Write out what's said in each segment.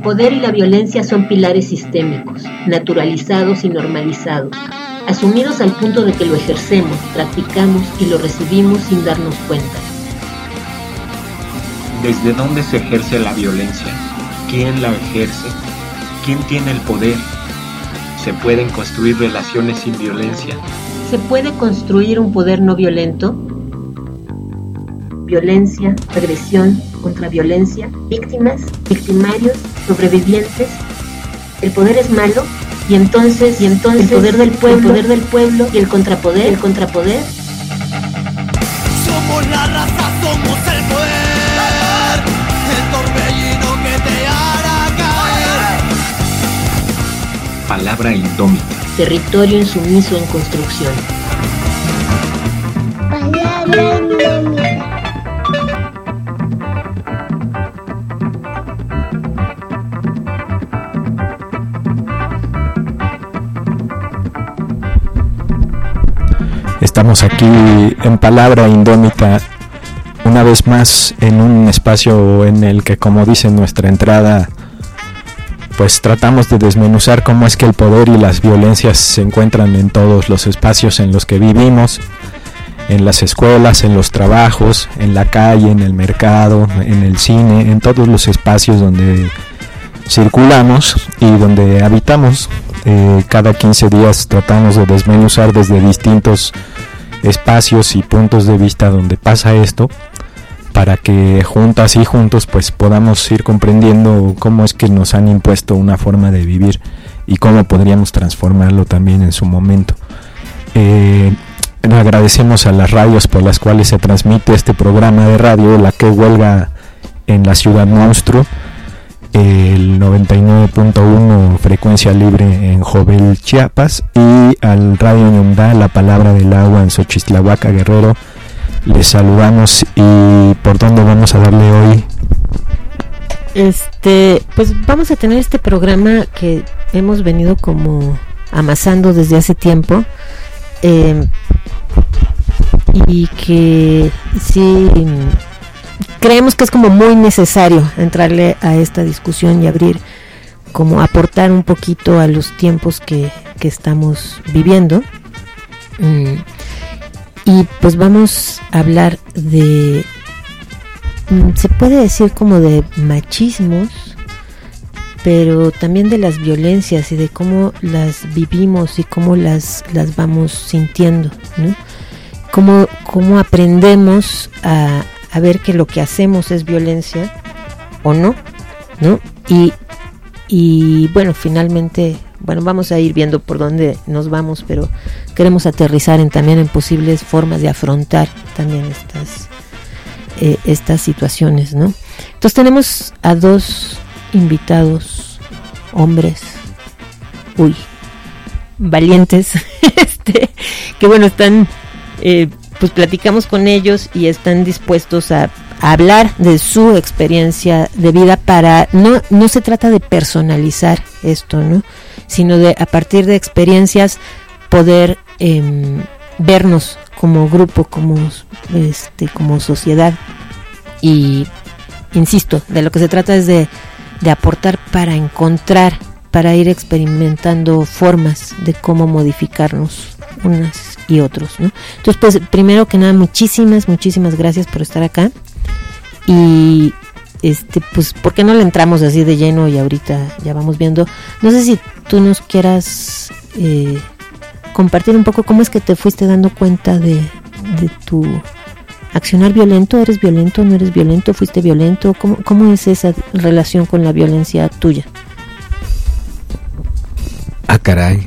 poder y la violencia son pilares sistémicos, naturalizados y normalizados, asumidos al punto de que lo ejercemos, practicamos y lo recibimos sin darnos cuenta. ¿Desde dónde se ejerce la violencia? ¿Quién la ejerce? ¿Quién tiene el poder? ¿Se pueden construir relaciones sin violencia? ¿Se puede construir un poder no violento? Violencia, agresión, contraviolencia, víctimas, victimarios, sobrevivientes. ¿El poder es malo? Y entonces el poder del pueblo y el contrapoder. Somos la raza, somos el poder, el torbellino que te hará caer. Palabra indómita. Territorio insumiso en construcción. Palabra indómita. Estamos aquí en Palabra Indómita, una vez más en un espacio en el que, como dice nuestra entrada, pues tratamos de desmenuzar cómo es que el poder y las violencias se encuentran en todos los espacios en los que vivimos, en las escuelas, en los trabajos, en la calle, en el mercado, en el cine, en todos los espacios donde circulamos y donde habitamos. Cada 15 días tratamos de desmenuzar desde distintos espacios y puntos de vista donde pasa esto, para que juntas y juntos pues podamos ir comprendiendo cómo es que nos han impuesto una forma de vivir y cómo podríamos transformarlo también en su momento. Agradecemos a las radios por las cuales se transmite este programa de radio, la que huelga en la Ciudad Monstruo, el 99.1 frecuencia libre en Jovel, Chiapas, y al Radio Ñondá, la Palabra del Agua en Xochistlahuaca, Guerrero. Les saludamos. ¿Y por dónde vamos a darle hoy? Pues vamos a tener este programa que hemos venido como amasando desde hace tiempo, y que sí creemos que es como muy necesario entrarle a esta discusión y abrir, como aportar un poquito a los tiempos que estamos viviendo. Y pues vamos a hablar de, se puede decir como de machismos, pero también de las violencias y de cómo las vivimos y cómo las vamos sintiendo, ¿no? Cómo aprendemos a ver que lo que hacemos es violencia o no, ¿no? Y bueno, finalmente, vamos a ir viendo por dónde nos vamos, pero queremos aterrizar también en posibles formas de afrontar también estas situaciones, ¿no? Entonces tenemos a dos invitados, hombres, valientes, que bueno, están, pues platicamos con ellos y están dispuestos a hablar de su experiencia de vida. Para no se trata de personalizar esto, ¿no? Sino de, a partir de experiencias, poder vernos como grupo, como sociedad. Y insisto, de lo que se trata es de aportar para encontrar, para ir experimentando formas de cómo modificarnos unas y otros, ¿no? Entonces, pues, primero que nada, muchísimas gracias por estar acá. Y pues, ¿por qué no le entramos así de lleno? Y ahorita ya vamos viendo. No sé si tú nos quieras compartir un poco cómo es que te fuiste dando cuenta de tu accionar violento. ¿Eres violento? ¿No eres violento? ¿Fuiste violento? ¿Cómo es esa relación con la violencia tuya? Ah, caray.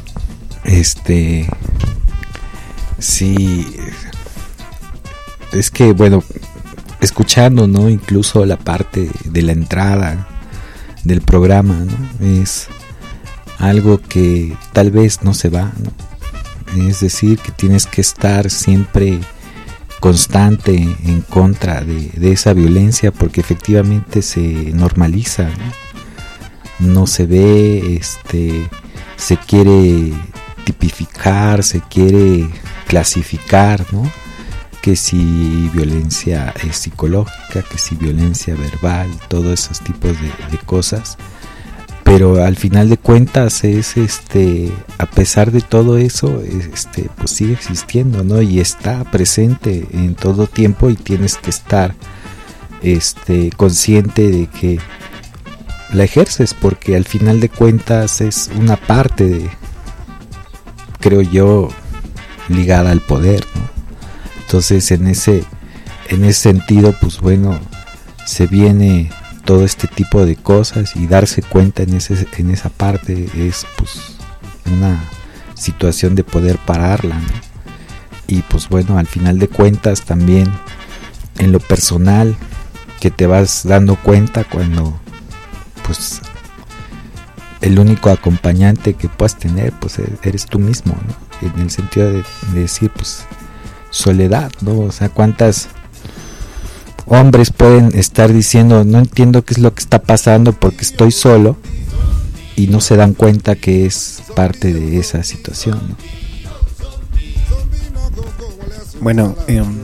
Sí, es que bueno, escuchando, ¿no? Incluso la parte de la entrada del programa, ¿no? Es algo que tal vez no se va, ¿no? Es decir, que tienes que estar siempre constante en contra de esa violencia, porque efectivamente se normaliza, no se ve, se quiere tipificar, se quiere clasificar, ¿no? que si violencia psicológica, que si violencia verbal, todos esos tipos de cosas. Pero al final de cuentas es a pesar de todo eso, pues sigue existiendo, ¿no? Y está presente en todo tiempo, y tienes que estar consciente de que la ejerces, porque al final de cuentas es una parte de, creo yo, ligada al poder, ¿no? Entonces en ese sentido, pues bueno, se viene todo este tipo de cosas, y darse cuenta en esa parte es pues una situación de poder pararla, ¿no? Y pues bueno, al final de cuentas también en lo personal, que te vas dando cuenta cuando pues el único acompañante que puedas tener pues eres tú mismo, ¿no? En el sentido de decir pues soledad, ¿no? O sea, cuántas hombres pueden estar diciendo no entiendo qué es lo que está pasando porque estoy solo, y no se dan cuenta que es parte de esa situación, ¿no? Bueno,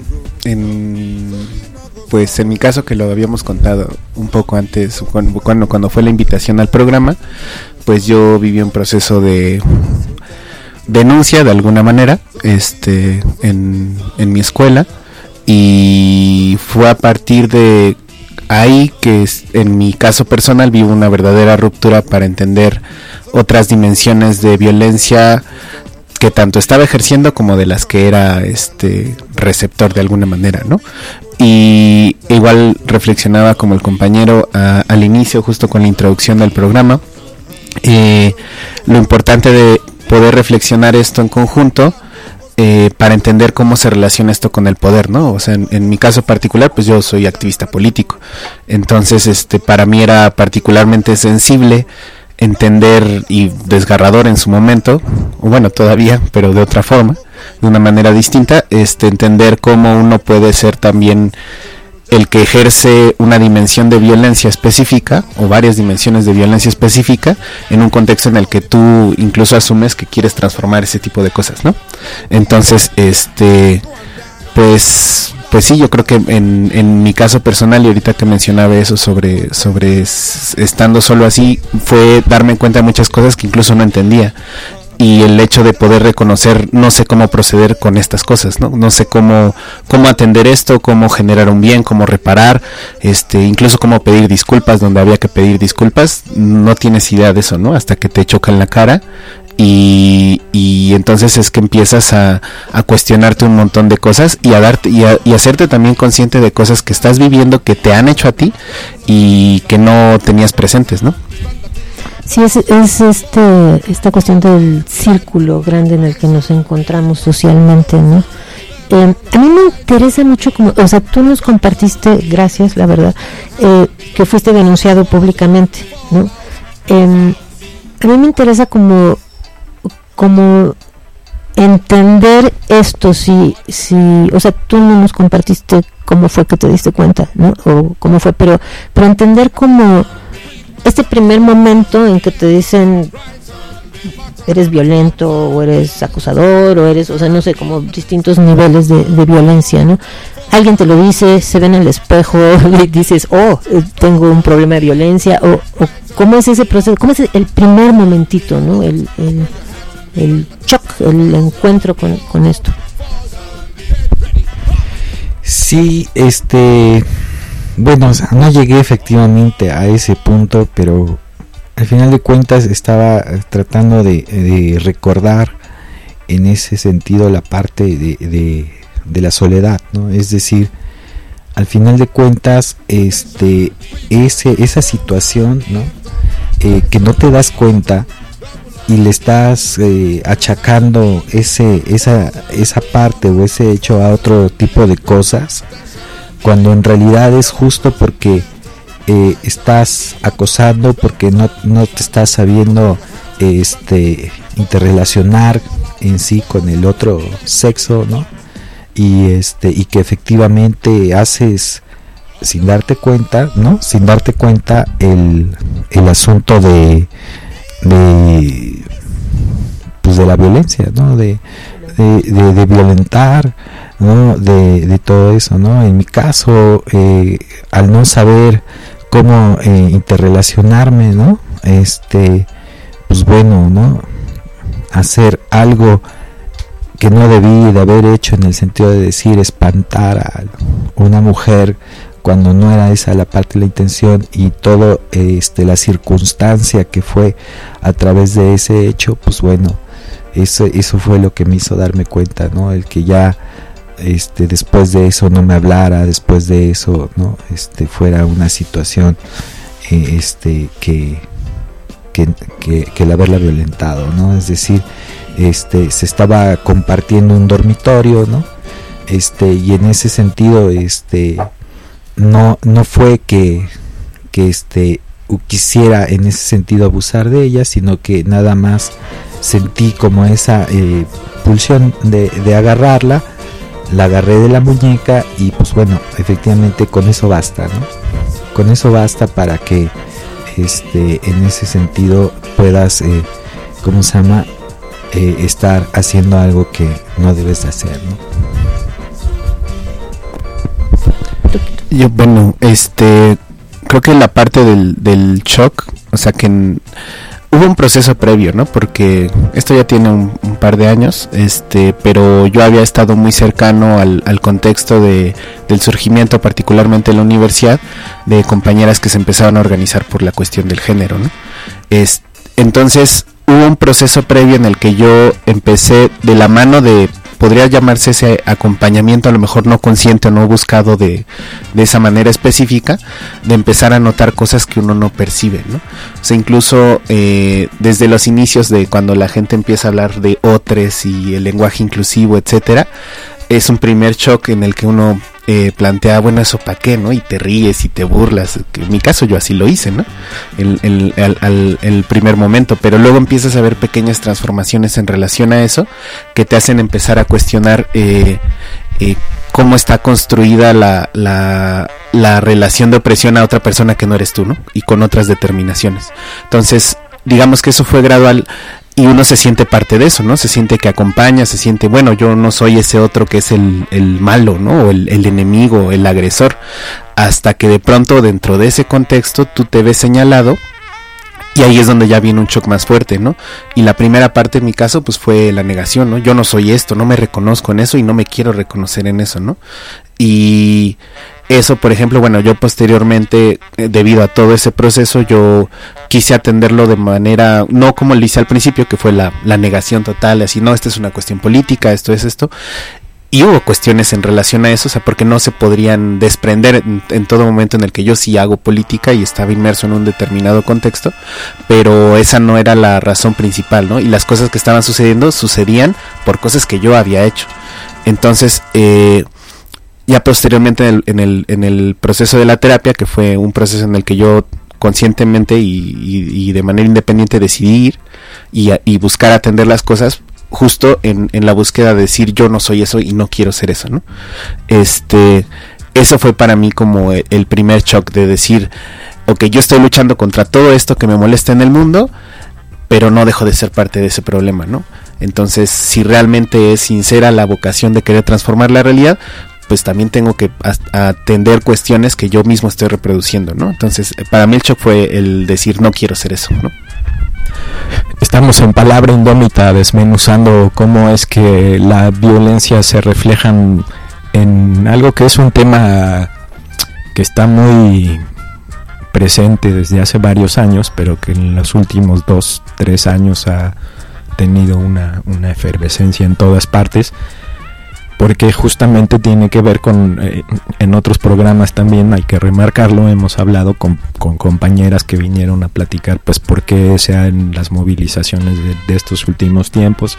pues en mi caso, que lo habíamos contado un poco antes, cuando fue la invitación al programa, pues yo viví un proceso de denuncia de alguna manera en mi escuela, y fue a partir de ahí que en mi caso personal vivo una verdadera ruptura para entender otras dimensiones de violencia que tanto estaba ejerciendo como de las que era receptor de alguna manera, ¿no? Y igual reflexionaba como el compañero al inicio, justo con la introducción del programa, lo importante de poder reflexionar esto en conjunto, para entender cómo se relaciona esto con el poder, ¿no? O sea, en mi caso particular, pues yo soy activista político, entonces para mí era particularmente sensible entender, y desgarrador en su momento, o bueno, todavía, pero de otra forma, de una manera distinta, entender cómo uno puede ser también el que ejerce una dimensión de violencia específica, o varias dimensiones de violencia específica, en un contexto en el que tú incluso asumes que quieres transformar ese tipo de cosas, ¿no? Entonces, pues sí, yo creo que en mi caso personal, y ahorita que mencionaba eso sobre estando solo así, fue darme cuenta de muchas cosas que incluso no entendía. Y el hecho de poder reconocer, no sé cómo proceder con estas cosas, ¿no? No sé cómo atender esto, cómo generar un bien, cómo reparar, incluso cómo pedir disculpas donde había que pedir disculpas. No tienes idea de eso, ¿no? Hasta que te choca en la cara, y entonces es que empiezas a cuestionarte un montón de cosas, y a darte y hacerte también consciente de cosas que estás viviendo, que te han hecho a ti y que no tenías presentes, ¿no? Sí, es esta cuestión del círculo grande en el que nos encontramos socialmente, ¿no? A mí me interesa mucho, o sea, tú nos compartiste, gracias, la verdad, que fuiste denunciado públicamente, ¿no? A mí me interesa como entender esto, o sea, tú no nos compartiste cómo fue que te diste cuenta, ¿no? O cómo fue, pero entender cómo este primer momento en que te dicen eres violento, o eres acosador, o sea, no sé, como distintos niveles de violencia, ¿no? Alguien te lo dice, se ve en el espejo y dices, tengo un problema de violencia, o cómo es ese proceso, cómo es el primer momentito, ¿no? El shock, el encuentro con esto. Sí, bueno, o sea, no llegué efectivamente a ese punto, pero al final de cuentas estaba tratando de recordar en ese sentido la parte de la soledad, ¿no? Es decir, al final de cuentas, esa situación, ¿no? Que no te das cuenta y le estás achacando esa parte o ese hecho a otro tipo de cosas, cuando en realidad es justo porque estás acosando, porque no te estás sabiendo interrelacionar en sí con el otro sexo, ¿no? Y que efectivamente haces sin darte cuenta, ¿no? Sin darte cuenta el asunto de la violencia, ¿no? De violentar, ¿no? De todo eso, ¿no? En mi caso, al no saber cómo interrelacionarme, ¿no? Pues bueno, ¿no? Hacer algo que no debí de haber hecho, en el sentido de decir espantar a una mujer cuando no era esa la parte de la intención, y todo la circunstancia que fue a través de ese hecho, pues bueno, eso fue lo que me hizo darme cuenta, ¿no? El que ya después de eso no me hablara, después de eso, ¿no? Fuera una situación que el haberla violentado, ¿no? Es decir, se estaba compartiendo un dormitorio, ¿no? Y en ese sentido, no fue que quisiera en ese sentido abusar de ella, sino que nada más sentí como esa pulsión de agarrarla, la agarré de la muñeca y pues bueno, efectivamente con eso basta, ¿no? Con eso basta para que en ese sentido puedas, ¿cómo se llama? Estar haciendo algo que no debes de hacer, ¿no? Yo, bueno, creo que la parte del shock, o sea que hubo un proceso previo, ¿no? Porque esto ya tiene un par de años, pero yo había estado muy cercano al contexto del surgimiento, particularmente en la universidad, de compañeras que se empezaban a organizar por la cuestión del género, ¿no? Entonces hubo un proceso previo en el que yo empecé de la mano de, podría llamarse ese acompañamiento, a lo mejor no consciente o no buscado de esa manera específica, de empezar a notar cosas que uno no percibe, ¿no? O sea, incluso desde los inicios de cuando la gente empieza a hablar de otres y el lenguaje inclusivo, etcétera, es un primer shock en el que uno plantea, bueno, ¿eso para qué, no? Y te ríes y te burlas, que en mi caso yo así lo hice, ¿no? El primer momento, pero luego empiezas a ver pequeñas transformaciones en relación a eso que te hacen empezar a cuestionar cómo está construida la relación de opresión a otra persona que no eres tú, ¿no? Y con otras determinaciones. Entonces, digamos que eso fue gradual. Y uno se siente parte de eso, ¿no? Se siente que acompaña, se siente, bueno, yo no soy ese otro que es el malo, ¿no? O el enemigo, el agresor. Hasta que de pronto dentro de ese contexto tú te ves señalado. Y ahí es donde ya viene un shock más fuerte, ¿no? Y la primera parte en mi caso pues fue la negación, ¿no? Yo no soy esto, no me reconozco en eso y no me quiero reconocer en eso, ¿no? Y eso, por ejemplo, bueno, yo posteriormente, debido a todo ese proceso, yo quise atenderlo de manera, no como lo hice al principio, que fue la negación total, así, no, esta es una cuestión política, esto es esto. Y hubo cuestiones en relación a eso, o sea, porque no se podrían desprender en todo momento en el que yo sí hago política y estaba inmerso en un determinado contexto, pero esa no era la razón principal, ¿no? Y las cosas que estaban sucediendo sucedían por cosas que yo había hecho. Entonces, ya posteriormente en el proceso de la terapia, que fue un proceso en el que yo conscientemente y de manera independiente decidí ir y buscar atender las cosas, justo en la búsqueda de decir yo no soy eso y no quiero ser eso, ¿no? Eso fue para mí como el primer shock de decir, ok, yo estoy luchando contra todo esto que me molesta en el mundo, pero no dejo de ser parte de ese problema, ¿no? Entonces, si realmente es sincera la vocación de querer transformar la realidad, pues también tengo que atender cuestiones que yo mismo estoy reproduciendo, ¿no? Entonces, para mí el shock fue el decir no quiero ser eso, ¿no? Estamos en Palabra Indómita desmenuzando cómo es que la violencia se refleja en algo que es un tema que está muy presente desde hace varios años, pero que en los últimos 2-3 años ha tenido una efervescencia en todas partes, porque justamente tiene que ver con, en otros programas también hay que remarcarlo, hemos hablado con compañeras que vinieron a platicar pues por qué se dan las movilizaciones de estos últimos tiempos,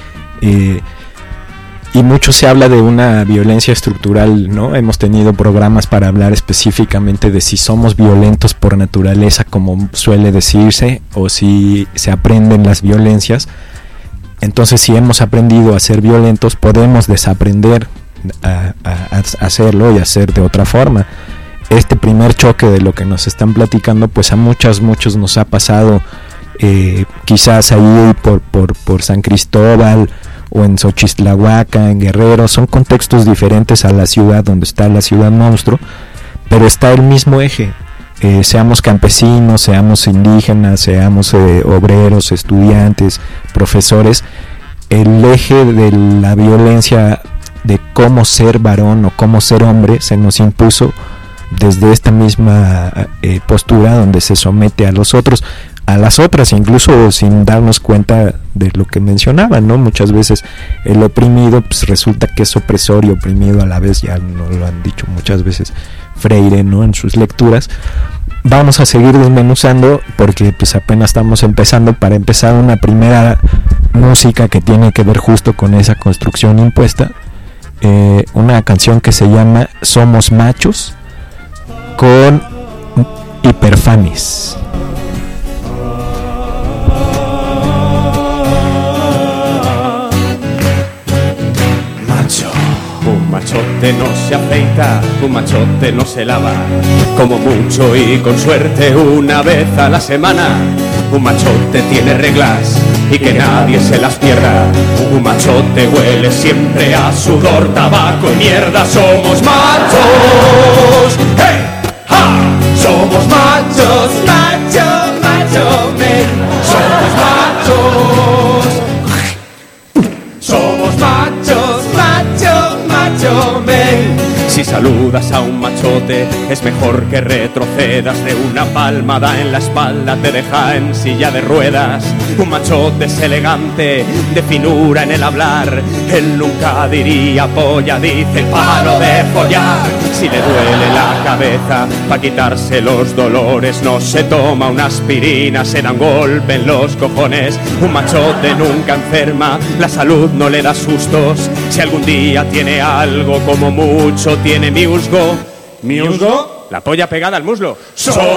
y mucho se habla de una violencia estructural, ¿no? Hemos tenido programas para hablar específicamente de si somos violentos por naturaleza, como suele decirse, o si se aprenden las violencias. Entonces, si hemos aprendido a ser violentos, podemos desaprender a hacerlo y hacer de otra forma. Este primer choque de lo que nos están platicando, pues a muchos nos ha pasado, quizás ahí por San Cristóbal o en Xochitlahuaca, en Guerrero, son contextos diferentes a la ciudad donde está la ciudad monstruo, pero está el mismo eje. Seamos campesinos, seamos indígenas, seamos obreros, estudiantes, profesores, el eje de la violencia de cómo ser varón o cómo ser hombre se nos impuso desde esta misma postura donde se somete a los otros, a las otras, incluso sin darnos cuenta de lo que mencionaban, ¿no? Muchas veces el oprimido pues resulta que es opresor y oprimido a la vez, ya nos lo han dicho muchas veces Freire, ¿no? En sus lecturas. Vamos a seguir desmenuzando porque pues apenas estamos empezando. Para empezar, una primera música que tiene que ver justo con esa construcción impuesta, una canción que se llama Somos Machos con Hiperfanis. Un machote no se afeita, un machote no se lava, como mucho y con suerte una vez a la semana. Un machote tiene reglas y que nadie se las pierda. Un machote huele siempre a sudor, tabaco y mierda. Somos machos, hey, ha, somos machos, macho, macho, men. Somos machos, somos machos, macho, macho, men. Si saludas a un machote es mejor que retrocedas. De una palmada en la espalda te deja en silla de ruedas. Un machote es elegante, de finura en el hablar. Él nunca diría polla, dice palo de follar. Si le duele la cabeza, pa' quitarse los dolores no se toma una aspirina, se da un golpe en los cojones. Un machote nunca enferma, la salud no le da sustos. Si algún día tiene algo, como mucho tiene musgo. ¿Musgo? La polla pegada al muslo. Somos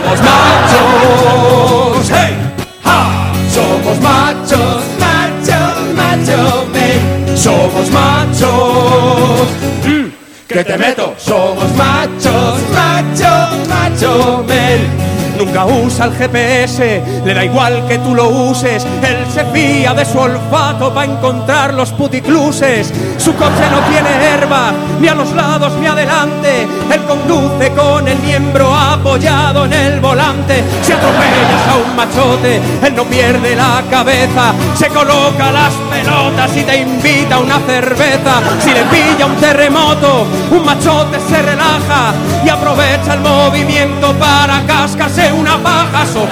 machos, hey, ha. Somos machos, macho, macho, men. Somos machos, que te meto. Somos machos, macho, macho, men. Nunca usa el GPS, le da igual que tú lo uses. Él se fía de su olfato para encontrar los puticluses. Su coche no tiene herba, ni a los lados ni adelante. Él conduce con el miembro apoyado en el volante. Si atropellas a un machote, él no pierde la cabeza. Se coloca las pelotas y te invita a una cerveza. Si le pilla un terremoto, un machote se relaja y aprovecha el movimiento para cascarse una paja. Somos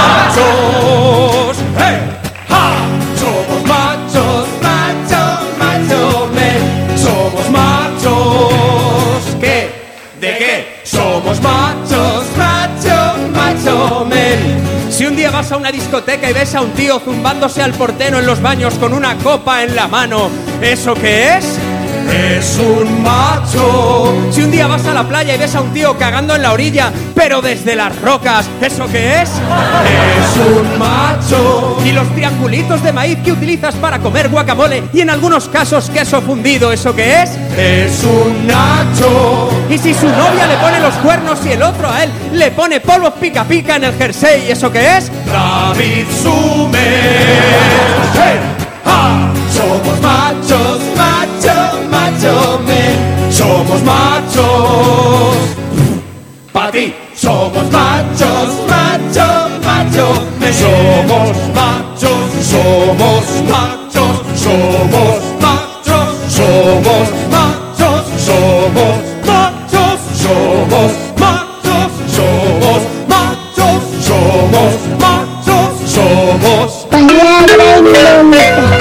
machos, hey, ha. Somos machos, macho, macho, men. Somos machos, ¿qué? ¿De qué? Somos machos, macho, macho, men. Si un día vas a una discoteca y ves a un tío zumbándose al portero en los baños con una copa en la mano, ¿eso qué es? Es un macho. Si un día vas a la playa y ves a un tío cagando en la orilla, pero desde las rocas, ¿eso qué es? Es un macho. Y los triangulitos de maíz que utilizas para comer guacamole y en algunos casos queso fundido, ¿eso qué es? Es un nacho. Y si su novia le pone los cuernos y el otro a él le pone polvos pica pica en el jersey, ¿eso qué es? David Sumer. ¡Hey! ¡Ah! Somos machos, macho, macho, men. Somos machos. Pa' ti. Somos machos, macho, macho, men. Somos machos, somos machos, somos machos, somos machos, somos machos, somos machos, somos machos, somos machos, somos. Palabra indómita.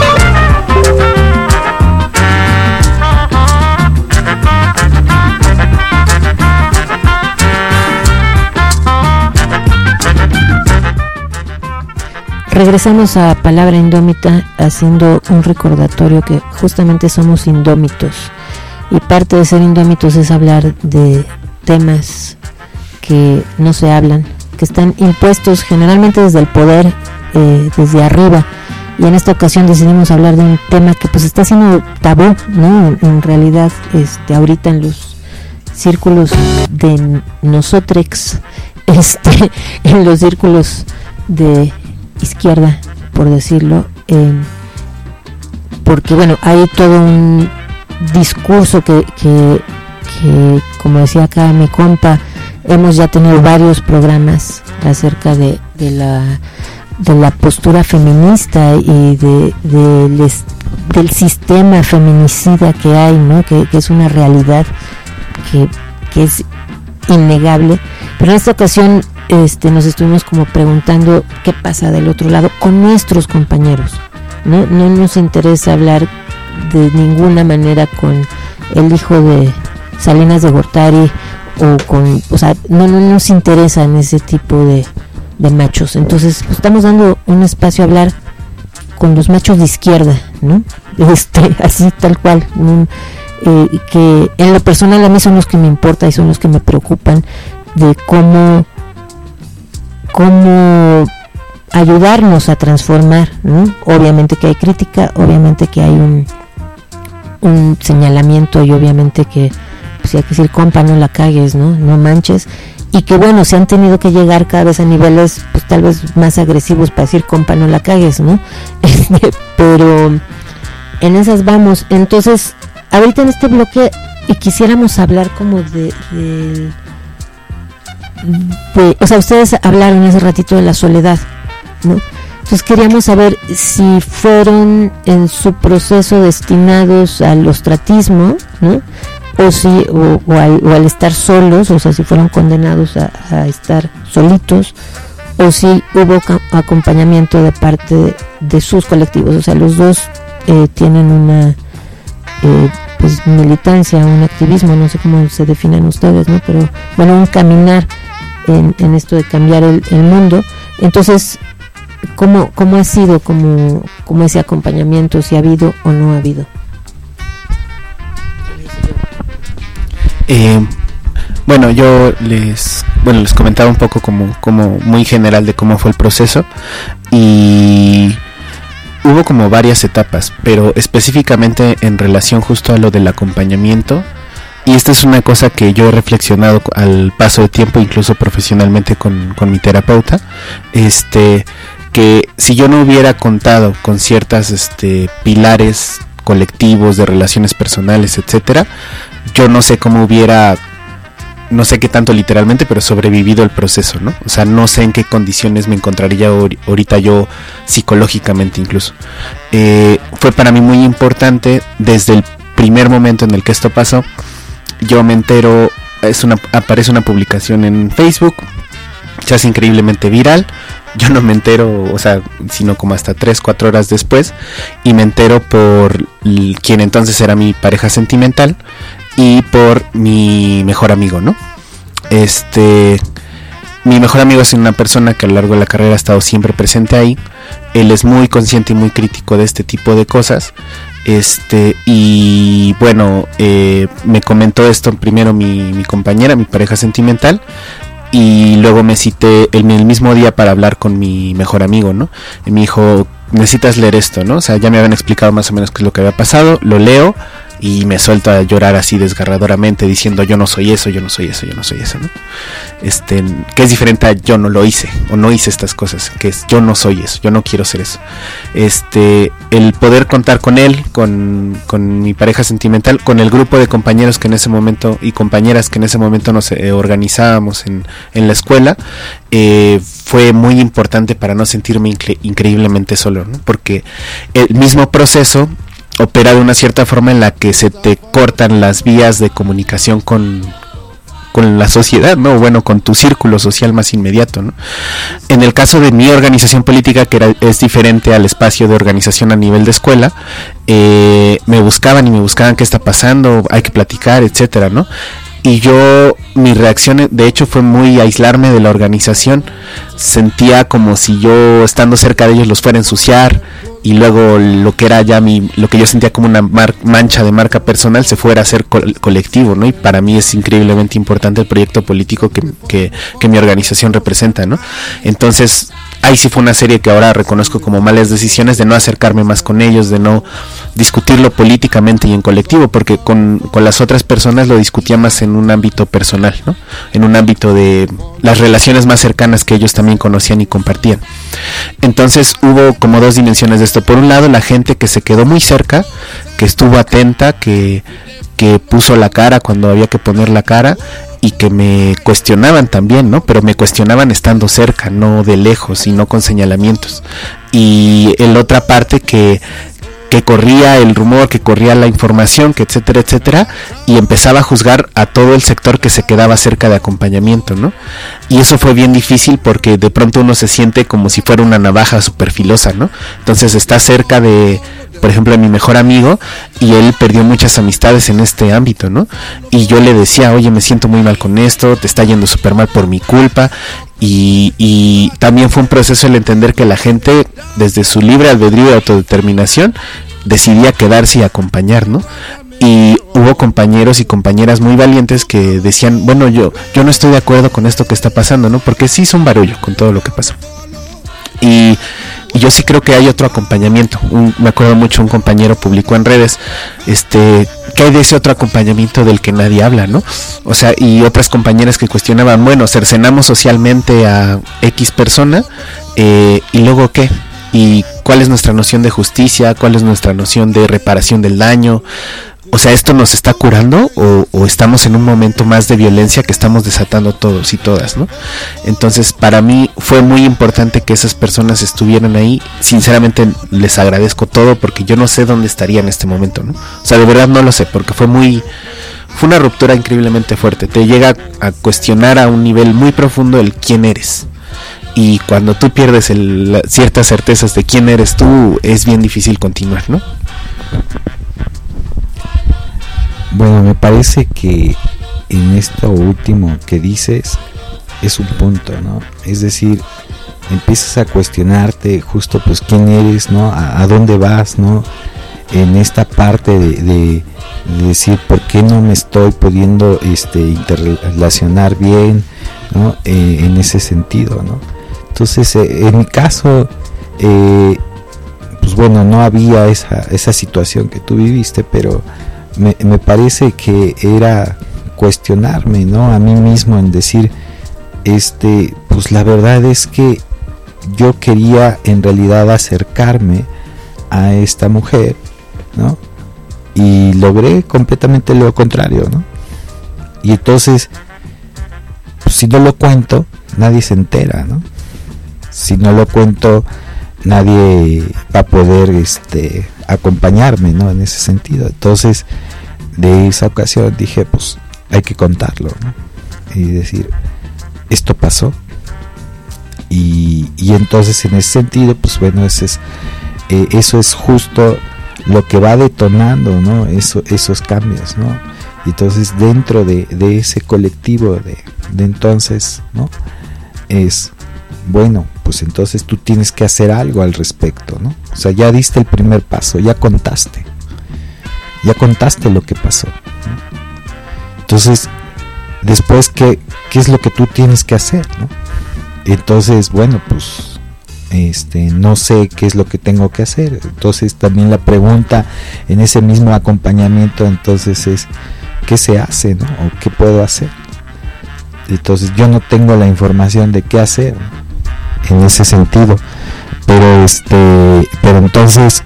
Regresamos a Palabra Indómita haciendo un recordatorio que justamente somos indómitos y parte de ser indómitos es hablar de temas que no se hablan, que están impuestos generalmente desde el poder, desde arriba, y en esta ocasión decidimos hablar de un tema que pues está siendo tabú, ¿no? En realidad ahorita en los círculos de nosotrex, en los círculos de izquierda, por decirlo, porque bueno, hay todo un discurso que como decía acá mi compa, hemos ya tenido varios programas acerca de la postura feminista y del sistema feminicida que hay, ¿no? Que es una realidad que es innegable. Pero en esta ocasión nos estuvimos como preguntando qué pasa del otro lado con nuestros compañeros. No nos interesa hablar de ninguna manera con el hijo de Salinas de Gortari no nos interesa en ese tipo de machos. Entonces estamos dando un espacio a hablar con los machos de izquierda, ¿no? Así tal cual, que en lo personal a mí son los que me importan y son los que me preocupan, de cómo ayudarnos a transformar, ¿no? Obviamente que hay crítica, obviamente que hay un señalamiento y obviamente que pues hay que decir, compa, no la cagues, no manches, y que bueno, se han tenido que llegar cada vez a niveles pues tal vez más agresivos para decir, compa, no la cagues, ¿no? Pero en esas vamos. Entonces ahorita en este bloque quisiéramos hablar como o sea, ustedes hablaron hace ratito de la soledad, ¿no? Entonces queríamos saber si fueron en su proceso destinados al ostracismo, ¿no? O al estar solos, o sea, si fueron condenados a estar solitos, o si hubo acompañamiento de parte de sus colectivos. O sea, los dos tienen una pues militancia, un activismo, no sé cómo se definan ustedes, ¿no? Pero bueno, un caminar en esto de cambiar el mundo. Entonces, ¿cómo ha sido como ese acompañamiento, si ha habido o no ha habido? Bueno, yo les comentaba un poco como muy general de cómo fue el proceso, y hubo como varias etapas, pero específicamente en relación justo a lo del acompañamiento, y esta es una cosa que yo he reflexionado al paso de tiempo, incluso profesionalmente con mi terapeuta, que si yo no hubiera contado con ciertas pilares colectivos de relaciones personales, etcétera, yo no sé cómo hubiera, no sé qué tanto literalmente, pero sobrevivido el proceso, ¿no? O sea, no sé en qué condiciones me encontraría ahorita yo psicológicamente incluso. Fue para mí muy importante desde el primer momento en el que esto pasó. Yo me entero, aparece una publicación en Facebook, se hace increíblemente viral. Yo no me entero, o sea, sino como hasta 3-4 horas después, y me entero por quien entonces era mi pareja sentimental y por mi mejor amigo, ¿no? Mi mejor amigo es una persona que a lo largo de la carrera ha estado siempre presente ahí. Él es muy consciente y muy crítico de este tipo de cosas. Y bueno, me comentó esto primero mi compañera, mi pareja sentimental, y luego me cité el mismo día para hablar con mi mejor amigo, ¿no? Y me dijo, necesitas leer esto, ¿no? O sea, ya me habían explicado más o menos qué es lo que había pasado, lo leo y me suelto a llorar así desgarradoramente diciendo, yo no soy eso, yo no soy eso, yo no soy eso, ¿no? Que es diferente a yo no lo hice, o no hice estas cosas, que es yo no soy eso, yo no quiero ser eso. El poder contar con él, con mi pareja sentimental, con el grupo de compañeros que en ese momento, y compañeras que en ese momento nos organizábamos en la escuela, fue muy importante para no sentirme increíblemente solo, ¿no? Porque el mismo proceso opera de una cierta forma en la que se te cortan las vías de comunicación con la sociedad, ¿no? Bueno, con tu círculo social más inmediato, ¿no? En el caso de mi organización política, que es diferente al espacio de organización a nivel de escuela, me buscaban qué está pasando, hay que platicar, etcétera, ¿no? Y mi reacción de hecho fue muy aislarme de la organización. Sentía como si yo estando cerca de ellos los fuera a ensuciar, y luego lo que era ya lo que yo sentía como una mancha de marca personal se fuera a hacer colectivo, ¿no? Y para mí es increíblemente importante el proyecto político que mi organización representa, ¿no? Entonces, ahí sí fue una serie que ahora reconozco como malas decisiones, de no acercarme más con ellos, de no discutirlo políticamente y en colectivo, porque con las otras personas lo discutía más en un ámbito personal, ¿no? En un ámbito de las relaciones más cercanas que ellos también conocían y compartían. Entonces hubo como dos dimensiones de esto. Por un lado, la gente que se quedó muy cerca, que estuvo atenta, que puso la cara cuando había que poner la cara, y que me cuestionaban también, ¿no? Pero me cuestionaban estando cerca, no de lejos y no con señalamientos. Y en la otra parte que corría el rumor, que corría la información, que etcétera, etcétera, y empezaba a juzgar a todo el sector que se quedaba cerca de acompañamiento, ¿no? Y eso fue bien difícil porque de pronto uno se siente como si fuera una navaja súper filosa, ¿no? Entonces está cerca de, por ejemplo, de mi mejor amigo, y él perdió muchas amistades en este ámbito, ¿no? Y yo le decía, oye, me siento muy mal con esto, te está yendo súper mal por mi culpa. Y también fue un proceso el entender que la gente, desde su libre albedrío y autodeterminación, decidía quedarse y acompañar, ¿no? Y hubo compañeros y compañeras muy valientes que decían, bueno, yo no estoy de acuerdo con esto que está pasando, ¿no? Porque sí hizo un barullo con todo lo que pasó. Y yo sí creo que hay otro acompañamiento. Me acuerdo mucho, un compañero publicó en redes, que hay de ese otro acompañamiento del que nadie habla, ¿no? O sea, y otras compañeras que cuestionaban, bueno, cercenamos socialmente a X persona, y luego ¿qué? ¿Y cuál es nuestra noción de justicia? ¿Cuál es nuestra noción de reparación del daño? O sea, ¿esto nos está curando o estamos en un momento más de violencia que estamos desatando todos y todas, ¿no? Entonces, para mí fue muy importante que esas personas estuvieran ahí. Sinceramente, les agradezco todo, porque yo no sé dónde estaría en este momento, ¿no? O sea, de verdad no lo sé, porque fue una ruptura increíblemente fuerte. Te llega a cuestionar a un nivel muy profundo el quién eres. Y cuando tú pierdes ciertas certezas de quién eres tú, es bien difícil continuar, ¿no? Bueno, me parece que en esto último que dices es un punto, ¿no? Es decir, empiezas a cuestionarte justo pues quién eres, ¿no? A dónde vas, ¿no? En esta parte de decir por qué no me estoy pudiendo interrelacionar bien, ¿no? En ese sentido, ¿no? Entonces, en mi caso, pues bueno, no había esa situación que tú viviste, pero me parece que era cuestionarme, ¿no? A mí mismo, en decir, pues la verdad es que yo quería en realidad acercarme a esta mujer, ¿no? Y logré completamente lo contrario, ¿no? Y entonces, pues si no lo cuento, nadie se entera, ¿no? Si no lo cuento, nadie va a poder acompañarme, ¿no? En ese sentido. Entonces, de esa ocasión dije, pues hay que contarlo, ¿no? Y decir, esto pasó. Y entonces, en ese sentido, pues bueno, eso es justo lo que va detonando, ¿no? Esos cambios, ¿no? Y entonces, dentro de ese colectivo de entonces, ¿no? Es, bueno, pues entonces tú tienes que hacer algo al respecto, ¿no? O sea, ya diste el primer paso, ya contaste lo que pasó, ¿no? Entonces, después, ¿qué es lo que tú tienes que hacer, ¿no? Entonces, bueno, pues no sé qué es lo que tengo que hacer. Entonces, también la pregunta en ese mismo acompañamiento entonces es, ¿qué se hace, no? ¿O qué puedo hacer? Entonces, yo no tengo la información de qué hacer, ¿no? En ese sentido, pero entonces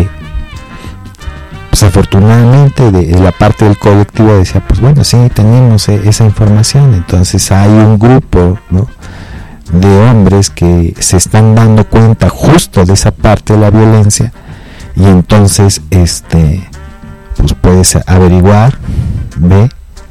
pues afortunadamente de la parte del colectivo decía, pues bueno, sí tenemos esa información. Entonces hay un grupo, ¿no?, de hombres que se están dando cuenta justo de esa parte de la violencia, y entonces pues puedes averiguar, ve,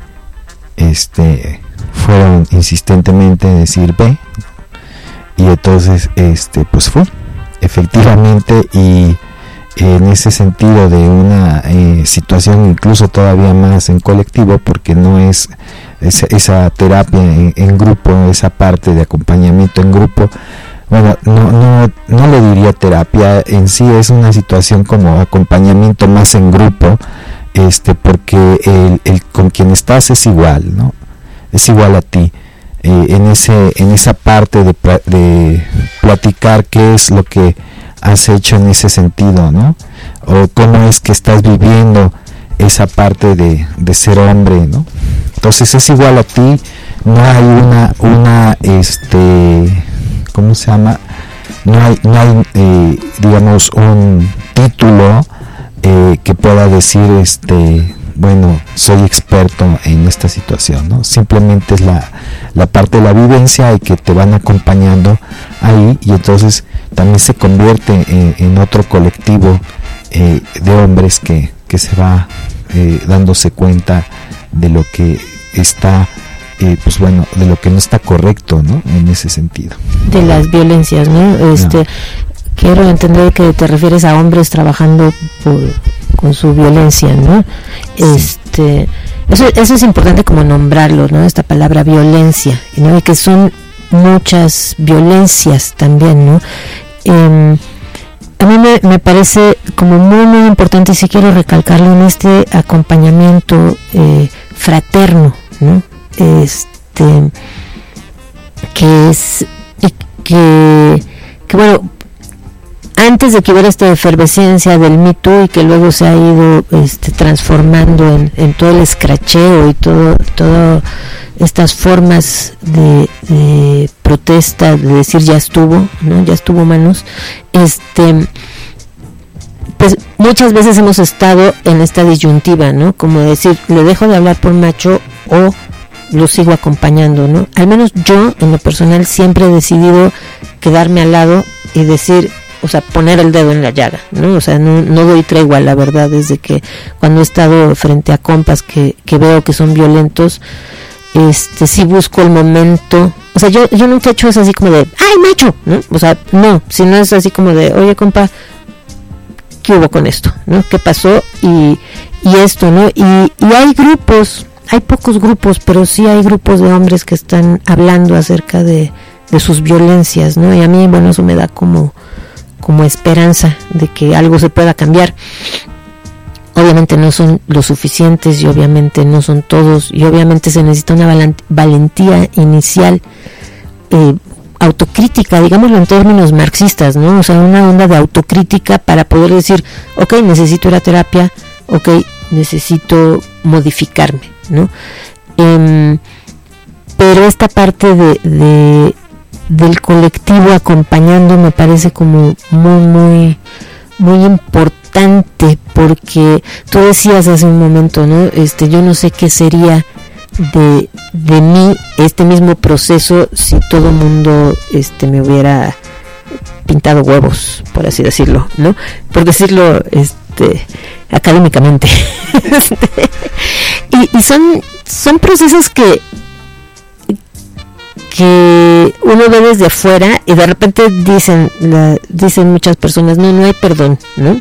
fueron insistentemente a decir ve. Y entonces pues fue efectivamente, y en ese sentido de una situación incluso todavía más en colectivo, porque no es esa terapia en grupo, esa parte de acompañamiento en grupo, bueno, no le diría terapia en sí, es una situación como acompañamiento más en grupo, porque el con quien estás es igual, ¿no? Es igual a ti. en esa parte de platicar qué es lo que has hecho en ese sentido, ¿no? O cómo es que estás viviendo esa parte de ser hombre, ¿no? Entonces es igual a ti, no hay una ¿cómo se llama? No hay digamos un título que pueda decir bueno, soy experto en esta situación, ¿no? Simplemente es la parte de la vivencia y que te van acompañando ahí, y entonces también se convierte en otro colectivo de hombres que se va dándose cuenta de lo que está pues bueno, de lo que no está correcto, ¿no? En ese sentido. De las violencias, ¿no? Quiero entender que te refieres a hombres trabajando con su violencia, ¿no? Sí. Eso es importante como nombrarlo, ¿no? Esta palabra violencia, ¿no? Y que son muchas violencias también, ¿no? A mí me parece como muy, muy importante, y sí quiero recalcarlo, en este acompañamiento fraterno, ¿no? Que es que bueno, antes de que hubiera esta efervescencia del Me Too, y que luego se ha ido transformando en todo el escracheo y todo estas formas de protesta, de decir ya estuvo, ¿no? Ya estuvo, manos. Pues muchas veces hemos estado en esta disyuntiva, ¿no? Como decir, le dejo de hablar por macho o lo sigo acompañando, ¿no? Al menos yo, en lo personal, siempre he decidido quedarme al lado y decir, o sea, poner el dedo en la llaga, ¿no? O sea, no doy tregua, la verdad, desde que cuando he estado frente a compas que veo que son violentos, sí busco el momento. O sea, yo nunca he hecho eso así como de, ¡ay, macho!, ¿no? O sea, no, sino es así como de, oye, compa, ¿qué hubo con esto?, ¿no? ¿Qué pasó? Y esto, ¿no? Y hay grupos, hay pocos grupos, pero sí hay grupos de hombres que están hablando acerca de sus violencias, ¿no? Y a mí, bueno, eso me da como esperanza de que algo se pueda cambiar. Obviamente no son los suficientes, y obviamente no son todos, y obviamente se necesita una valentía inicial, autocrítica, digámoslo en términos marxistas, ¿no? O sea, una onda de autocrítica para poder decir, ok, necesito ir a terapia, ok, necesito modificarme, ¿no? Pero esta parte del colectivo acompañando me parece como muy, muy, muy importante, porque tú decías hace un momento, ¿no? Yo no sé qué sería de mí este mismo proceso si todo el mundo me hubiera pintado huevos, por así decirlo, ¿no? Por decirlo académicamente. y son procesos que uno ve desde afuera, y de repente dicen muchas personas, no hay perdón, ¿no?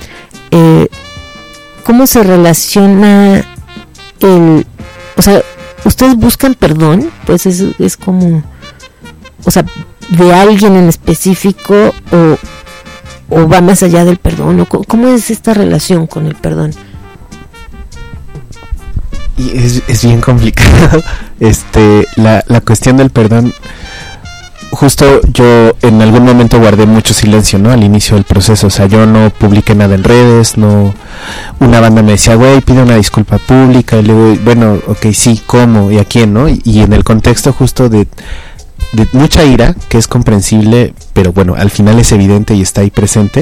¿Cómo se relaciona o sea, ustedes buscan perdón? Pues es como, o sea, de alguien en específico, o va más allá del perdón, o ¿cómo es esta relación con el perdón? Y es bien complicado la cuestión del perdón. Justo yo en algún momento guardé mucho silencio, ¿no? Al inicio del proceso, o sea, yo no publiqué nada en redes, no. Una banda me decía, güey, pide una disculpa pública, y le digo, bueno, ok, sí, ¿cómo? ¿Y a quién, no? Y en el contexto justo de mucha ira, que es comprensible, pero bueno, al final es evidente y está ahí presente,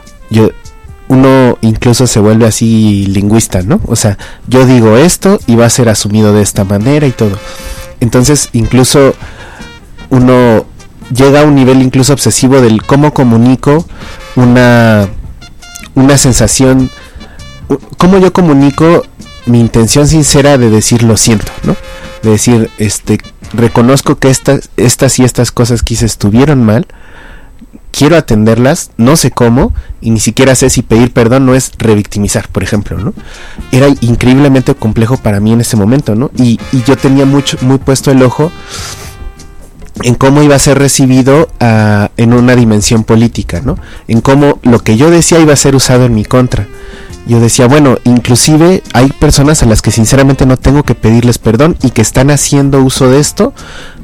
uno incluso se vuelve así lingüista, ¿no? O sea, yo digo esto y va a ser asumido de esta manera y todo. Entonces, incluso uno llega a un nivel incluso obsesivo del cómo comunico una sensación, cómo yo comunico mi intención sincera de decir lo siento, ¿no? De decir, reconozco que estas y estas cosas que hice estuvieron mal, quiero atenderlas, no sé cómo, y ni siquiera sé si pedir perdón no es revictimizar, por ejemplo, ¿no? Era increíblemente complejo para mí en ese momento, ¿no? Y yo tenía muy puesto el ojo en cómo iba a ser recibido en una dimensión política, ¿no? En cómo lo que yo decía iba a ser usado en mi contra. Yo decía, bueno, inclusive hay personas a las que sinceramente no tengo que pedirles perdón y que están haciendo uso de esto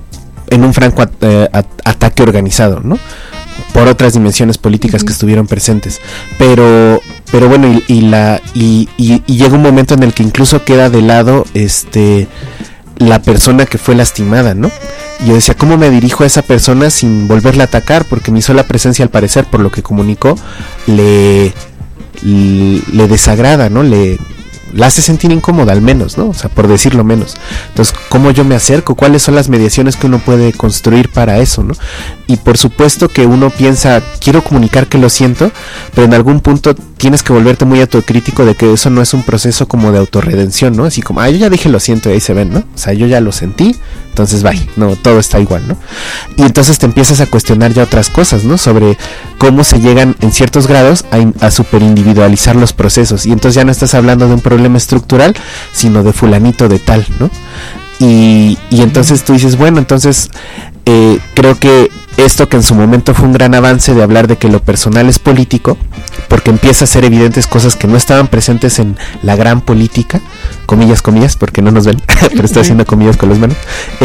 en un franco ataque organizado, ¿no? Por otras dimensiones políticas que estuvieron presentes, pero bueno, y llega un momento en el que incluso queda de lado la persona que fue lastimada, ¿no? Yo decía, ¿cómo me dirijo a esa persona sin volverla a atacar? Porque mi sola presencia, al parecer, por lo que comunicó, le desagrada, ¿no? La hace sentir incómoda, al menos, ¿no? O sea, por decirlo menos. Entonces, ¿cómo yo me acerco? ¿Cuáles son las mediaciones que uno puede construir para eso, ¿no? Y por supuesto que uno piensa, quiero comunicar que lo siento, pero en algún punto tienes que volverte muy autocrítico de que eso no es un proceso como de autorredención, ¿no? Así como, yo ya dije lo siento y ahí se ven, ¿no? O sea, yo ya lo sentí, entonces bye, no, todo está igual, ¿no? Y entonces te empiezas a cuestionar ya otras cosas, ¿no? Sobre cómo se llegan en ciertos grados a superindividualizar los procesos, y entonces ya no estás hablando de un problema estructural, sino de fulanito de tal, ¿no? Y entonces tú dices, bueno, entonces creo que esto, que en su momento fue un gran avance de hablar de que lo personal es político, porque empieza a ser evidentes cosas que no estaban presentes en la gran política, comillas, porque no nos ven, pero estoy haciendo comillas con las manos,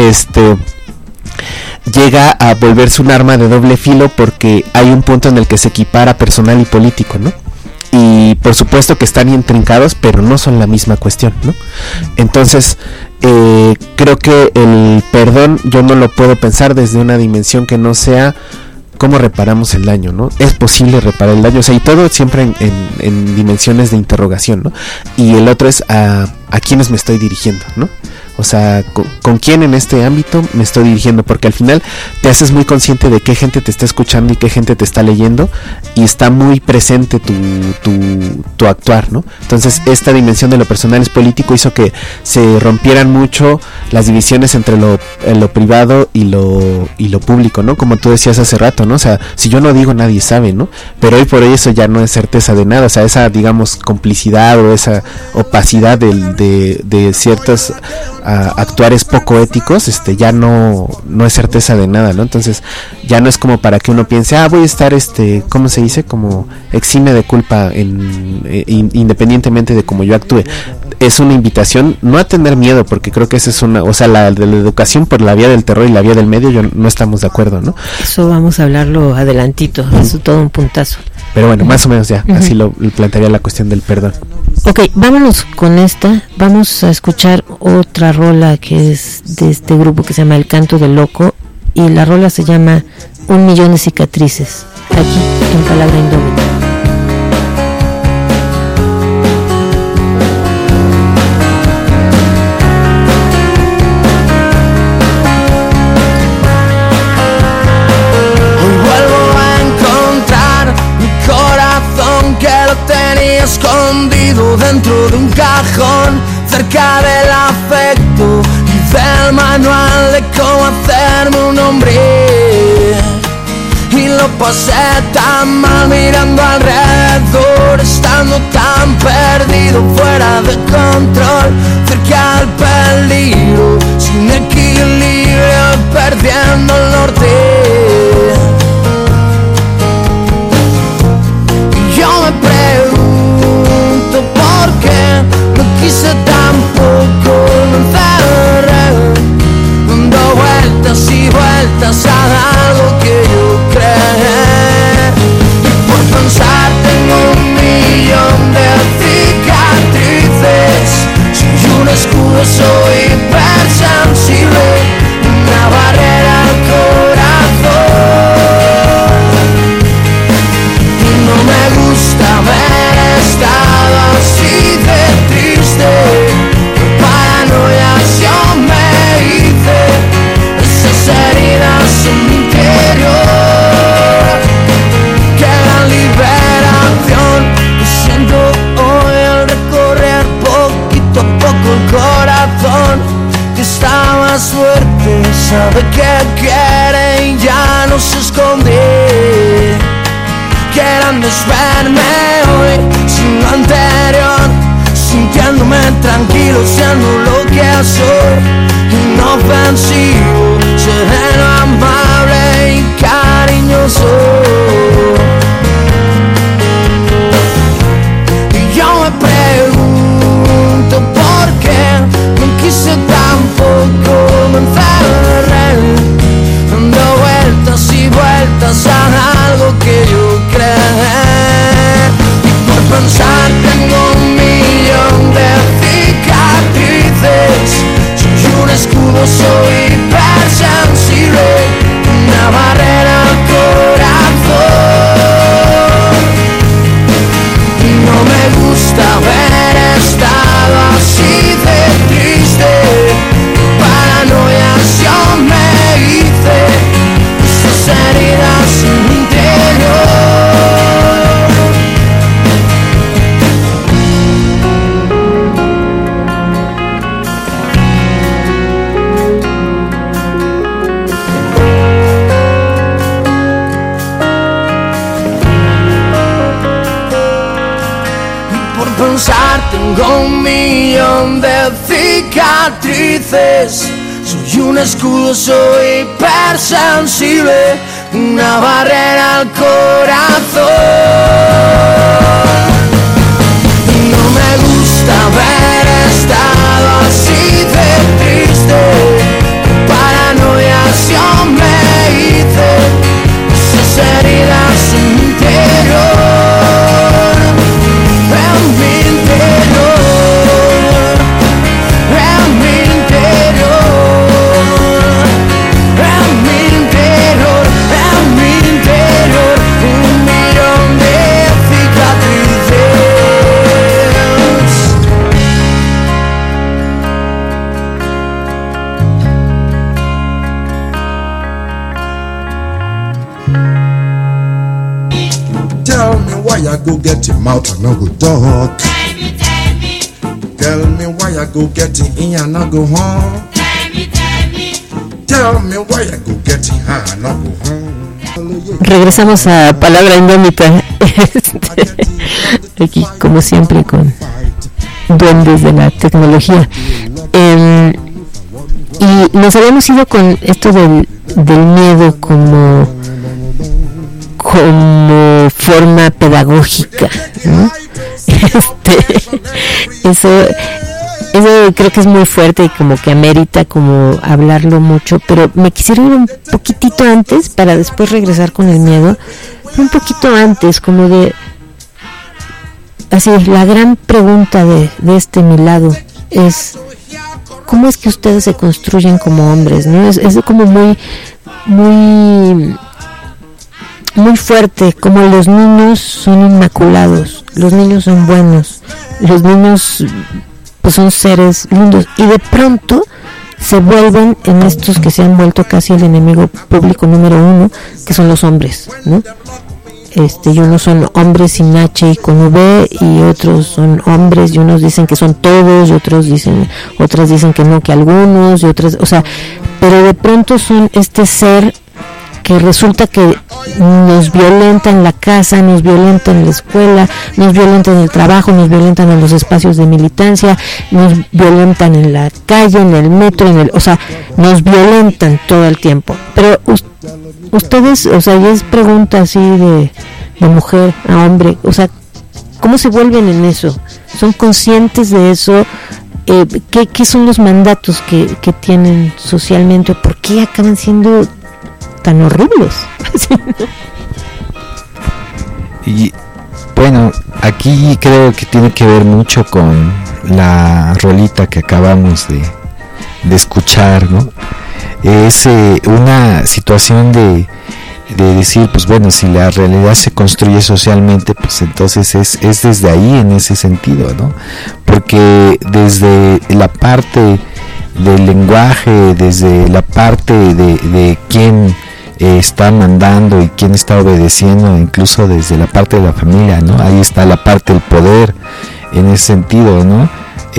llega a volverse un arma de doble filo, porque hay un punto en el que se equipara personal y político, ¿no? Y por supuesto que están intrincados, pero no son la misma cuestión, ¿no? Entonces, creo que el perdón yo no lo puedo pensar desde una dimensión que no sea cómo reparamos el daño, ¿no? Es posible reparar el daño, o sea, y todo siempre en dimensiones de interrogación, ¿no? Y el otro es a quiénes me estoy dirigiendo, ¿no? O sea, ¿con quién en este ámbito me estoy dirigiendo? Porque al final te haces muy consciente de qué gente te está escuchando y qué gente te está leyendo, y está muy presente tu actuar, ¿no? Entonces, esta dimensión de lo personal es político hizo que se rompieran mucho las divisiones entre lo privado y lo público, ¿no? Como tú decías hace rato, ¿no? O sea, si yo no digo, nadie sabe, ¿no? Pero hoy por hoy eso ya no es certeza de nada. O sea, esa, digamos, complicidad o esa opacidad de ciertos actuares poco éticos, ya no es certeza de nada, ¿no? Entonces ya no es como para que uno piense, voy a estar, ¿cómo se dice? Como exime de culpa independientemente de cómo yo actúe. Es una invitación no a tener miedo, porque creo que esa es una, o sea, la de la educación por la vía del terror y la vía del medio, no estamos de acuerdo, ¿no? Eso vamos a hablarlo adelantito, eso todo un puntazo. Pero bueno, más o menos ya, así lo plantearía la cuestión del perdón. Ok, vámonos con esta. Vamos a escuchar otra rola que es de este grupo que se llama El Canto del Loco, y la rola se llama 1.000.000 de cicatrices, aquí en Palabra Indómita. Escondido dentro de un cajón, cerca del afecto y del manual de cómo hacerme un hombre. Y lo pasé tan mal mirando alrededor, estando tan perdido, fuera de control, cerca del peligro, sin equilibrio, perdiendo el norte. Y yo me pregunto por qué no quise tampoco, me encerré, dando vueltas y vueltas a algo que yo creé. Y por pensar tengo 1.000.000 de cicatrices, soy un escudo, soy hipersensible, una barrera al corazón. Y no me gusta haber estado así de triste, por paranoias yo me hice esas heridas en mi interior. Qué gran liberación me siento hoy al recorrer poquito a poco el corazón, que está más fuerte, sabe que quiere y ya no se esconde. Qué grande es verme hoy sin lo anterior, sintiéndome tranquilo, siendo lo que soy, inofensivo, sereno, amable y cariñoso. Y yo me pregunto por qué no quise tampoco, me encerré, millón de cicatrices. Soy un escudo, soy hipersensible, una barrera al corazón. No me gusta haber estado así de triste, paranoia yo me hice, esas heridas en mi interior, en mi interior, en mi interior, en mi interior, en mi interior, un millón de cicatrices. Tell me why I go get him out and I go talk. Tell me why I go get him in and I go home. Tell me why I go get him high and I go home. Regresamos a Palabra Indómita. Aquí, como siempre, con duendes de la tecnología. Y nos habíamos ido con esto del miedo como forma pedagógica, ¿no? Eso creo que es muy fuerte y como que amerita como hablarlo mucho, pero me quisiera ir un poquitito antes para después regresar con el miedo, un poquito antes, como de así, la gran pregunta de mi lado es ¿cómo es que ustedes se construyen como hombres? ¿No? Es como muy fuerte, como los niños son inmaculados, los niños son buenos, los niños pues son seres lindos, y de pronto se vuelven en estos que se han vuelto casi el enemigo público número uno, que son los hombres, ¿no? Y unos son hombres sin H y con V, y otros son hombres, y unos dicen que son todos, y otras dicen que no, que algunos, y otras, o sea, pero de pronto son este ser que resulta que nos violenta en la casa, nos violenta en la escuela, nos violenta en el trabajo, nos violentan en los espacios de militancia, nos violentan en la calle, en el metro, o sea, nos violentan todo el tiempo. Pero ustedes, o sea, ya es pregunta así de mujer a hombre, o sea, ¿cómo se vuelven en eso? ¿Son conscientes de eso? ¿Qué son los mandatos que tienen socialmente? ¿Por qué acaban siendo tan horribles? Y bueno, aquí creo que tiene que ver mucho con la rolita que acabamos de escuchar, ¿no? Es una situación de decir, pues bueno, si la realidad se construye socialmente, pues entonces es desde ahí, en ese sentido, ¿no? Porque desde la parte del lenguaje, desde la parte de quién está mandando y quién está obedeciendo, incluso desde la parte de la familia, ¿no? Ahí está la parte del poder, en ese sentido, ¿no?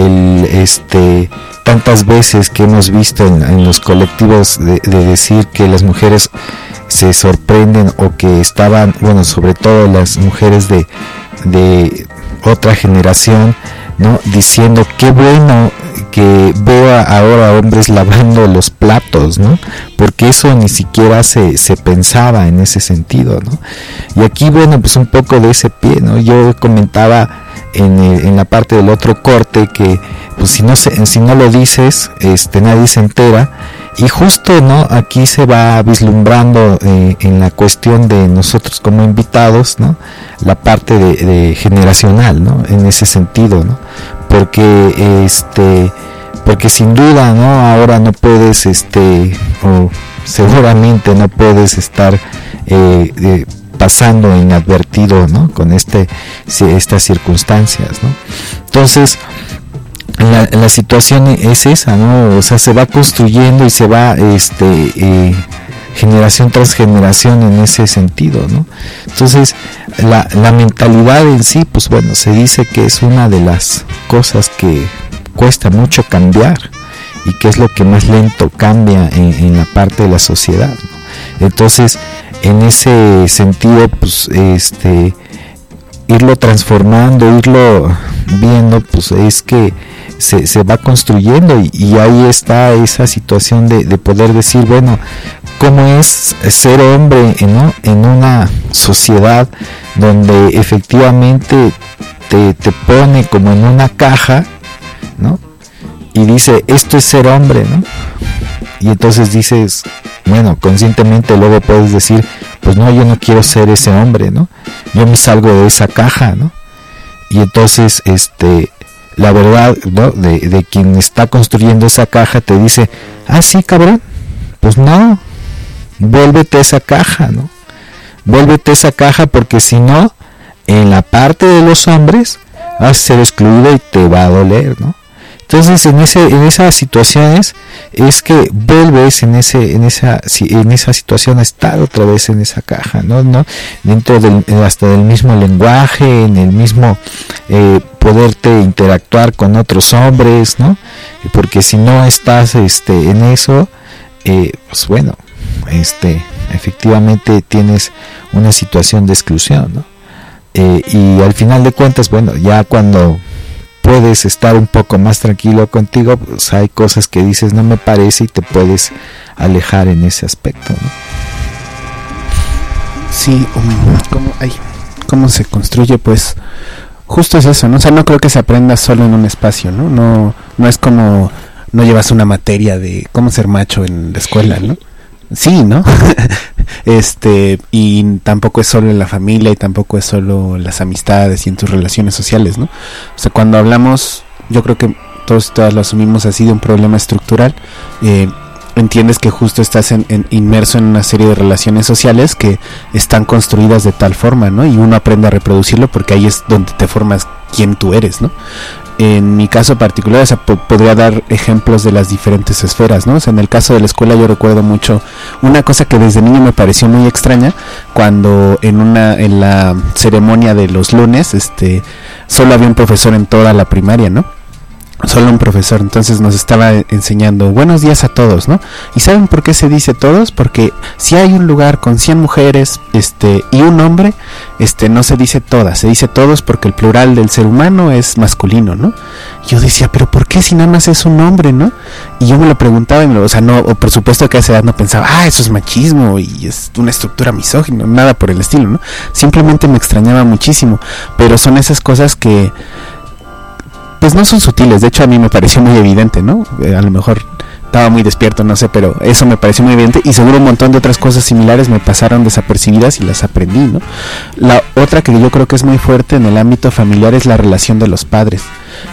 Tantas veces que hemos visto en los colectivos de decir que las mujeres se sorprenden, o que estaban, bueno, sobre todo las mujeres de otra generación, ¿no? Diciendo qué bueno que veo ahora hombres lavando los platos, ¿no? Porque eso ni siquiera se pensaba en ese sentido, ¿no? Y aquí, bueno, pues un poco de ese pie, ¿no? Yo comentaba en la parte del otro corte que pues si no lo dices, nadie se entera. Y justo, ¿no? Aquí se va vislumbrando en la cuestión de nosotros como invitados, ¿no? La parte de generacional, ¿no? En ese sentido, ¿no? Porque sin duda, ¿no? Ahora no puedes, o seguramente no puedes estar pasando inadvertido, ¿no? Con estas circunstancias, ¿no? Entonces, la situación es esa, ¿no? O sea, se va construyendo y se va generación tras generación en ese sentido, ¿no? Entonces, la mentalidad en sí, pues bueno, se dice que es una de las cosas que cuesta mucho cambiar, y que es lo que más lento cambia en la parte de la sociedad, ¿no? Entonces, en ese sentido, pues irlo transformando, irlo viendo, pues es que se va construyendo y ahí está esa situación de poder decir, bueno, cómo es ser hombre, ¿no? En una sociedad donde efectivamente te pone como en una caja, ¿no? Y dice, esto es ser hombre, ¿no? Y entonces dices, bueno, conscientemente luego puedes decir, pues no, yo no quiero ser ese hombre, ¿no? Yo me salgo de esa caja, ¿no? Y entonces, la verdad, ¿no? De quien está construyendo esa caja te dice, ah, sí, cabrón, pues no, vuélvete a esa caja, ¿no? Vuélvete a esa caja, porque si no, en la parte de los hombres vas a ser excluido y te va a doler, ¿no? Entonces en esas situaciones es que vuelves en esa situación a estar otra vez en esa caja, ¿no? Dentro hasta del mismo lenguaje, en el mismo poderte interactuar con otros hombres, ¿no? Porque si no estás en eso, pues bueno, efectivamente tienes una situación de exclusión, ¿no? Y al final de cuentas, bueno, ya cuando puedes estar un poco más tranquilo contigo, pues hay cosas que dices no me parece y te puedes alejar en ese aspecto, ¿no? Sí, ¿cómo se construye? Pues justo es eso, ¿no? O sea, no creo que se aprenda solo en un espacio, ¿no? No es como no llevas una materia de cómo ser macho en la escuela, ¿no? Sí, ¿no? Y tampoco es solo en la familia y tampoco es solo en las amistades y en tus relaciones sociales, ¿no? O sea, cuando hablamos, yo creo que todos y todas lo asumimos así, de un problema estructural, entiendes que justo estás inmerso en una serie de relaciones sociales que están construidas de tal forma, ¿no? Y uno aprende a reproducirlo porque ahí es donde te formas quién tú eres, ¿no? En mi caso particular, o sea, podría dar ejemplos de las diferentes esferas, ¿no? O sea, en el caso de la escuela yo recuerdo mucho una cosa que desde niño me pareció muy extraña, cuando en la ceremonia de los lunes, solo había un profesor en toda la primaria, ¿no? Solo un profesor, entonces nos estaba enseñando buenos días a todos, ¿no? ¿Y saben por qué se dice todos? Porque si hay un lugar con 100 mujeres y un hombre, no se dice todas, se dice todos porque el plural del ser humano es masculino, ¿no? Yo decía, pero ¿por qué si nada más es un hombre, no? Y yo me lo preguntaba, o por supuesto que a esa edad no pensaba, eso es machismo y es una estructura misógina, nada por el estilo, ¿no? Simplemente me extrañaba muchísimo, pero son esas cosas que pues no son sutiles. De hecho a mí me pareció muy evidente, ¿no? A lo mejor estaba muy despierto, no sé, pero eso me pareció muy evidente, y seguro un montón de otras cosas similares me pasaron desapercibidas y las aprendí, ¿no? La otra que yo creo que es muy fuerte en el ámbito familiar es la relación de los padres.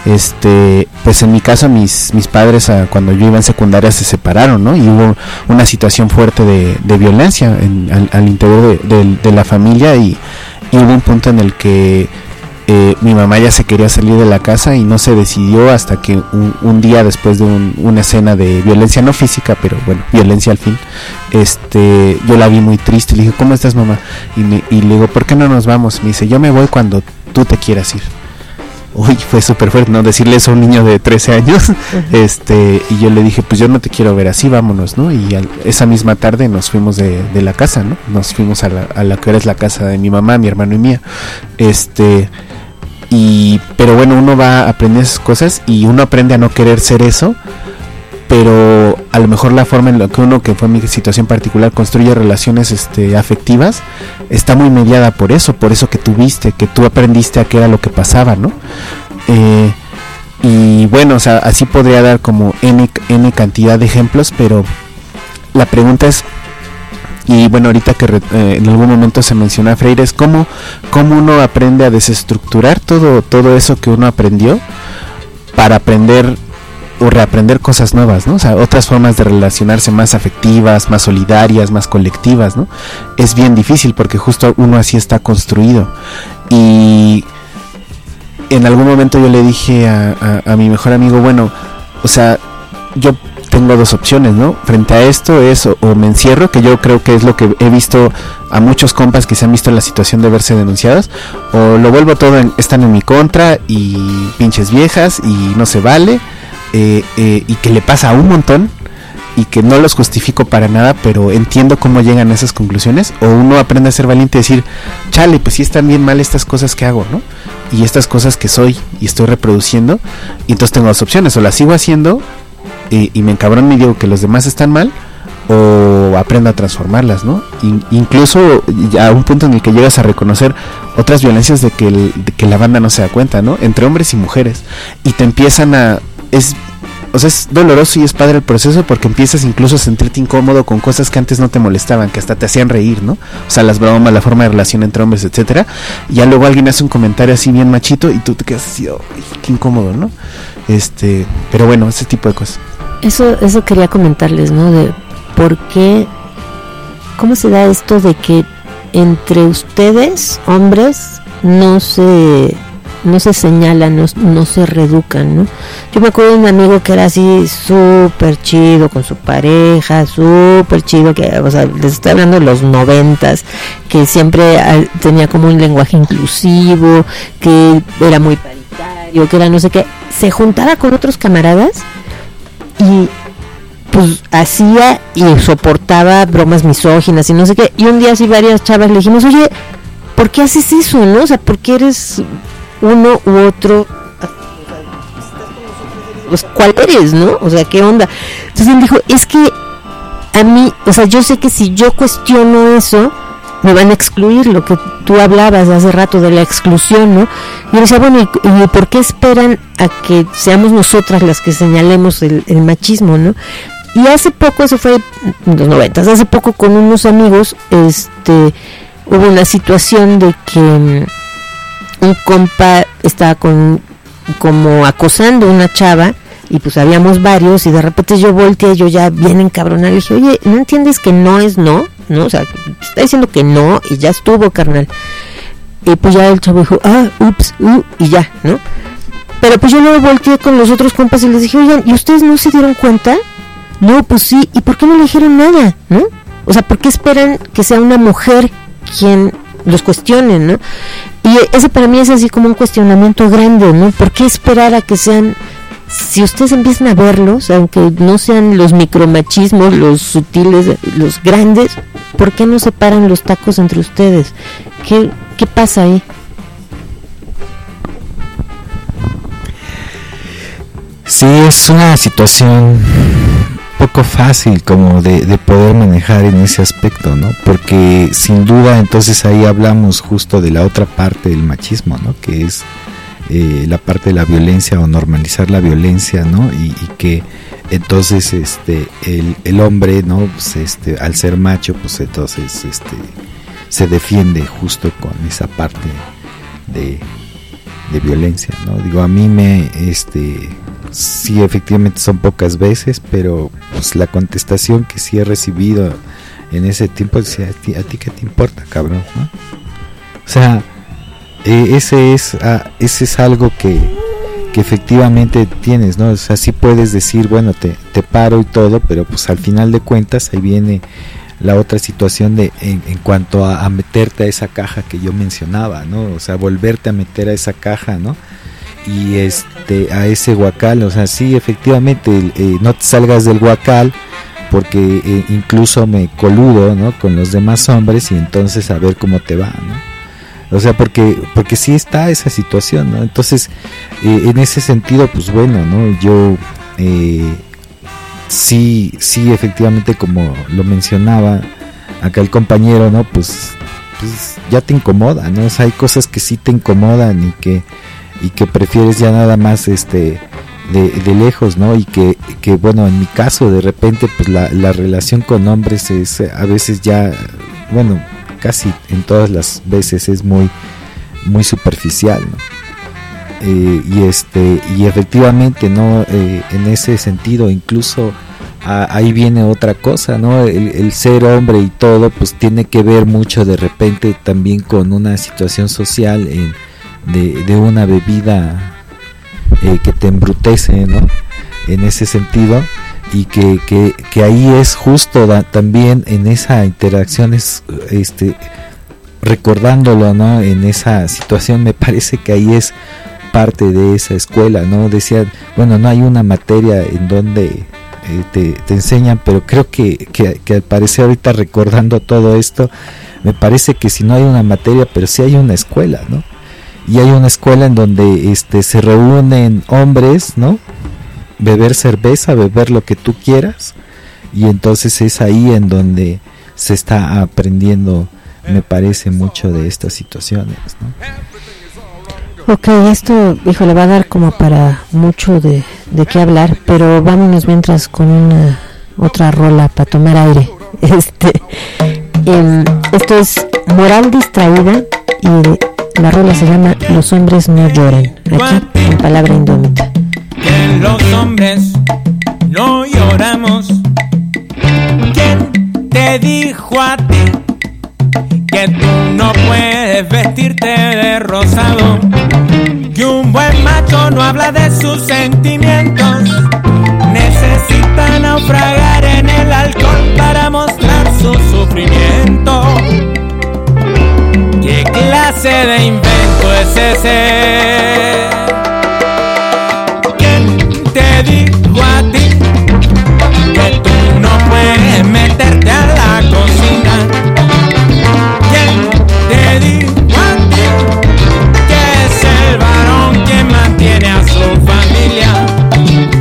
Pues en mi caso mis padres cuando yo iba en secundaria se separaron, ¿no? Y hubo una situación fuerte de violencia al interior de la familia, y hubo un punto en el que mi mamá ya se quería salir de la casa y no se decidió hasta que un día después de una escena de violencia, no física, pero bueno, violencia al fin, yo la vi muy triste. Le dije, ¿cómo estás, mamá? Y le digo, ¿por qué no nos vamos? Me dice, yo me voy cuando tú te quieras ir. Uy, fue súper fuerte, ¿no? Decirle eso a un niño de 13 años. Y yo le dije, pues yo no te quiero ver así, vámonos, ¿no? Y esa misma tarde nos fuimos de la casa, ¿no? Nos fuimos a la que ahora es la casa de mi mamá, mi hermano y mía. Pero bueno, uno va a aprender esas cosas y uno aprende a no querer ser eso, pero a lo mejor la forma en la que uno, que fue mi situación particular, construye relaciones afectivas, está muy mediada por eso que tuviste, que tú aprendiste a qué era lo que pasaba, ¿no? Y bueno, o sea, así podría dar como N cantidad de ejemplos, pero la pregunta es, y bueno, ahorita que en algún momento se menciona a Freire, es cómo uno aprende a desestructurar todo eso que uno aprendió para aprender o reaprender cosas nuevas, ¿no? O sea, otras formas de relacionarse más afectivas, más solidarias, más colectivas, ¿no? Es bien difícil porque justo uno así está construido. Y en algún momento yo le dije a mi mejor amigo, bueno, o sea, yo tengo dos opciones, ¿no? Frente a esto es o me encierro, que yo creo que es lo que he visto a muchos compas que se han visto en la situación de verse denunciados, o lo vuelvo todo están en mi contra y pinches viejas y no se vale, y que le pasa a un montón y que no los justifico para nada, pero entiendo cómo llegan a esas conclusiones. O uno aprende a ser valiente y decir, chale, pues sí están bien mal estas cosas que hago, ¿no? y estas cosas que soy y estoy reproduciendo, y entonces tengo dos opciones: o las sigo haciendo y me encabrono y digo que los demás están mal, o aprendo a transformarlas, ¿no? Incluso a un punto en el que llegas a reconocer otras violencias de que la banda no se da cuenta, ¿no? Entre hombres y mujeres, y te empiezan a... es doloroso y es padre el proceso, porque empiezas incluso a sentirte incómodo con cosas que antes no te molestaban, que hasta te hacían reír, ¿no? O sea, las bromas, la forma de relación entre hombres, etcétera. Y ya luego alguien hace un comentario así bien machito y tú te quedas así, oh, qué incómodo, ¿no? Pero bueno, ese tipo de cosas. Eso quería comentarles, ¿no? De por qué, cómo se da esto de que entre ustedes, hombres, no se señalan, no se reeducan, ¿no? Yo me acuerdo de un amigo que era así súper chido con su pareja, súper chido, que, o sea, les estoy hablando de los 90s, que siempre tenía como un lenguaje inclusivo, que era muy paritario, que era no sé qué, se juntaba con otros camaradas y pues hacía y soportaba bromas misóginas y no sé qué, y un día así varias chavas le dijimos, oye, ¿por qué haces eso, no? O sea, ¿por qué eres uno u otro? Pues, ¿cuál eres, no? O sea, ¿qué onda? Entonces él dijo, es que a mí, o sea, yo sé que si yo cuestiono eso, me van a excluir, lo que tú hablabas hace rato de la exclusión, ¿no? Y yo decía, bueno, ¿y por qué esperan a que seamos nosotras las que señalemos el machismo, no? Y hace poco, eso fue en los 90, hace poco con unos amigos, hubo una situación de que un compa estaba como acosando a una chava, y pues habíamos varios, y de repente yo volteé, yo ya bien encabronada, le dije, oye, ¿no entiendes que no es no? O sea, está diciendo que no, y ya estuvo, carnal. Y pues ya el chavo dijo, ups, y ya, ¿no? Pero pues yo luego volteé con los otros compas y les dije, oigan, ¿y ustedes no se dieron cuenta? No, pues sí, ¿y por qué no le dijeron nada, no? O sea, ¿por qué esperan que sea una mujer quien los cuestione, no? Y ese para mí es así como un cuestionamiento grande, ¿no? ¿Por qué esperar a que sean, si ustedes empiezan a verlos, aunque no sean los micromachismos, los sutiles, los grandes, ¿por qué no separan los tacos entre ustedes? ¿Qué pasa ahí? Sí, es una situación poco fácil como de poder manejar en ese aspecto, ¿no? Porque sin duda entonces ahí hablamos justo de la otra parte del machismo, ¿no? Que es la parte de la violencia o normalizar la violencia, ¿no? Y que entonces el hombre, ¿no? Pues, al ser macho, pues entonces se defiende justo con esa parte de violencia, ¿no? Digo, a mí sí, efectivamente son pocas veces, pero pues la contestación que sí he recibido en ese tiempo decía, ¿a ti qué te importa, cabrón? ¿No? O sea, ese es algo que efectivamente tienes, ¿no? O sea, sí puedes decir, bueno, te paro y todo, pero pues al final de cuentas ahí viene la otra situación de en cuanto a meterte a esa caja que yo mencionaba, ¿no? O sea, volverte a meter a esa caja, ¿no? Y a ese huacal, o sea, sí, efectivamente, no te salgas del huacal, porque incluso me coludo, ¿no? Con los demás hombres, y entonces a ver cómo te va, ¿no? O sea, porque sí está esa situación, ¿no? Entonces, en ese sentido, pues bueno, ¿no? Yo sí, efectivamente, como lo mencionaba acá el compañero, ¿no? Pues ya te incomoda, ¿no? O sea, hay cosas que sí te incomodan y que prefieres ya nada más de lejos, ¿no? Y que bueno, en mi caso de repente pues la relación con hombres es a veces ya, bueno, casi en todas las veces es muy muy superficial, ¿no? Y efectivamente, ¿no? En ese sentido incluso ahí viene otra cosa, ¿no? El ser hombre y todo pues tiene que ver mucho de repente también con una situación social de una bebida que te embrutece, ¿no? En ese sentido, y que ahí es justo también en esa interacción es recordándolo, ¿no? En esa situación me parece que ahí es parte de esa escuela, ¿no? Decían, bueno, no hay una materia en donde te enseñan, pero creo que al parecer ahorita recordando todo esto, me parece que si no hay una materia, pero sí hay una escuela, ¿no? y hay una escuela en donde se reúnen hombres, ¿no? Beber cerveza, beber lo que tú quieras, y entonces es ahí en donde se está aprendiendo, me parece, mucho de estas situaciones, ¿no? Ok, esto, hijo, le va a dar como para mucho de qué hablar, pero vámonos mientras con una otra rola para tomar aire. Esto es Moral Distraída y la rola se llama Los hombres no lloran, aquí en Palabra Indómita. Que los hombres no lloramos. ¿Quién te dijo a ti que tú no puedes vestirte de rosado? Que un buen macho no habla de sus sentimientos, necesita naufragar en el alcohol para mostrar su sufrimiento. ¿Qué clase de invento es ese? ¿Quién te dijo a ti que tú no puedes meterte a la cocina? ¿Quién te dijo a ti que es el varón quien mantiene a su familia?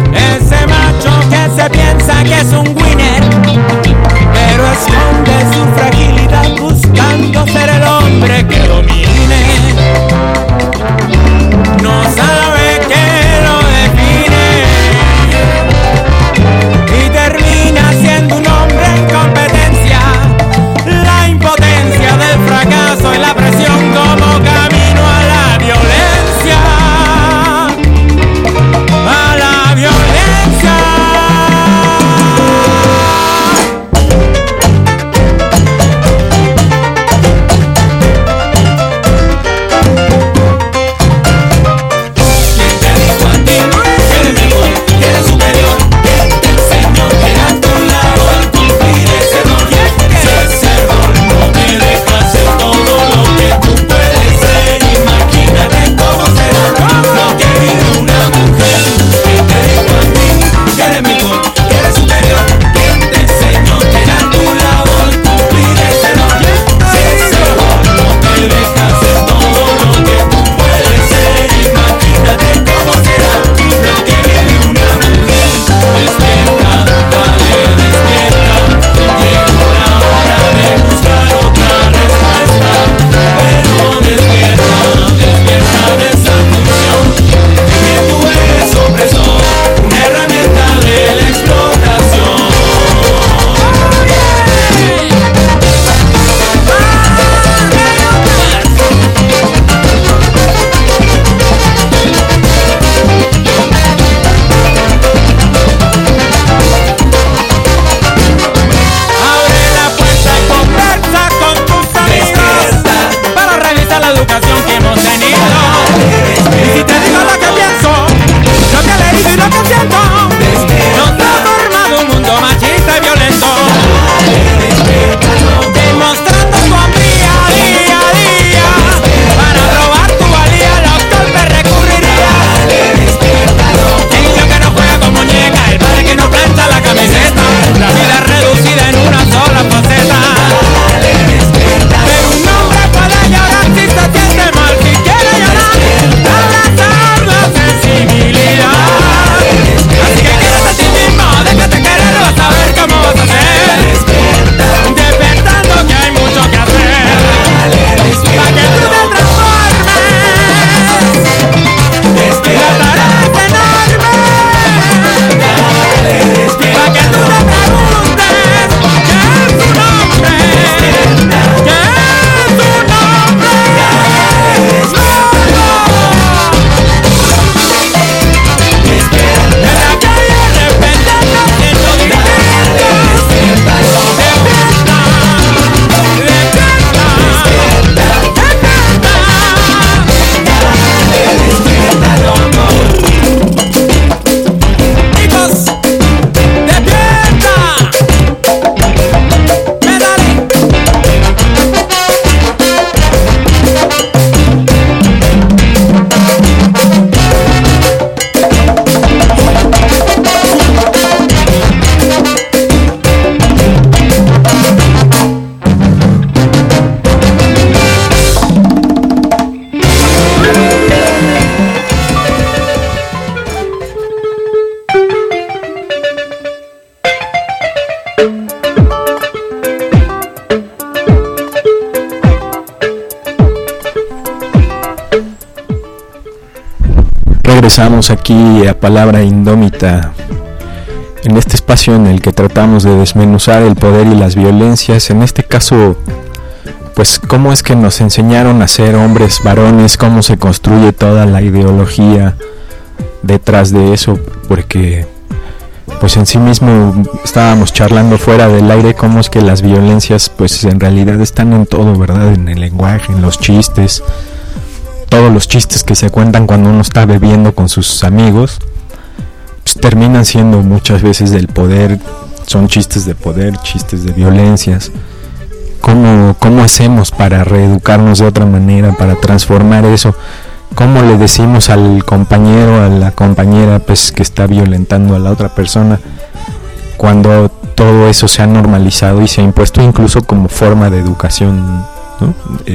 regresamos aquí a Palabra Indómita, en este espacio en el que tratamos de desmenuzar el poder y las violencias. En este caso, pues cómo es que nos enseñaron a ser hombres varones, cómo se construye toda la ideología detrás de eso, porque pues en sí mismo estábamos charlando fuera del aire cómo es que las violencias pues en realidad están en todo, ¿verdad? En el lenguaje, en los chistes, todos los chistes que se cuentan cuando uno está bebiendo con sus amigos, pues terminan siendo muchas veces del poder, son chistes de poder, chistes de violencias. ¿Cómo hacemos para reeducarnos de otra manera, para transformar eso? ¿Cómo le decimos al compañero, a la compañera pues que está violentando a la otra persona, cuando todo eso se ha normalizado y se ha impuesto incluso como forma de educación, ¿no?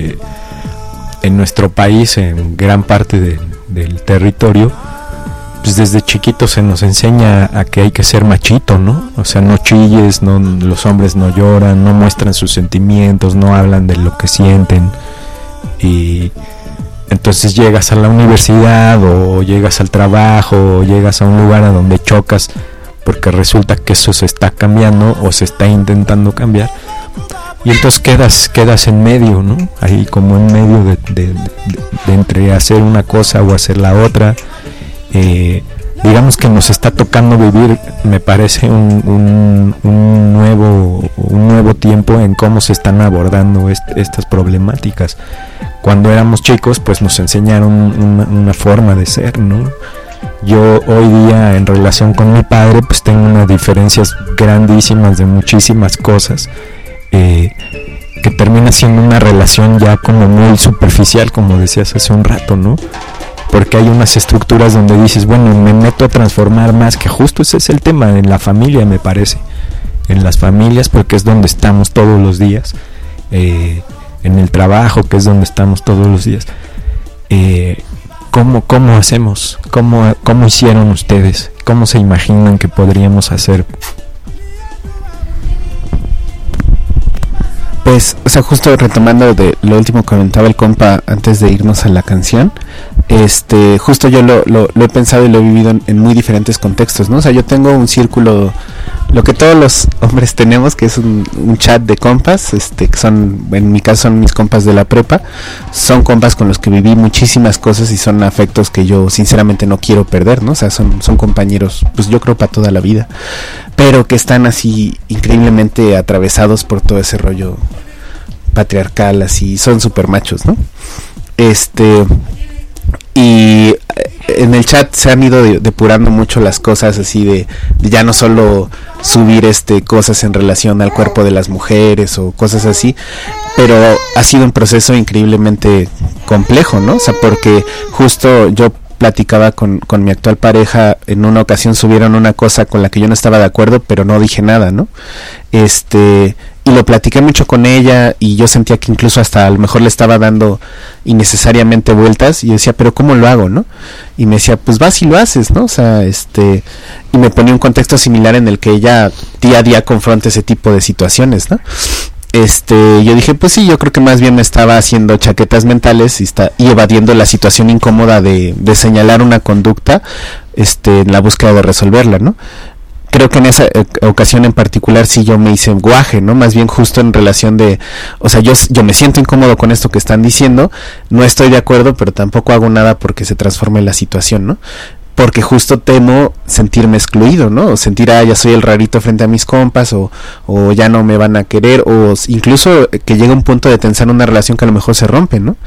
En nuestro país, en gran parte del territorio, pues desde chiquitos se nos enseña a que hay que ser machito, ¿no? O sea, no chilles, no, los hombres no lloran, no muestran sus sentimientos, no hablan de lo que sienten. Y entonces llegas a la universidad o llegas al trabajo o llegas a un lugar a donde chocas porque resulta que eso se está cambiando o se está intentando cambiar. Y entonces quedas en medio, ¿no? Ahí como en medio de entre hacer una cosa o hacer la otra. Digamos que nos está tocando vivir, me parece, un nuevo tiempo en cómo se están abordando estas problemáticas. Cuando éramos chicos, pues nos enseñaron una forma de ser, ¿no? Yo hoy día, en relación con mi padre, pues tengo unas diferencias grandísimas de muchísimas cosas, que termina siendo una relación ya como muy superficial, como decías hace un rato, ¿no? Porque hay unas estructuras donde dices, bueno, me meto a transformar más, que justo ese es el tema en la familia, me parece, en las familias, porque es donde estamos todos los días, en el trabajo, que es donde estamos todos los días. ¿Cómo hacemos? ¿Cómo hicieron ustedes? ¿Cómo se imaginan que podríamos hacer? Pues, o sea, justo retomando de lo último que comentaba el compa antes de irnos a la canción, justo yo lo he pensado y lo he vivido en muy diferentes contextos, ¿no? O sea, yo tengo un círculo, lo que todos los hombres tenemos, que es un chat de compas, que son, en mi caso son mis compas de la prepa, son compas con los que viví muchísimas cosas y son afectos que yo sinceramente no quiero perder, ¿no? O sea, son compañeros, pues yo creo para toda la vida, pero que están así increíblemente atravesados por todo ese rollo patriarcal, así, son super machos, ¿no? Y en el chat se han ido depurando mucho las cosas, así de ya no solo subir cosas en relación al cuerpo de las mujeres o cosas así, pero ha sido un proceso increíblemente complejo, ¿no? O sea, porque justo yo platicaba con mi actual pareja, en una ocasión subieron una cosa con la que yo no estaba de acuerdo, pero no dije nada, ¿no? Y lo platiqué mucho con ella y yo sentía que incluso hasta a lo mejor le estaba dando innecesariamente vueltas y yo decía, pero ¿cómo lo hago, no? Y me decía, pues vas y lo haces, ¿no? O sea, y me ponía un contexto similar en el que ella día a día confronta ese tipo de situaciones, ¿no? Yo dije, pues sí, yo creo que más bien me estaba haciendo chaquetas mentales y evadiendo la situación incómoda de señalar una conducta, en la búsqueda de resolverla, ¿no? Creo que en esa ocasión en particular sí yo me hice guaje, ¿no? Más bien justo en relación de, o sea, yo me siento incómodo con esto que están diciendo, no estoy de acuerdo, pero tampoco hago nada porque se transforme la situación, ¿no? Porque justo temo sentirme excluido, ¿no? O sentir, ya soy el rarito frente a mis compas, o ya no me van a querer, o incluso que llegue un punto de tensar una relación que a lo mejor se rompe, ¿no?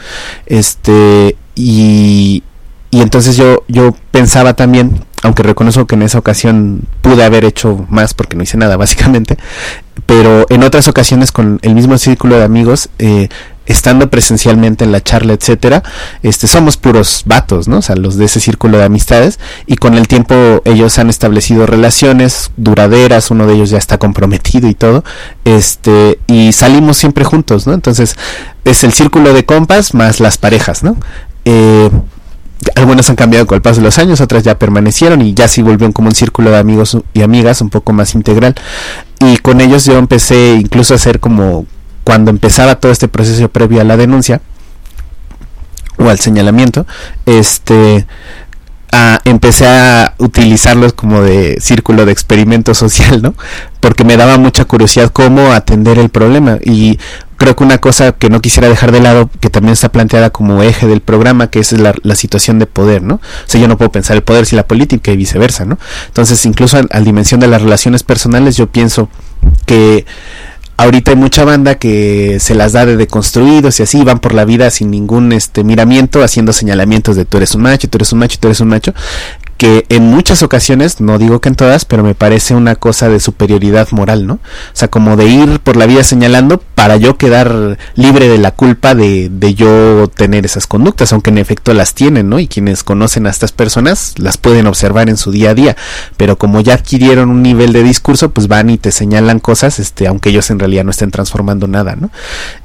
Y entonces yo pensaba también, aunque reconozco que en esa ocasión pude haber hecho más porque no hice nada básicamente, pero en otras ocasiones con el mismo círculo de amigos, estando presencialmente en la charla, etcétera, somos puros vatos, ¿no? O sea, los de ese círculo de amistades, y con el tiempo ellos han establecido relaciones duraderas, uno de ellos ya está comprometido y todo, y salimos siempre juntos, ¿no? Entonces es el círculo de compas más las parejas, ¿no? Algunas han cambiado con el paso de los años, otras ya permanecieron y ya sí volvieron como un círculo de amigos y amigas un poco más integral, y con ellos yo empecé incluso a hacer como cuando empezaba todo este proceso previo a la denuncia o al señalamiento, empecé a utilizarlos como de círculo de experimento social, ¿no? Porque me daba mucha curiosidad cómo atender el problema. Y creo que una cosa que no quisiera dejar de lado, que también está planteada como eje del programa, que es la situación de poder, ¿no? O sea, yo no puedo pensar el poder sin la política y viceversa, ¿no? Entonces, incluso a dimensión de las relaciones personales, yo pienso que ahorita hay mucha banda que se las da de deconstruidos y así van por la vida sin ningún miramiento, haciendo señalamientos de tú eres un macho, tú eres un macho, tú eres un macho, que en muchas ocasiones, no digo que en todas, pero me parece una cosa de superioridad moral, ¿no? O sea, como de ir por la vida señalando para yo quedar libre de la culpa de yo tener esas conductas, aunque en efecto las tienen, ¿no? Y quienes conocen a estas personas las pueden observar en su día a día, pero como ya adquirieron un nivel de discurso, pues van y te señalan cosas, aunque ellos en realidad no estén transformando nada, ¿no?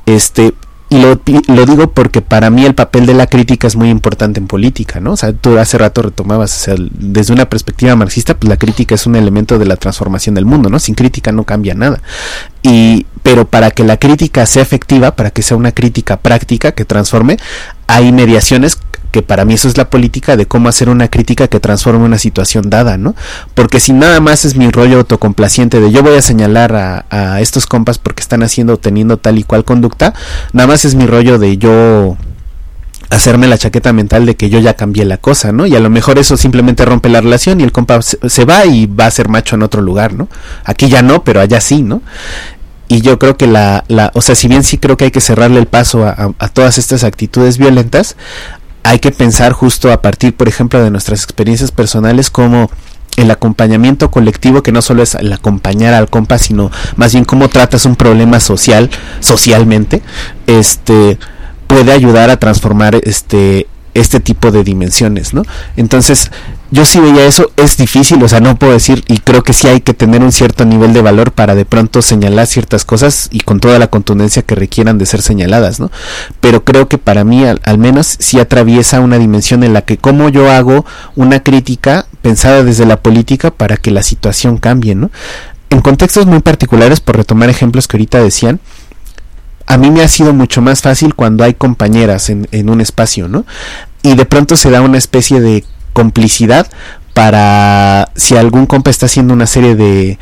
Y lo digo porque para mí el papel de la crítica es muy importante en política, ¿no? O sea, tú hace rato retomabas, o sea, desde una perspectiva marxista, pues la crítica es un elemento de la transformación del mundo, ¿no? Sin crítica no cambia nada. Pero para que la crítica sea efectiva, para que sea una crítica práctica que transforme, hay mediaciones que para mí eso es la política de cómo hacer una crítica que transforme una situación dada, ¿no? Porque si nada más es mi rollo autocomplaciente de yo voy a señalar a estos compas porque están haciendo o teniendo tal y cual conducta, nada más es mi rollo de yo hacerme la chaqueta mental de que yo ya cambié la cosa, ¿no? Y a lo mejor eso simplemente rompe la relación y el compa se va y va a ser macho en otro lugar, ¿no? Aquí ya no, pero allá sí, ¿no? Y yo creo que o sea, si bien sí creo que hay que cerrarle el paso a todas estas actitudes violentas, hay que pensar justo a partir, por ejemplo, de nuestras experiencias personales, como el acompañamiento colectivo, que no solo es el acompañar al compa, sino más bien cómo tratas un problema socialmente, puede ayudar a transformar este tipo de dimensiones, ¿no? Entonces, yo sí veía eso, es difícil, o sea, no puedo decir, y creo que sí hay que tener un cierto nivel de valor para de pronto señalar ciertas cosas y con toda la contundencia que requieran de ser señaladas, ¿no? Pero creo que para mí, al menos, sí atraviesa una dimensión en la que cómo yo hago una crítica pensada desde la política para que la situación cambie, ¿no? En contextos muy particulares, por retomar ejemplos que ahorita decían, a mí me ha sido mucho más fácil cuando hay compañeras en un espacio, ¿no? Y de pronto se da una especie de complicidad para si algún compa está haciendo una serie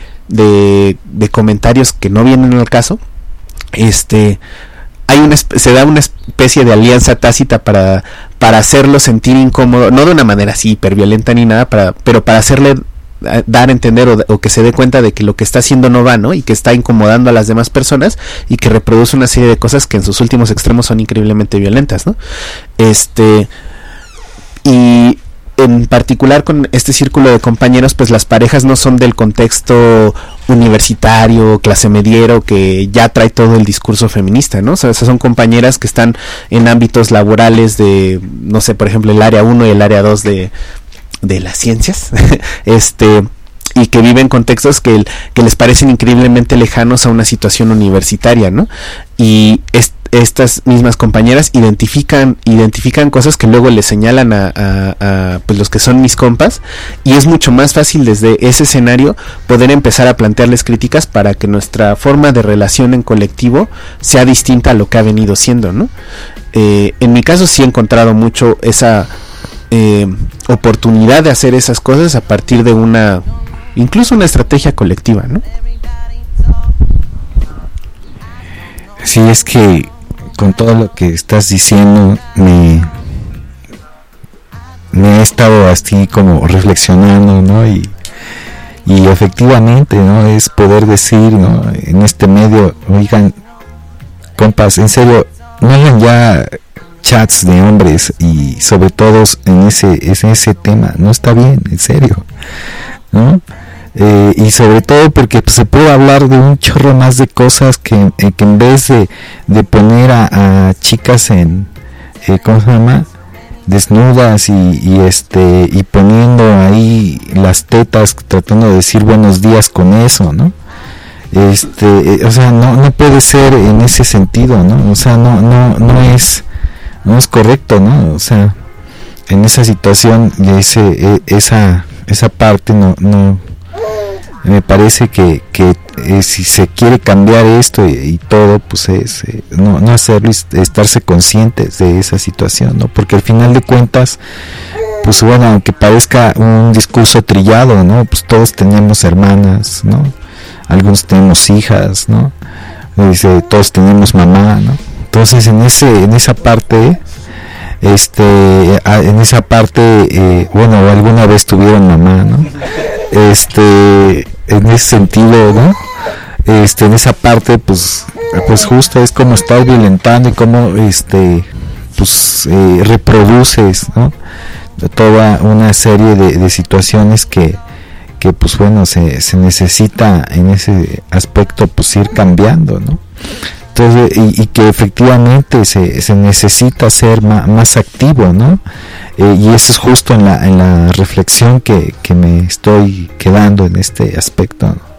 de comentarios que no vienen al caso, se da una especie de alianza tácita para hacerlo sentir incómodo, no de una manera así hiperviolenta ni nada, pero para hacerle dar a entender o que se dé cuenta de que lo que está haciendo no va, ¿no? Y que está incomodando a las demás personas y que reproduce una serie de cosas que en sus últimos extremos son increíblemente violentas, ¿no? Y en particular con este círculo de compañeros, pues las parejas no son del contexto universitario, clase mediero, que ya trae todo el discurso feminista, ¿no? O sea, son compañeras que están en ámbitos laborales de, no sé, por ejemplo, el área 1 y el área 2 de las ciencias, y que viven contextos que les parecen increíblemente lejanos a una situación universitaria, ¿no? Y estas mismas compañeras identifican cosas que luego les señalan a pues los que son mis compas, y es mucho más fácil desde ese escenario poder empezar a plantearles críticas para que nuestra forma de relación en colectivo sea distinta a lo que ha venido siendo, ¿no? En mi caso sí he encontrado mucho esa oportunidad de hacer esas cosas a partir de incluso una estrategia colectiva, ¿no? Sí, es que con todo lo que estás diciendo me he estado así como reflexionando, ¿no? Y efectivamente, ¿no? Es poder decir, ¿no? En este medio, oigan, compas, en serio, no hagan ya chats de hombres y sobre todo en ese tema, no está bien, en serio, ¿no? Y sobre todo porque pues, se puede hablar de un chorro más de cosas que en vez de poner a chicas en ¿cómo se llama? Desnudas y poniendo ahí las tetas tratando de decir buenos días con eso, ¿no? O sea, no puede ser en ese sentido, ¿no? O sea, no es correcto, ¿no? O sea, en esa situación esa parte no me parece que si se quiere cambiar esto y todo, pues es no hacerlo, estarse conscientes de esa situación, ¿no? Porque al final de cuentas, pues bueno, aunque parezca un discurso trillado, ¿no? Pues todos tenemos hermanas, ¿no? Algunos tenemos hijas, ¿no? Todos tenemos mamá, ¿no? Entonces en esa parte, bueno, alguna vez tuvieron mamá, ¿no? En ese sentido, ¿no? En esa parte, pues justo es como estar violentando y como reproduces, ¿no? Toda una serie de situaciones que pues bueno, se necesita en ese aspecto pues ir cambiando, ¿no? Entonces, y que efectivamente se necesita ser más activo, ¿no? Y eso es justo en la reflexión que me estoy quedando en este aspecto, ¿no?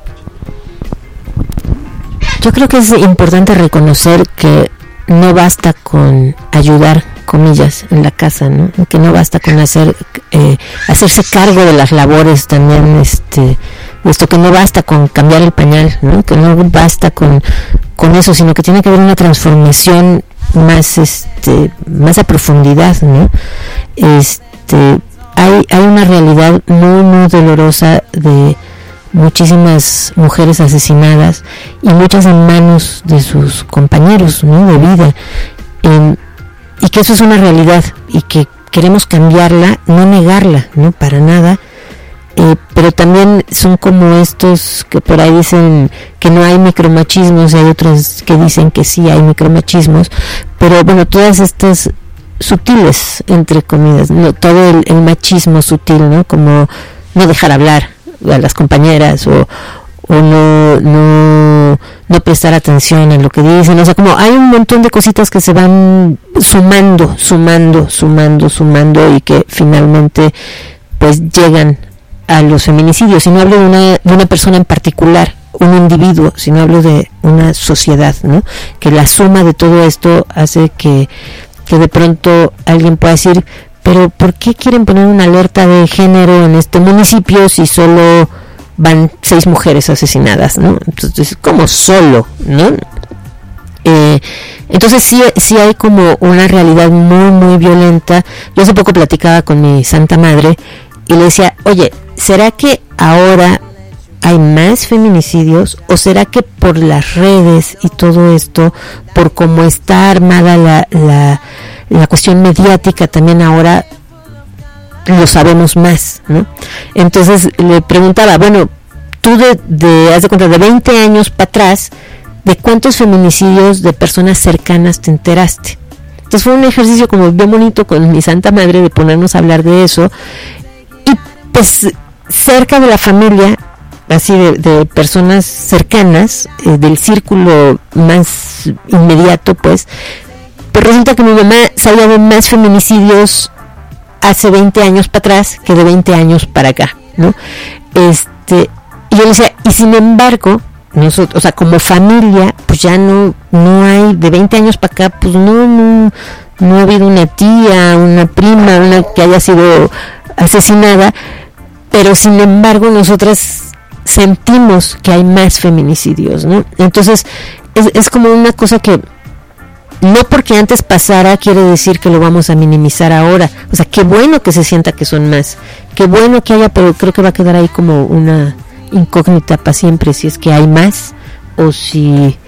Yo creo que es importante reconocer que no basta con ayudar, comillas, en la casa, ¿no? Que no basta con hacerse cargo de las labores también, esto que no basta con cambiar el pañal, ¿no? Que no basta con eso, sino que tiene que haber una transformación más a profundidad, ¿no? Hay una realidad muy muy dolorosa de muchísimas mujeres asesinadas y muchas en manos de sus compañeros, ¿no? De vida, y que eso es una realidad y que queremos cambiarla, no negarla, no para nada, pero también son como estos que por ahí dicen que no hay micromachismos, y hay otros que dicen que sí hay micromachismos, pero bueno, todas estas sutiles, entre comillas, no, todo el machismo sutil, ¿no? Como no dejar hablar a las compañeras o no prestar atención en lo que dicen, o sea, como hay un montón de cositas que se van sumando y que finalmente pues llegan a los feminicidios. Y no hablo de una persona en particular, un individuo, sino hablo de una sociedad, ¿no? Que la suma de todo esto hace que de pronto alguien pueda decir, pero ¿por qué quieren poner una alerta de género en este municipio si solo van 6 mujeres asesinadas, ¿no? Entonces, como solo, ¿no? Entonces sí hay como una realidad muy muy violenta. Yo hace poco platicaba con mi santa madre y le decía, oye, ¿será que ahora hay más feminicidios o será que por las redes y todo esto, por cómo está armada la cuestión mediática, también ahora lo sabemos más, ¿no? Entonces le preguntaba, bueno, tú haz de cuenta, de 20 años para atrás, ¿de cuántos feminicidios de personas cercanas te enteraste? Entonces fue un ejercicio como bien bonito con mi santa madre de ponernos a hablar de eso, y pues cerca de la familia, así de personas cercanas, del círculo más inmediato, pues resulta que mi mamá sabía de más feminicidios hace 20 años para atrás que de 20 años para acá, ¿no? Y yo le decía, y sin embargo, nosotros, o sea, como familia, pues ya no hay, de 20 años para acá, pues no ha habido una tía, una prima, una que haya sido asesinada, pero sin embargo nosotras sentimos que hay más feminicidios, ¿no? Entonces es como una cosa que no porque antes pasara quiere decir que lo vamos a minimizar ahora. O sea, qué bueno que se sienta que son más, qué bueno que haya, pero creo que va a quedar ahí como una incógnita para siempre, si es que hay más o si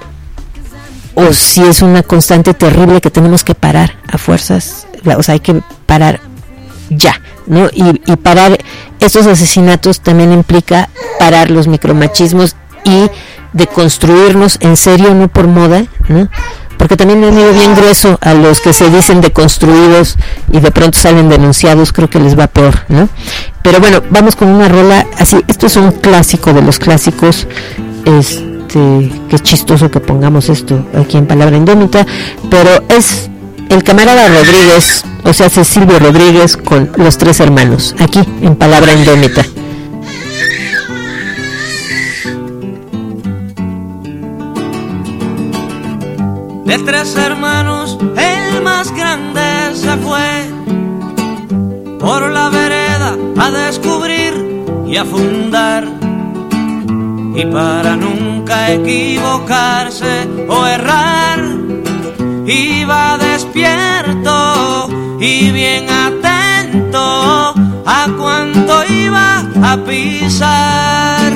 es una constante terrible que tenemos que parar a fuerzas. O sea, hay que parar ya, ¿no? Y parar estos asesinatos también implica parar los micromachismos y de construirnos en serio, no por moda, ¿no? Porque también han ido bien grueso a los que se dicen deconstruidos y de pronto salen denunciados, creo que les va peor, ¿no? Pero bueno, vamos con una rola así. Esto es un clásico de los clásicos, que es chistoso que pongamos esto aquí en Palabra Indómita, pero es el camarada Rodríguez, o sea, Silvio Rodríguez con Los Tres Hermanos, aquí en Palabra Indómita. De 3 hermanos, el más grande se fue por la vereda a descubrir y a fundar. y para nunca equivocarse o errar, iba despierto y bien atento a cuánto iba a pisar.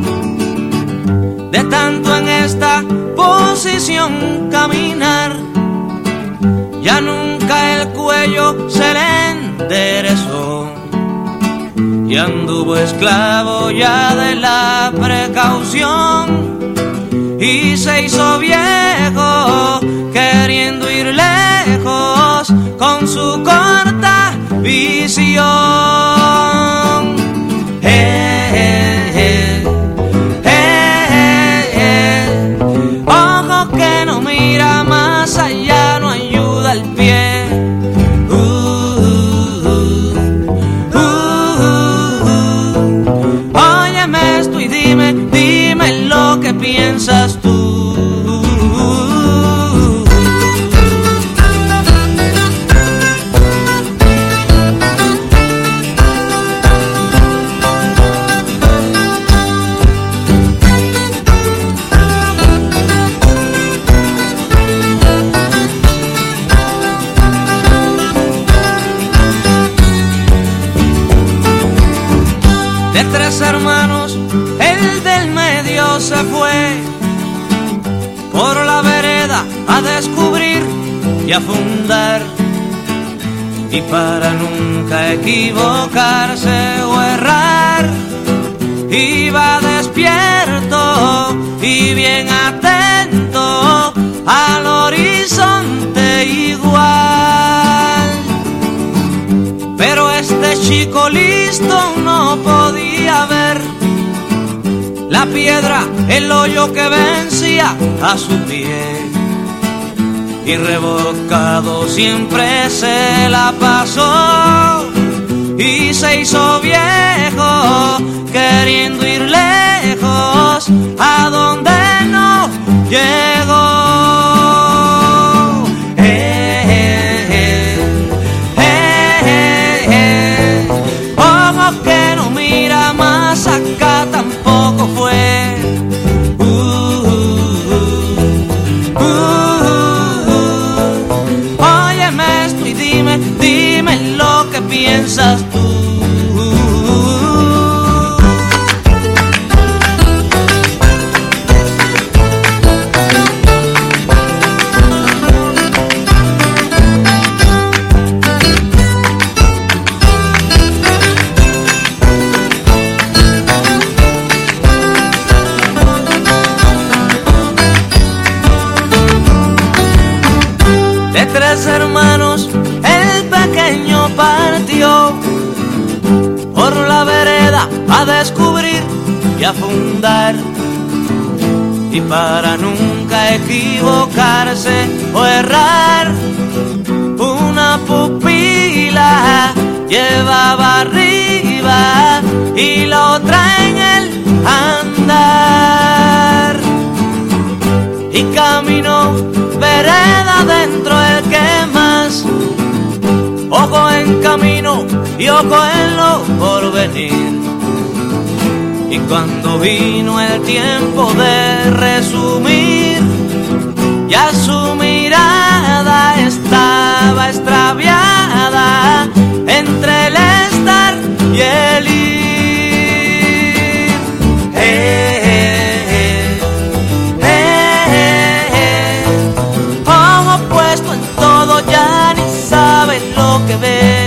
De tanto en esta posición caminar, ya nunca el cuello se le enderezó y anduvo esclavo ya de la precaución y se hizo viejo queriendo ir lejos con su corta visión. Ojo que no mira más allá, no ayuda al pie. Óyeme esto y dime lo que piensas tú. De tres hermanos, el del medio se fue por la vereda a descubrir y a fundar, y para nunca equivocarse o errar, iba despierto y bien atento al horizonte igual. Pero este chico listo no podía ver la piedra, el hoyo que vencía a su pie, y rebocado siempre se la pasó y se hizo viejo queriendo ir lejos a donde no llegó. Ojo que no mira más acá, tampoco fue. Óyeme esto y dime lo que piensas tú. De tres hermanos, el pequeño partió por la vereda a descubrir y a fundar, y para nunca equivocarse o errar, una pupila llevaba arriba y la otra en el andar, y caminó vereda dentro el que más, ojo en camino y ojo en lo por venir. Y cuando vino el tiempo de resumir, ya su mirada estaba extraviada entre el estar y el ir. Ojo puesto en todo, ya ni sabe lo que ve.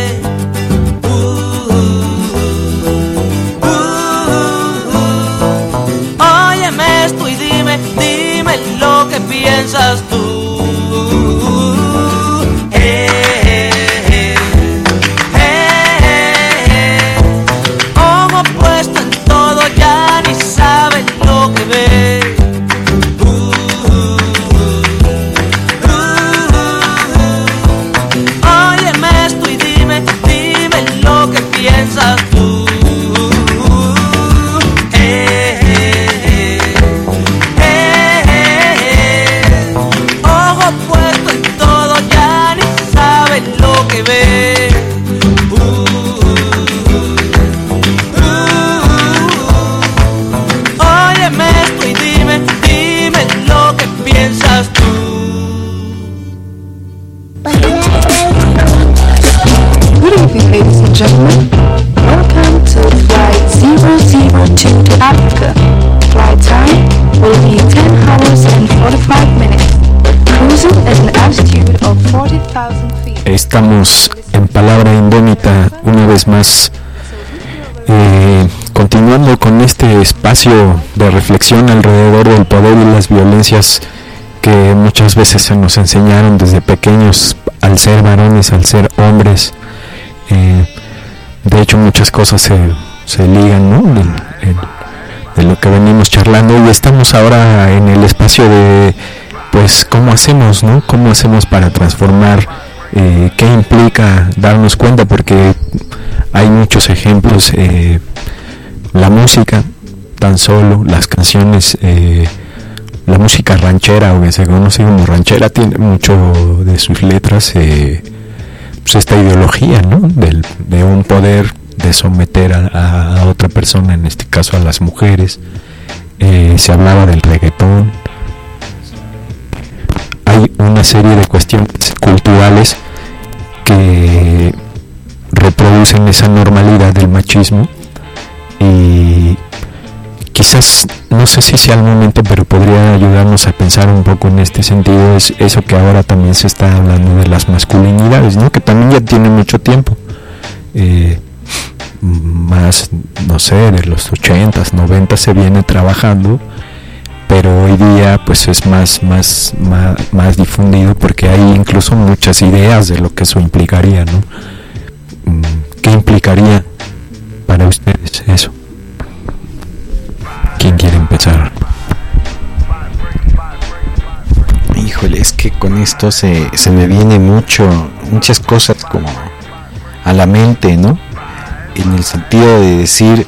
Óyeme esto y dime lo que piensas tú. Ojo puesto en todo, ya ni sabe lo que ve. Óyeme esto y dime lo que piensas tú. Estamos en Palabra Indómita una vez más, continuando con este espacio de reflexión alrededor del poder y las violencias que muchas veces se nos enseñaron desde pequeños al ser varones, al ser hombres. De hecho muchas cosas se ligan, ¿no? De lo que venimos charlando, y estamos ahora en el espacio de, pues, cómo hacemos, ¿no? Cómo hacemos para transformar, qué implica darnos cuenta, porque hay muchos ejemplos. La música, tan solo, las canciones, la música ranchera, o que se conoce como ranchera, tiene mucho de sus letras, pues esta ideología, ¿no? De un poder de someter a otra persona, en este caso a las mujeres. Se hablaba del reggaetón. Hay una serie de cuestiones culturales que reproducen esa normalidad del machismo, y quizás, no sé si sea el momento, pero podría ayudarnos a pensar un poco en este sentido, es eso que ahora también se está hablando de las masculinidades, ¿no? Que también ya tiene mucho tiempo, más, no sé, de los 80s, 90s se viene trabajando, pero hoy día pues es más difundido, porque hay incluso muchas ideas de lo que eso implicaría, ¿no? ¿Qué implicaría para ustedes eso? ¿Quién quiere empezar? Híjole, es que con esto se me viene muchas cosas como a la mente, ¿no? En el sentido de decir,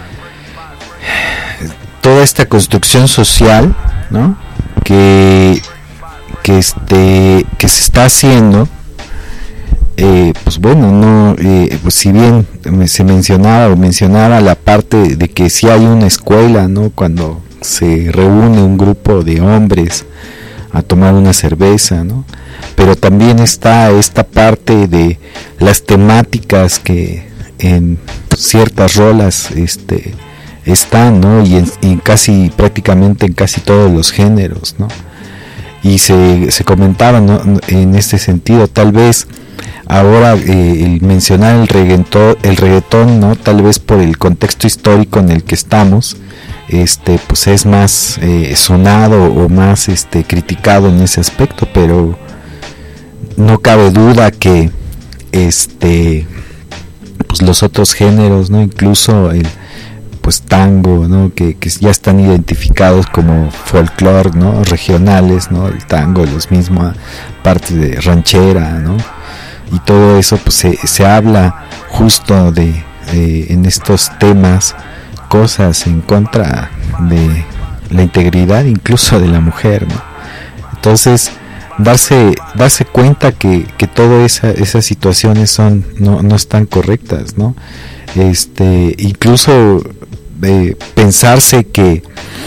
toda esta construcción social, ¿no? Que se está haciendo, pues bueno, no, pues si bien se mencionaba la parte de que sí hay una escuela, ¿no? Cuando se reúne un grupo de hombres a tomar una cerveza, ¿no? Pero también está esta parte de las temáticas que en ciertas rolas están, ¿no? Y prácticamente en casi todos los géneros, ¿no? Y se comentaba, ¿no? En este sentido, tal vez ahora el mencionar el reggaetón, ¿no? Tal vez por el contexto histórico en el que estamos, pues es más sonado o más criticado en ese aspecto, pero no cabe duda que pues los otros géneros, ¿no? Incluso el pues tango, ¿no? Que ya están identificados como folclore, ¿no? Regionales, ¿no? El tango, los mismos partes de ranchera, ¿no? Y todo eso pues se habla justo de en estos temas, cosas en contra de la integridad incluso de la mujer, ¿no? Entonces darse cuenta que todas esas situaciones no están correctas, ¿no? Incluso pensarse que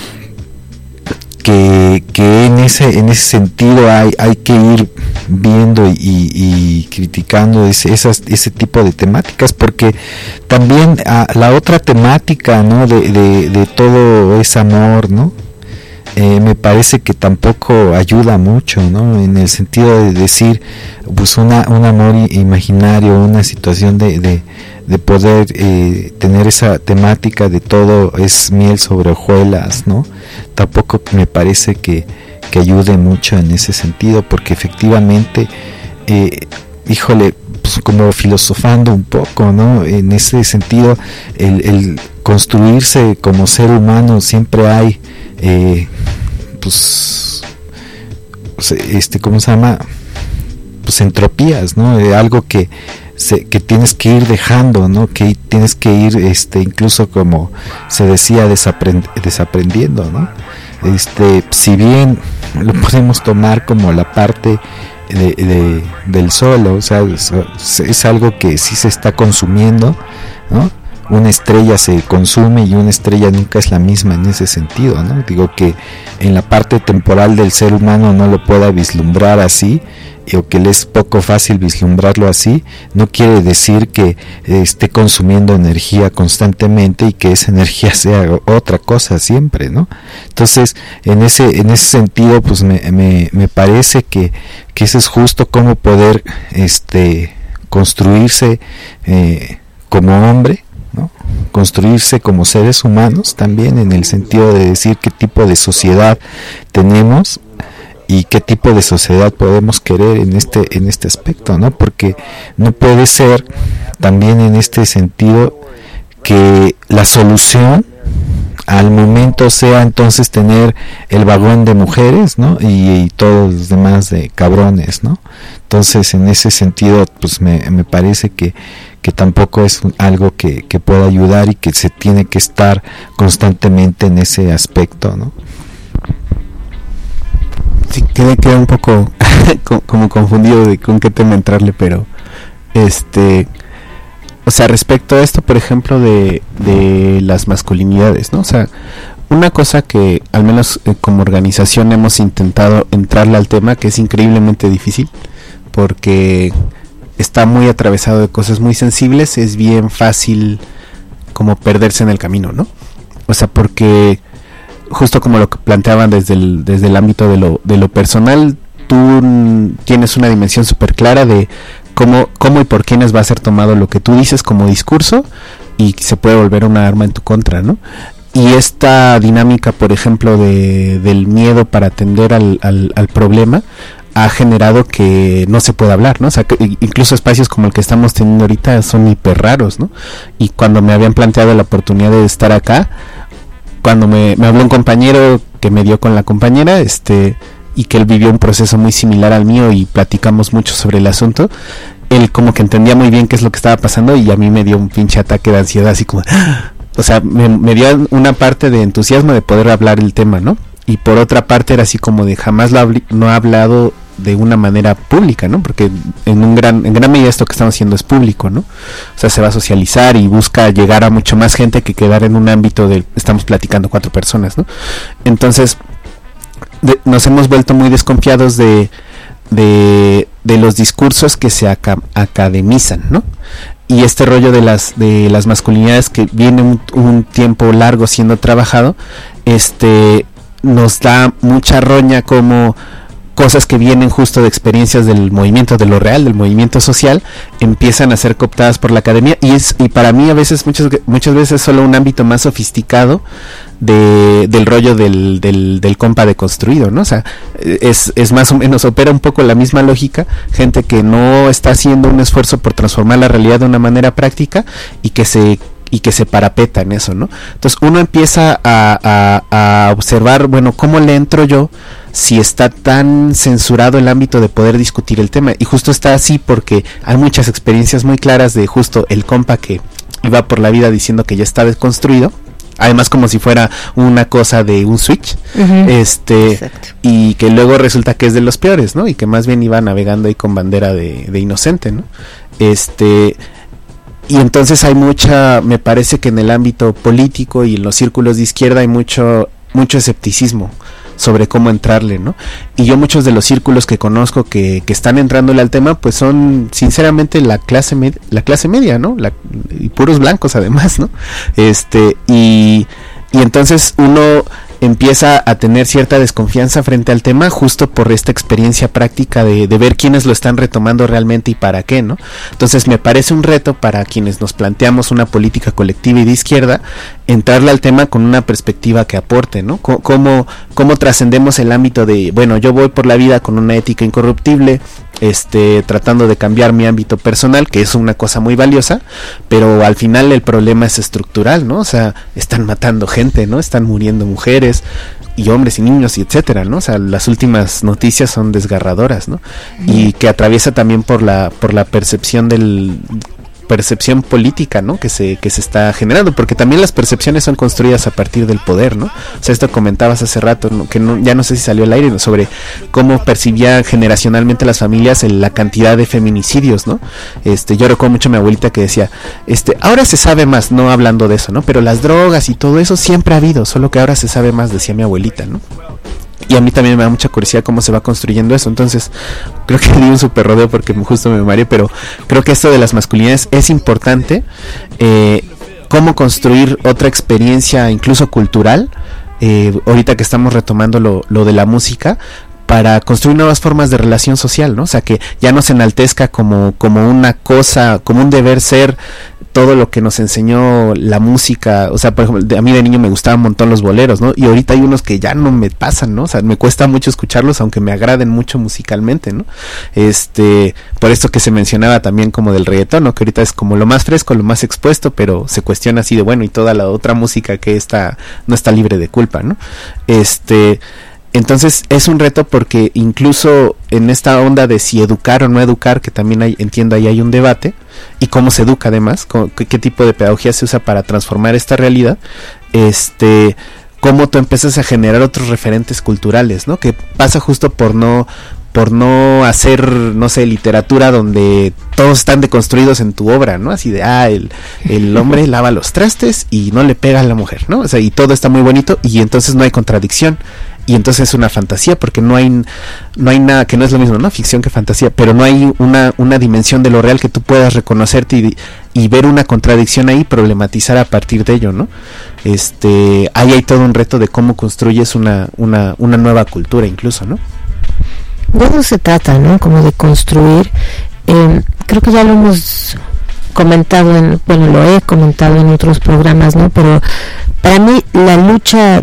en ese sentido hay que ir viendo y criticando ese tipo de temáticas, porque también la otra temática, ¿no? de todo ese amor, ¿no? Me parece que tampoco ayuda mucho, ¿no? En el sentido de decir, pues un amor imaginario, una situación de poder tener esa temática de todo es miel sobre hojuelas, ¿no? Tampoco me parece que ayude mucho en ese sentido, porque efectivamente, híjole, pues como filosofando un poco, ¿no? En ese sentido, el construirse como ser humano, siempre hay pues ¿cómo se llama? Pues entropías, ¿no? Algo que tienes que ir dejando, ¿no? Que tienes que ir incluso, como se decía, desaprendiendo, ¿no? Si bien lo podemos tomar como la parte del solo, o sea, es algo que sí se está consumiendo, ¿no? Una estrella se consume y una estrella nunca es la misma en ese sentido, ¿no? Digo que en la parte temporal del ser humano no lo pueda vislumbrar así, o que le es poco fácil vislumbrarlo así, no quiere decir que esté consumiendo energía constantemente y que esa energía sea otra cosa siempre, ¿no? Entonces, en ese sentido, pues me parece que eso es justo, cómo poder construirse como hombre, ¿no? Construirse como seres humanos también, en el sentido de decir qué tipo de sociedad tenemos y qué tipo de sociedad podemos querer en este aspecto, ¿no? Porque no puede ser también en este sentido que la solución al momento sea entonces tener el vagón de mujeres, ¿no? Y todos los demás de cabrones, ¿no? Entonces, en ese sentido, pues me parece que tampoco es algo que pueda ayudar y que se tiene que estar constantemente en ese aspecto, ¿no? Sí, quedé un poco como confundido de con qué tema entrarle, pero o sea, respecto a esto, por ejemplo, de las masculinidades, ¿no? O sea, una cosa que al menos como organización hemos intentado entrarle al tema, que es increíblemente difícil, porque está muy atravesado de cosas muy sensibles, es bien fácil como perderse en el camino, ¿no? O sea, porque justo como lo que planteaban desde el ámbito de lo personal, tú tienes una dimensión súper clara de cómo y por quiénes va a ser tomado lo que tú dices como discurso, y se puede volver una arma en tu contra, ¿no? Y esta dinámica, por ejemplo, del miedo para atender al problema ha generado que no se pueda hablar, ¿no? O sea, que incluso espacios como el que estamos teniendo ahorita son hiper raros, ¿no? Y cuando me habían planteado la oportunidad de estar acá, cuando me habló un compañero que me dio con la compañera, y que él vivió un proceso muy similar al mío y platicamos mucho sobre el asunto, él como que entendía muy bien qué es lo que estaba pasando, y a mí me dio un pinche ataque de ansiedad, así como, o sea, me dio una parte de entusiasmo de poder hablar el tema, ¿no? Y por otra parte era así como de jamás no ha hablado de una manera pública, ¿no? Porque en gran medida esto que estamos haciendo es público, ¿no? O sea, se va a socializar y busca llegar a mucho más gente que quedar en un ámbito de estamos platicando 4 personas, ¿no? Entonces nos hemos vuelto muy desconfiados de los discursos que se academizan, ¿no? Y este rollo de las masculinidades que viene un tiempo largo siendo trabajado, nos da mucha roña como cosas que vienen justo de experiencias del movimiento, de lo real, del movimiento social, empiezan a ser cooptadas por la academia, y para mí a veces, muchas veces solo un ámbito más sofisticado del rollo del compa deconstruido, ¿no? O sea, es más o menos, opera un poco la misma lógica, gente que no está haciendo un esfuerzo por transformar la realidad de una manera práctica y que se parapeta en eso, ¿no? Entonces uno empieza a observar, bueno, ¿cómo le entro yo si está tan censurado el ámbito de poder discutir el tema? Y justo está así porque hay muchas experiencias muy claras de justo el compa que iba por la vida diciendo que ya está desconstruido, además como si fuera una cosa de un switch, y que luego resulta que es de los peores, ¿no? Y que más bien iba navegando ahí con bandera de inocente, ¿no? Y entonces hay me parece que en el ámbito político y en los círculos de izquierda hay mucho escepticismo sobre cómo entrarle, ¿no? Y yo muchos de los círculos que conozco que están entrándole al tema, pues son sinceramente la clase media, ¿no? Y puros blancos además, ¿no? Y entonces uno empieza a tener cierta desconfianza frente al tema justo por esta experiencia práctica de ver quiénes lo están retomando realmente y para qué, ¿no? Entonces me parece un reto para quienes nos planteamos una política colectiva y de izquierda, entrarle al tema con una perspectiva que aporte, ¿no? ¿Cómo trascendemos el ámbito de, bueno, yo voy por la vida con una ética incorruptible, tratando de cambiar mi ámbito personal, que es una cosa muy valiosa, pero al final el problema es estructural, ¿no? O sea, están matando gente, ¿no? Están muriendo mujeres y hombres y niños y etcétera, ¿no? O sea, las últimas noticias son desgarradoras, ¿no? Y que atraviesa también por la percepción percepción política, ¿no? que se está generando, porque también las percepciones son construidas a partir del poder, ¿no? O sea, esto comentabas hace rato, ¿no? Que ya no sé si salió al aire, ¿no? Sobre cómo percibían generacionalmente las familias la cantidad de feminicidios, ¿no? Yo recuerdo mucho a mi abuelita que decía, ahora se sabe más, no hablando de eso, ¿no? Pero las drogas y todo eso siempre ha habido, solo que ahora se sabe más, decía mi abuelita, ¿no? Y a mí también me da mucha curiosidad cómo se va construyendo eso. Entonces, creo que di un súper rodeo porque justo me mareé, pero creo que esto de las masculinidades es importante. Cómo construir otra experiencia, incluso cultural, ahorita que estamos retomando lo de la música, para construir nuevas formas de relación social, ¿no? O sea, que ya no se enaltezca como una cosa, como un deber ser, todo lo que nos enseñó la música. O sea, por ejemplo, a mí de niño me gustaban un montón los boleros, ¿no? Y ahorita hay unos que ya no me pasan, ¿no? O sea, me cuesta mucho escucharlos, aunque me agraden mucho musicalmente, ¿no? Por esto que se mencionaba también como del reggaetón, ¿no? Que ahorita es como lo más fresco, lo más expuesto, pero se cuestiona así de, bueno, y toda la otra música que no está libre de culpa, ¿no? Entonces es un reto porque incluso en esta onda de si educar o no educar, que también entiendo ahí hay un debate, y cómo se educa además, qué tipo de pedagogía se usa para transformar esta realidad, cómo tú empiezas a generar otros referentes culturales, ¿no? Que pasa justo por no hacer, no sé, literatura donde todos están deconstruidos en tu obra, ¿no? Así de, el hombre lava los trastes y no le pega a la mujer, ¿no? O sea, y todo está muy bonito y entonces no hay contradicción. Y entonces es una fantasía porque no hay nada, que no es lo mismo, ¿no? Ficción que fantasía, pero no hay una dimensión de lo real que tú puedas reconocerte y ver una contradicción ahí, problematizar a partir de ello, ¿no? Ahí hay todo un reto de cómo construyes una nueva cultura incluso, ¿no? De eso se trata, ¿no? Como de construir. Creo que ya lo hemos comentado, lo he comentado en otros programas, ¿no? Pero para mí la lucha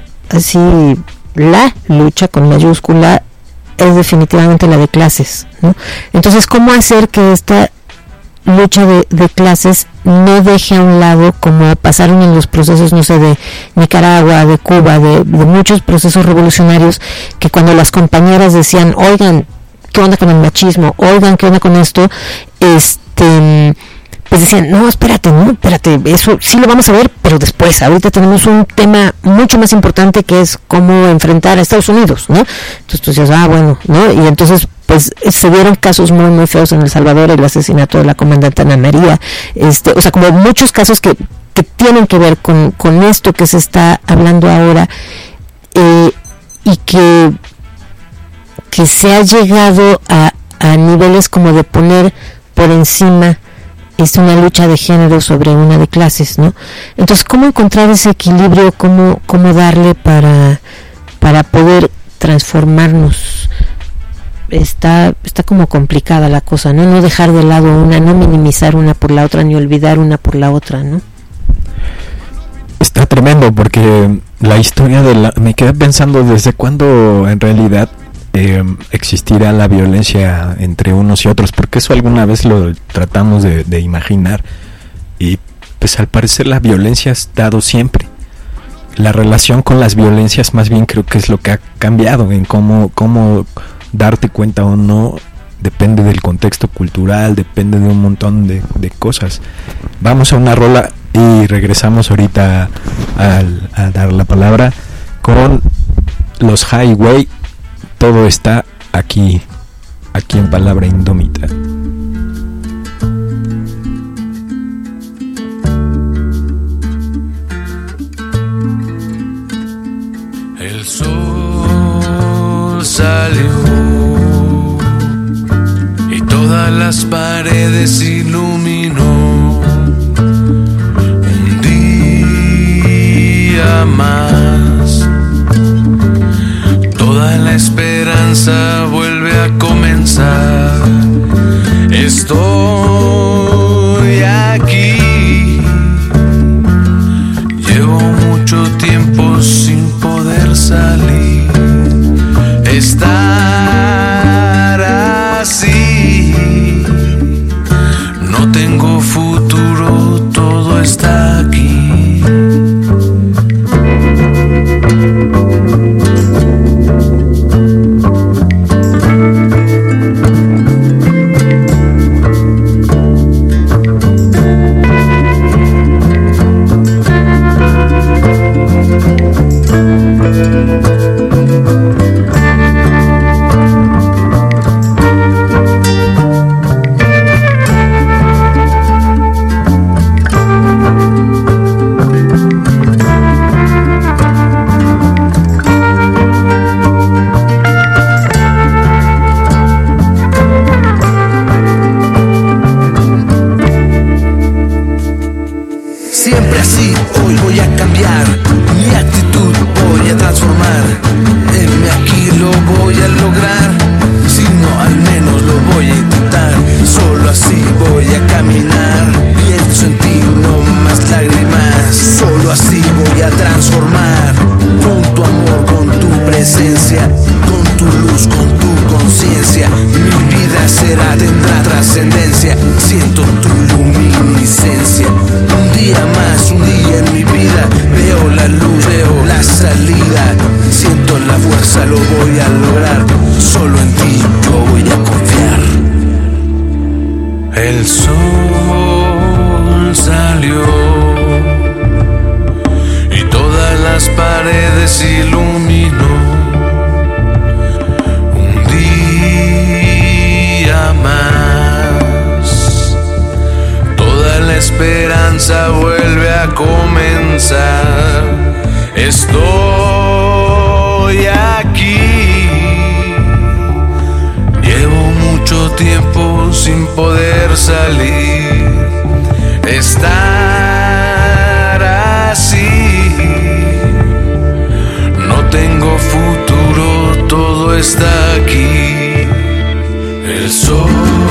con mayúscula es definitivamente la de clases, ¿no? Entonces, ¿cómo hacer que esta lucha de clases no deje a un lado, como pasaron en los procesos, no sé, de Nicaragua, de Cuba, de muchos procesos revolucionarios, que cuando las compañeras decían, oigan, ¿qué onda con el machismo? Oigan, ¿qué onda con esto? Pues decían, no, espérate, eso sí lo vamos a ver, pero después, ahorita tenemos un tema mucho más importante que es cómo enfrentar a Estados Unidos, ¿no? Entonces tú decías, bueno, ¿no? Y entonces, pues, se dieron casos muy, muy feos en El Salvador, el asesinato de la comandante Ana María, o sea, como muchos casos que tienen que ver con esto que se está hablando ahora, y que se ha llegado a niveles como de poner por encima una lucha de género sobre una de clases, ¿no? Entonces, ¿cómo encontrar ese equilibrio? ¿Cómo darle para poder transformarnos? Está como complicada la cosa, ¿no? No dejar de lado una, no minimizar una por la otra, ni olvidar una por la otra, ¿no? Está tremendo porque la historia me quedé pensando desde cuándo en realidad existirá la violencia entre unos y otros, porque eso alguna vez lo tratamos de imaginar, y pues al parecer la violencia ha estado siempre. La relación con las violencias más bien creo que es lo que ha cambiado en cómo darte cuenta o no, depende del contexto cultural, depende de un montón de cosas. Vamos a una rola y regresamos ahorita a dar la palabra con los Highway. Todo está aquí en Palabra Indómita. El sol salió y todas las paredes iluminó. Un día más, toda la esperanza vuelve a comenzar. Estoy aquí, llevo mucho tiempo sin poder salir. Estar así, no tengo futuro, todo está aquí. esencia, con tu luz, con tu conciencia. Mi vida tendrá trascendencia. Siento tu luminiscencia. Un día más, un día en mi vida. Veo la luz, veo la salida. Siento la fuerza, lo voy a lograr. Solo en ti yo voy a confiar. El sol salió y todas las paredes iluminó. Un día más, toda la esperanza vuelve a comenzar. Estoy aquí, llevo mucho tiempo sin poder salir. Estar así, no tengo futuro, todo está aquí. El sol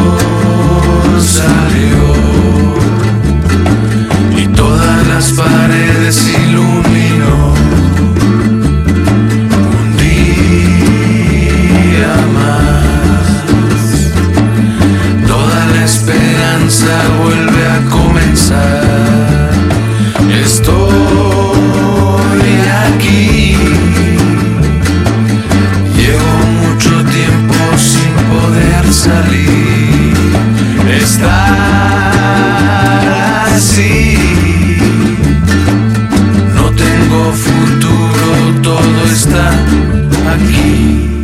salió y todas las paredes iluminó. Un día más, toda la esperanza vuelve a comenzar. Estoy aquí, llevo mucho tiempo sin poder salir. Estar así, no tengo futuro, todo está aquí.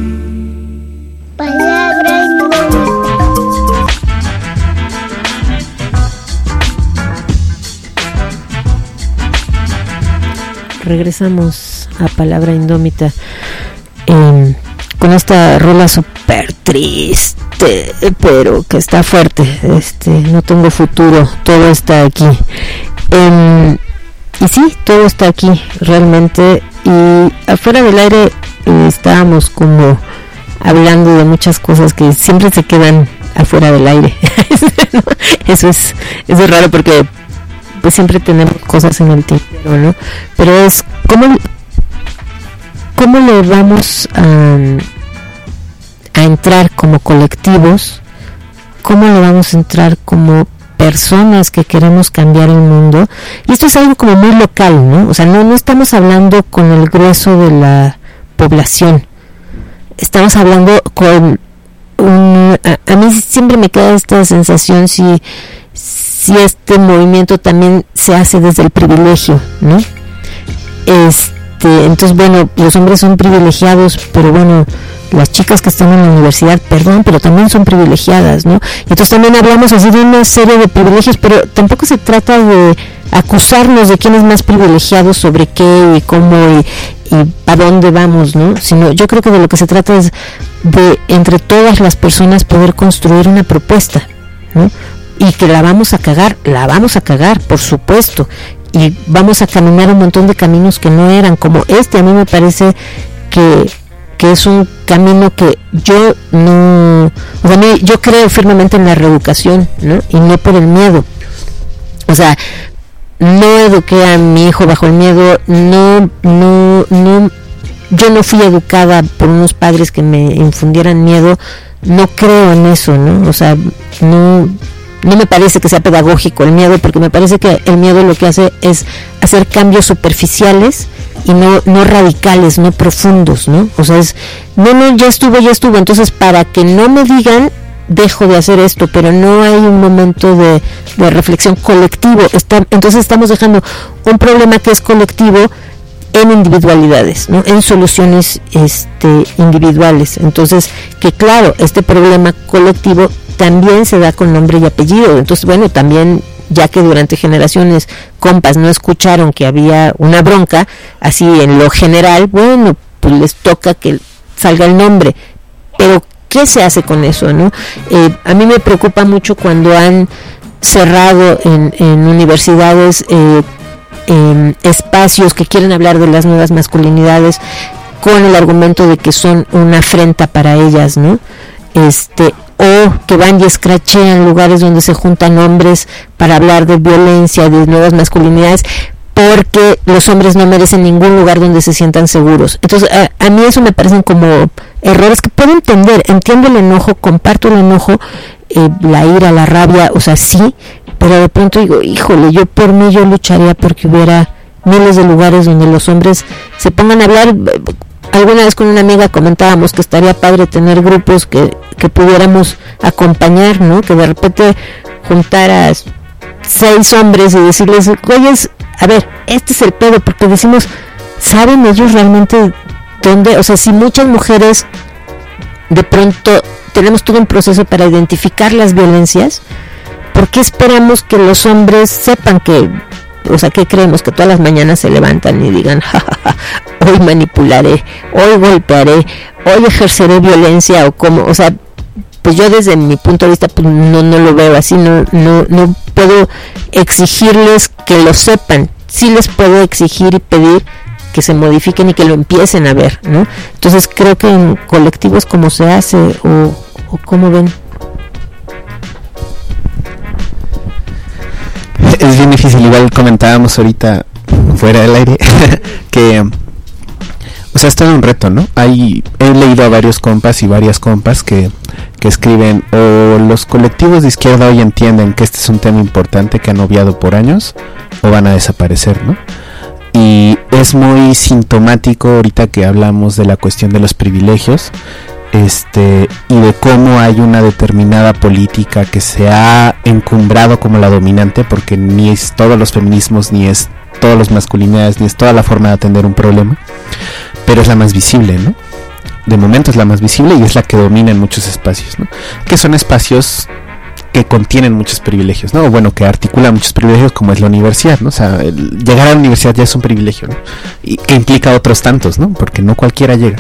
Palabra indómita. Regresamos a Palabra Indómita con esta rola súper triste, pero que está fuerte. No tengo futuro, todo está aquí. Y sí, todo está aquí realmente. Y afuera del aire estábamos como hablando de muchas cosas que siempre se quedan afuera del aire. Eso es raro porque pues siempre tenemos cosas en el tintero, ¿no? Pero es cómo le vamos a entrar como colectivos, cómo le vamos a entrar como personas que queremos cambiar el mundo. Y esto es algo como muy local, ¿no? O sea, no estamos hablando con el grueso de la población, estamos hablando con a mí siempre me queda esta sensación si este movimiento también se hace desde el privilegio, ¿no? Entonces, bueno, los hombres son privilegiados, pero bueno, las chicas que están en la universidad, perdón, pero también son privilegiadas, ¿no? Y entonces también hablamos así de una serie de privilegios, pero tampoco se trata de acusarnos de quién es más privilegiado sobre qué y cómo y a dónde vamos, ¿no? Sino yo creo que de lo que se trata es de entre todas las personas poder construir una propuesta, ¿no? Y que la vamos a cagar, por supuesto, y vamos a caminar un montón de caminos que no eran como a mí me parece que es un camino que yo no, o sea, yo creo firmemente en la reeducación, ¿no? Y no por el miedo. O sea, no eduqué a mi hijo bajo el miedo, no, yo no fui educada por unos padres que me infundieran miedo, no creo en eso, ¿no? O sea, no me parece que sea pedagógico el miedo, porque me parece que el miedo lo que hace es hacer cambios superficiales y no radicales, no profundos, ¿no? O sea, ya estuvo, entonces para que no me digan, dejo de hacer esto, pero no hay un momento de reflexión colectivo. Entonces estamos dejando un problema que es colectivo en individualidades, ¿no? En soluciones individuales. Entonces, que claro, este problema colectivo también se da con nombre y apellido. Entonces, bueno, también, ya que durante generaciones compas no escucharon que había una bronca, así en lo general, bueno, pues les toca que salga el nombre. Pero, ¿qué se hace con eso, no? A mí me preocupa mucho cuando han cerrado en universidades espacios que quieren hablar de las nuevas masculinidades con el argumento de que son una afrenta para ellas, ¿no? O que van y escrachean lugares donde se juntan hombres para hablar de violencia, de nuevas masculinidades, porque los hombres no merecen ningún lugar donde se sientan seguros. Entonces a mí eso me parecen como errores que puedo entender. Entiendo el enojo, comparto el enojo, la ira, la rabia, o sea, sí, pero de pronto digo, híjole, yo por mí yo lucharía porque hubiera miles de lugares donde los hombres se pongan a hablar. Alguna vez con una amiga comentábamos que estaría padre tener grupos que pudiéramos acompañar, ¿no? Que de repente juntaras 6 hombres y decirles, oye, a ver, este es el pedo, porque decimos, ¿saben ellos realmente dónde? O sea, si muchas mujeres de pronto tenemos todo un proceso para identificar las violencias, ¿por qué esperamos que los hombres sepan que, o sea, qué creemos? Que todas las mañanas se levantan y digan, ja, ja, ja, hoy manipularé, hoy golpearé, hoy ejerceré violencia, o cómo, o sea, pues yo desde mi punto de vista pues no lo veo así, no puedo exigirles que lo sepan, sí les puedo exigir y pedir que se modifiquen y que lo empiecen a ver, ¿no? Entonces creo que en colectivos como se hace, o cómo ven. Es bien difícil, igual comentábamos ahorita fuera del aire que, o sea, es todo un reto, ¿no? He leído a varios compas y varias compas que escriben, o los colectivos de izquierda hoy entienden que este es un tema importante que han obviado por años, o van a desaparecer, ¿no? Y es muy sintomático ahorita que hablamos de la cuestión de los privilegios, y de cómo hay una determinada política que se ha encumbrado como la dominante, porque ni es todos los feminismos, ni es todas las masculinidades, ni es toda la forma de atender un problema, pero es la más visible, ¿no? De momento es la más visible y es la que domina en muchos espacios, ¿no? Que son espacios que contienen muchos privilegios, ¿no? O bueno, que articulan muchos privilegios, como es la universidad, ¿no? O sea, llegar a la universidad ya es un privilegio, ¿no? Y que implica otros tantos, ¿no? Porque no cualquiera llega.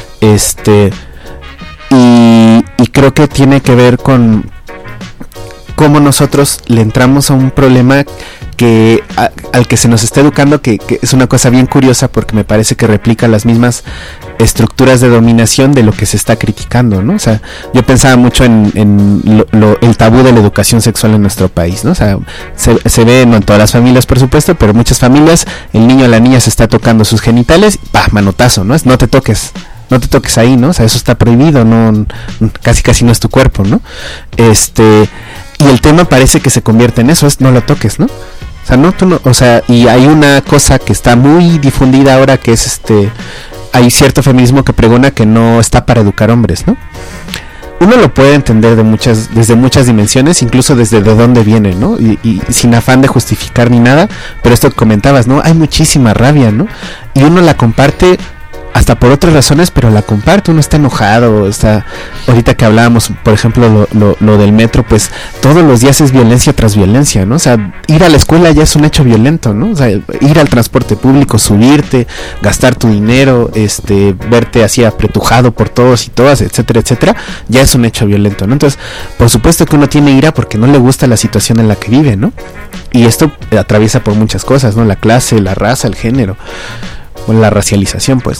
Y creo que tiene que ver con cómo nosotros le entramos a un problema que al que se nos está educando, que es una cosa bien curiosa, porque me parece que replica las mismas estructuras de dominación de lo que se está criticando, ¿no? O sea, yo pensaba mucho en el tabú de la educación sexual en nuestro país, ¿no? O sea, se ve, no en todas las familias, por supuesto, pero en muchas familias el niño o la niña se está tocando sus genitales, ¡pah! Manotazo, ¿no? No te toques ahí, ¿no? O sea, eso está prohibido, no, casi no es tu cuerpo, ¿no? Y el tema parece que se convierte en eso, es no lo toques, ¿no? O sea, o sea, y hay una cosa que está muy difundida ahora, que es hay cierto feminismo que pregona que no está para educar hombres, ¿no? Uno lo puede entender desde muchas dimensiones, incluso desde de dónde viene, ¿no? Y sin afán de justificar ni nada, pero esto que comentabas, ¿no? Hay muchísima rabia, ¿no? Y uno la comparte hasta por otras razones, pero la comparte, uno está enojado, ahorita que hablábamos, por ejemplo, lo del metro, pues todos los días es violencia tras violencia, ¿no? O sea, ir a la escuela ya es un hecho violento, ¿no? O sea, ir al transporte público, subirte, gastar tu dinero, verte así apretujado por todos y todas, etcétera, etcétera, ya es un hecho violento, ¿no? Entonces, por supuesto que uno tiene ira porque no le gusta la situación en la que vive, ¿no? Y esto atraviesa por muchas cosas, ¿no? La clase, la raza, el género, o la racialización, pues.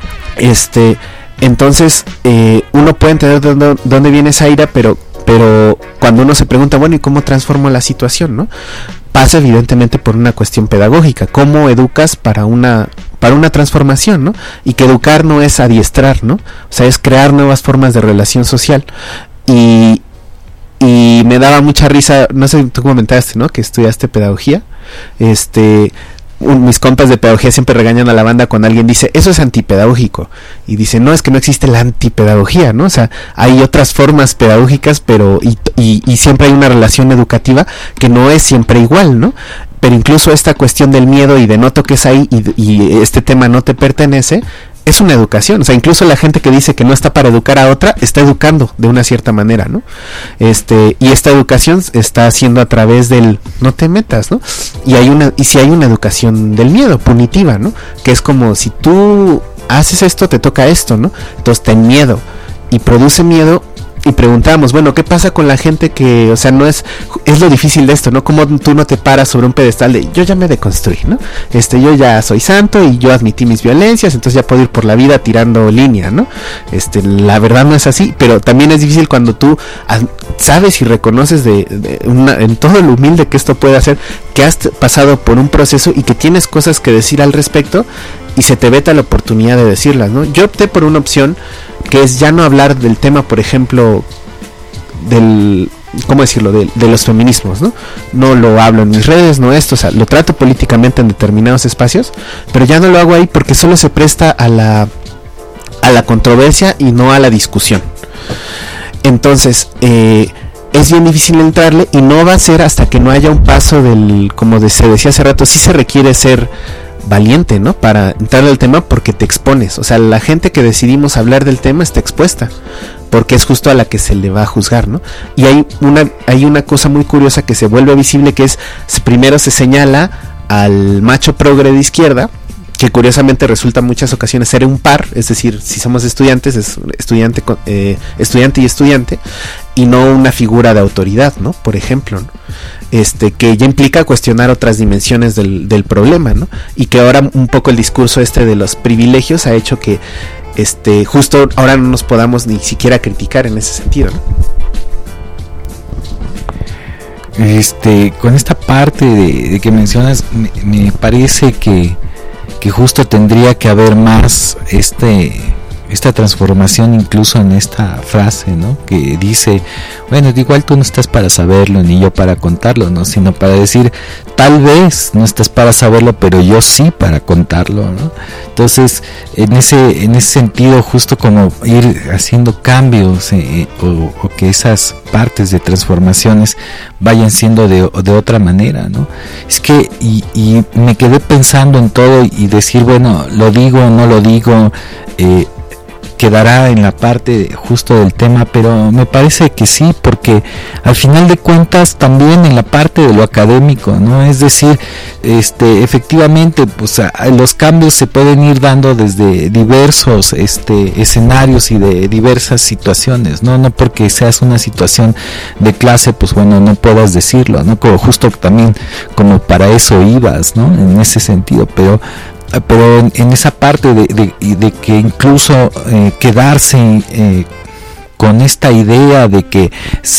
Entonces uno puede entender dónde viene esa ira, pero cuando uno se pregunta, bueno, ¿y cómo transformo la situación, no? Pasa evidentemente por una cuestión pedagógica. ¿Cómo educas para una transformación, no? Y que educar no es adiestrar, ¿no? O sea, es crear nuevas formas de relación social. Y me daba mucha risa, no sé, tú comentaste, ¿no? Que estudiaste pedagogía. Mis compas de pedagogía siempre regañan a la banda cuando alguien dice, eso es antipedagógico, y dicen, no, es que no existe la antipedagogía, ¿no? O sea, hay otras formas pedagógicas, pero y siempre hay una relación educativa que no es siempre igual, ¿no? Pero incluso esta cuestión del miedo y de no toques ahí y este tema no te pertenece, es una educación. O sea, incluso la gente que dice que no está para educar a otra, está educando de una cierta manera, ¿no? Y esta educación está haciendo a través del no te metas, ¿no? Y si hay una educación del miedo, punitiva, ¿no? Que es como, si tú haces esto, te toca esto, ¿no? Entonces ten miedo. Y produce miedo y preguntábamos, bueno, ¿qué pasa con la gente que, o sea, no es lo difícil de esto, ¿no? Como tú no te paras sobre un pedestal de yo ya me deconstruí, ¿no? Yo ya soy santo y yo admití mis violencias, entonces ya puedo ir por la vida tirando línea, ¿no? La verdad no es así, pero también es difícil cuando tú sabes y reconoces en todo lo humilde que esto puede hacer, que has pasado por un proceso y que tienes cosas que decir al respecto y se te veta la oportunidad de decirlas, ¿no? Yo opté por una opción que es ya no hablar del tema, por ejemplo, ¿cómo decirlo? De los feminismos, ¿no? No lo hablo en mis redes, no esto, o sea, lo trato políticamente en determinados espacios, pero ya no lo hago ahí porque solo se presta a la controversia y no a la discusión. Entonces, es bien difícil entrarle y no va a ser hasta que no haya un paso como se decía hace rato, sí se requiere ser valiente, ¿no? Para entrar al tema porque te expones, o sea, la gente que decidimos hablar del tema está expuesta porque es justo a la que se le va a juzgar, ¿no? Y hay una cosa muy curiosa que se vuelve visible, que es primero se señala al macho progre de izquierda, que curiosamente resulta en muchas ocasiones ser un par, es decir, si somos estudiantes es estudiante y estudiante, y no una figura de autoridad, ¿no? Por ejemplo, ¿no? Que ya implica cuestionar otras dimensiones del problema, ¿no? Y que ahora un poco el discurso de los privilegios ha hecho que justo ahora no nos podamos ni siquiera criticar en ese sentido, ¿no? Con esta parte de que mencionas, me parece que justo tendría que haber más esta transformación incluso en esta frase, ¿no? Que dice, bueno, igual tú no estás para saberlo ni yo para contarlo, ¿no? Sino para decir, tal vez no estás para saberlo, pero yo sí para contarlo, ¿no? Entonces, en ese sentido, justo como ir haciendo cambios o que esas partes de transformaciones vayan siendo de otra manera, ¿no? Es que y me quedé pensando en todo y decir, bueno, lo digo o no lo digo, quedará en la parte justo del tema, pero me parece que sí, porque al final de cuentas también en la parte de lo académico, ¿no? Es decir, efectivamente, pues los cambios se pueden ir dando desde diversos escenarios y de diversas situaciones, no porque seas una situación de clase, pues bueno, no puedas decirlo, ¿no? Como justo también como para eso ibas, ¿no? En ese sentido, pero en esa parte de que incluso quedarse con esta idea de que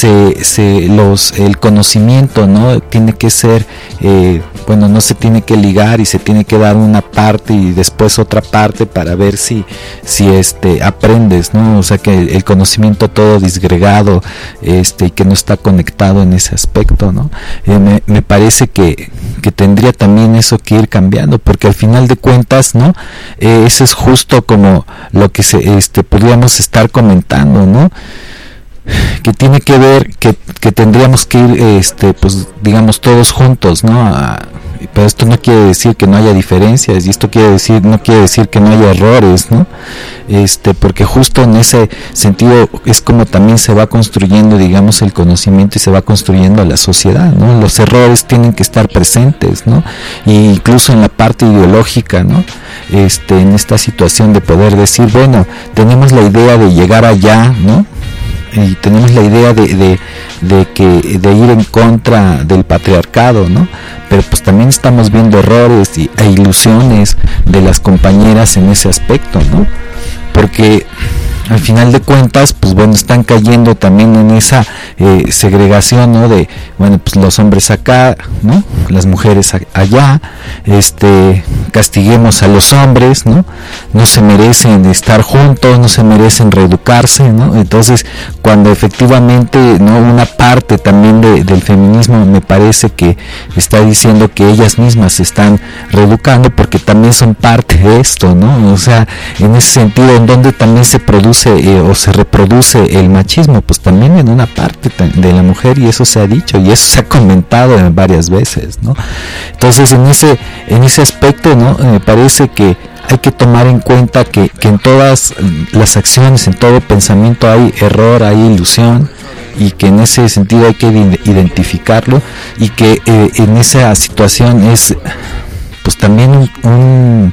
el conocimiento, ¿no? Tiene que ser, no se tiene que ligar y se tiene que dar una parte y después otra parte para ver si aprendes, ¿no? O sea, que el conocimiento todo disgregado, y que no está conectado en ese aspecto, ¿no? Me parece que tendría también eso que ir cambiando, porque al final de cuentas, ¿no? Eso es justo como lo que podríamos estar comentando, ¿no? Que tiene que ver que tendríamos que ir pues digamos todos juntos, ¿no? Pero esto no quiere decir que no haya diferencias, y esto no quiere decir que no haya errores, ¿no? Porque justo en ese sentido es como también se va construyendo, digamos, el conocimiento y se va construyendo la sociedad, ¿no? Los errores tienen que estar presentes, ¿no? Y incluso en la parte ideológica, ¿no? En esta situación de poder decir, bueno, tenemos la idea de llegar allá, ¿no? Y tenemos la idea de ir en contra del patriarcado, ¿no? Pero pues también estamos viendo errores e ilusiones de las compañeras en ese aspecto, ¿no? Porque al final de cuentas, pues bueno, están cayendo también en esa segregación, ¿no? De, bueno, pues los hombres acá, ¿no? Las mujeres allá, castiguemos a los hombres, ¿no? No se merecen estar juntos, no se merecen reeducarse, ¿no? Entonces, cuando efectivamente, ¿no? Una parte también del feminismo me parece que está diciendo que ellas mismas se están reeducando porque también son parte de esto, ¿no? O sea, en ese sentido, en donde también se produce o se reproduce el machismo, pues también en una parte de la mujer, y eso se ha dicho y eso se ha comentado varias veces, ¿no? Entonces en ese aspecto, ¿no? Me parece que hay que tomar en cuenta que en todas las acciones, en todo pensamiento hay error, hay ilusión, y que en ese sentido hay que identificarlo, y que en esa situación es pues también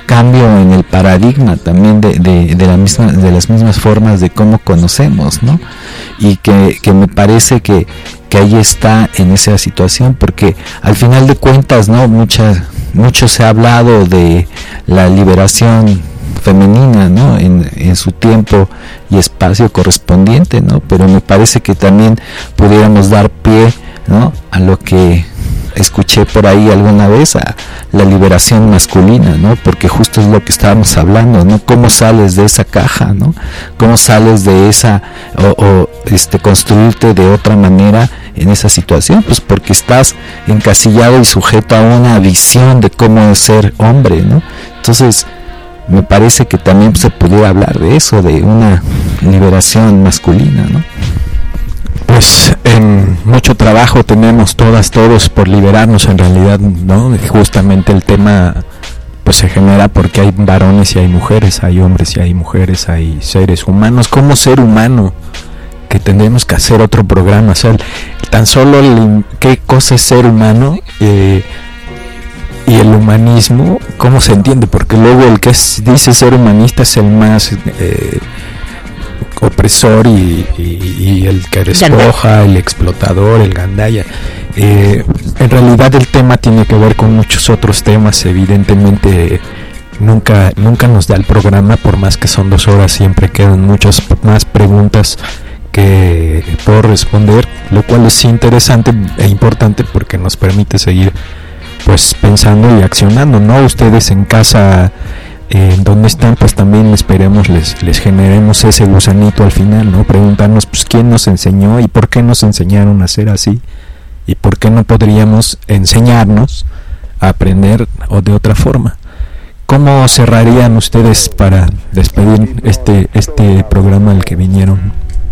cambio en el paradigma también de las mismas formas de cómo conocemos, ¿no? Y que me parece que ahí está en esa situación, porque al final de cuentas, ¿no? Mucho se ha hablado de la liberación femenina, ¿no? En su tiempo y espacio correspondiente, ¿no? Pero me parece que también pudiéramos dar pie, ¿no? A lo que escuché por ahí alguna vez, a la liberación masculina, ¿no? Porque justo es lo que estábamos hablando, ¿no? Cómo sales de esa caja, ¿no? Cómo sales de esa construirte de otra manera en esa situación, pues porque estás encasillado y sujeto a una visión de cómo es ser hombre, ¿no? Entonces me parece que también se pudiera hablar de eso, de una liberación masculina, ¿no? Pues en mucho trabajo tenemos todos por liberarnos en realidad, ¿no? Justamente el tema pues se genera porque hay varones y hay mujeres, hay hombres y hay mujeres, hay seres humanos. Como ser humano, que tendremos que hacer otro programa, o sea, tan solo qué cosa es ser humano y el humanismo, cómo se entiende, porque luego el que dice ser humanista es el más opresor y el que despoja, el explotador, el gandaya. En realidad el tema tiene que ver con muchos otros temas. Evidentemente nunca nos da el programa, por más que son 2 horas, siempre quedan muchas más preguntas que puedo responder, lo cual es interesante e importante porque nos permite seguir pues pensando y accionando, ¿no? Ustedes en casa, donde están, pues también esperemos les generemos ese gusanito al final, ¿no? Preguntarnos pues quién nos enseñó y por qué nos enseñaron a ser así, y por qué no podríamos enseñarnos a aprender o de otra forma. ¿Cómo cerrarían ustedes para despedir este programa al que vinieron?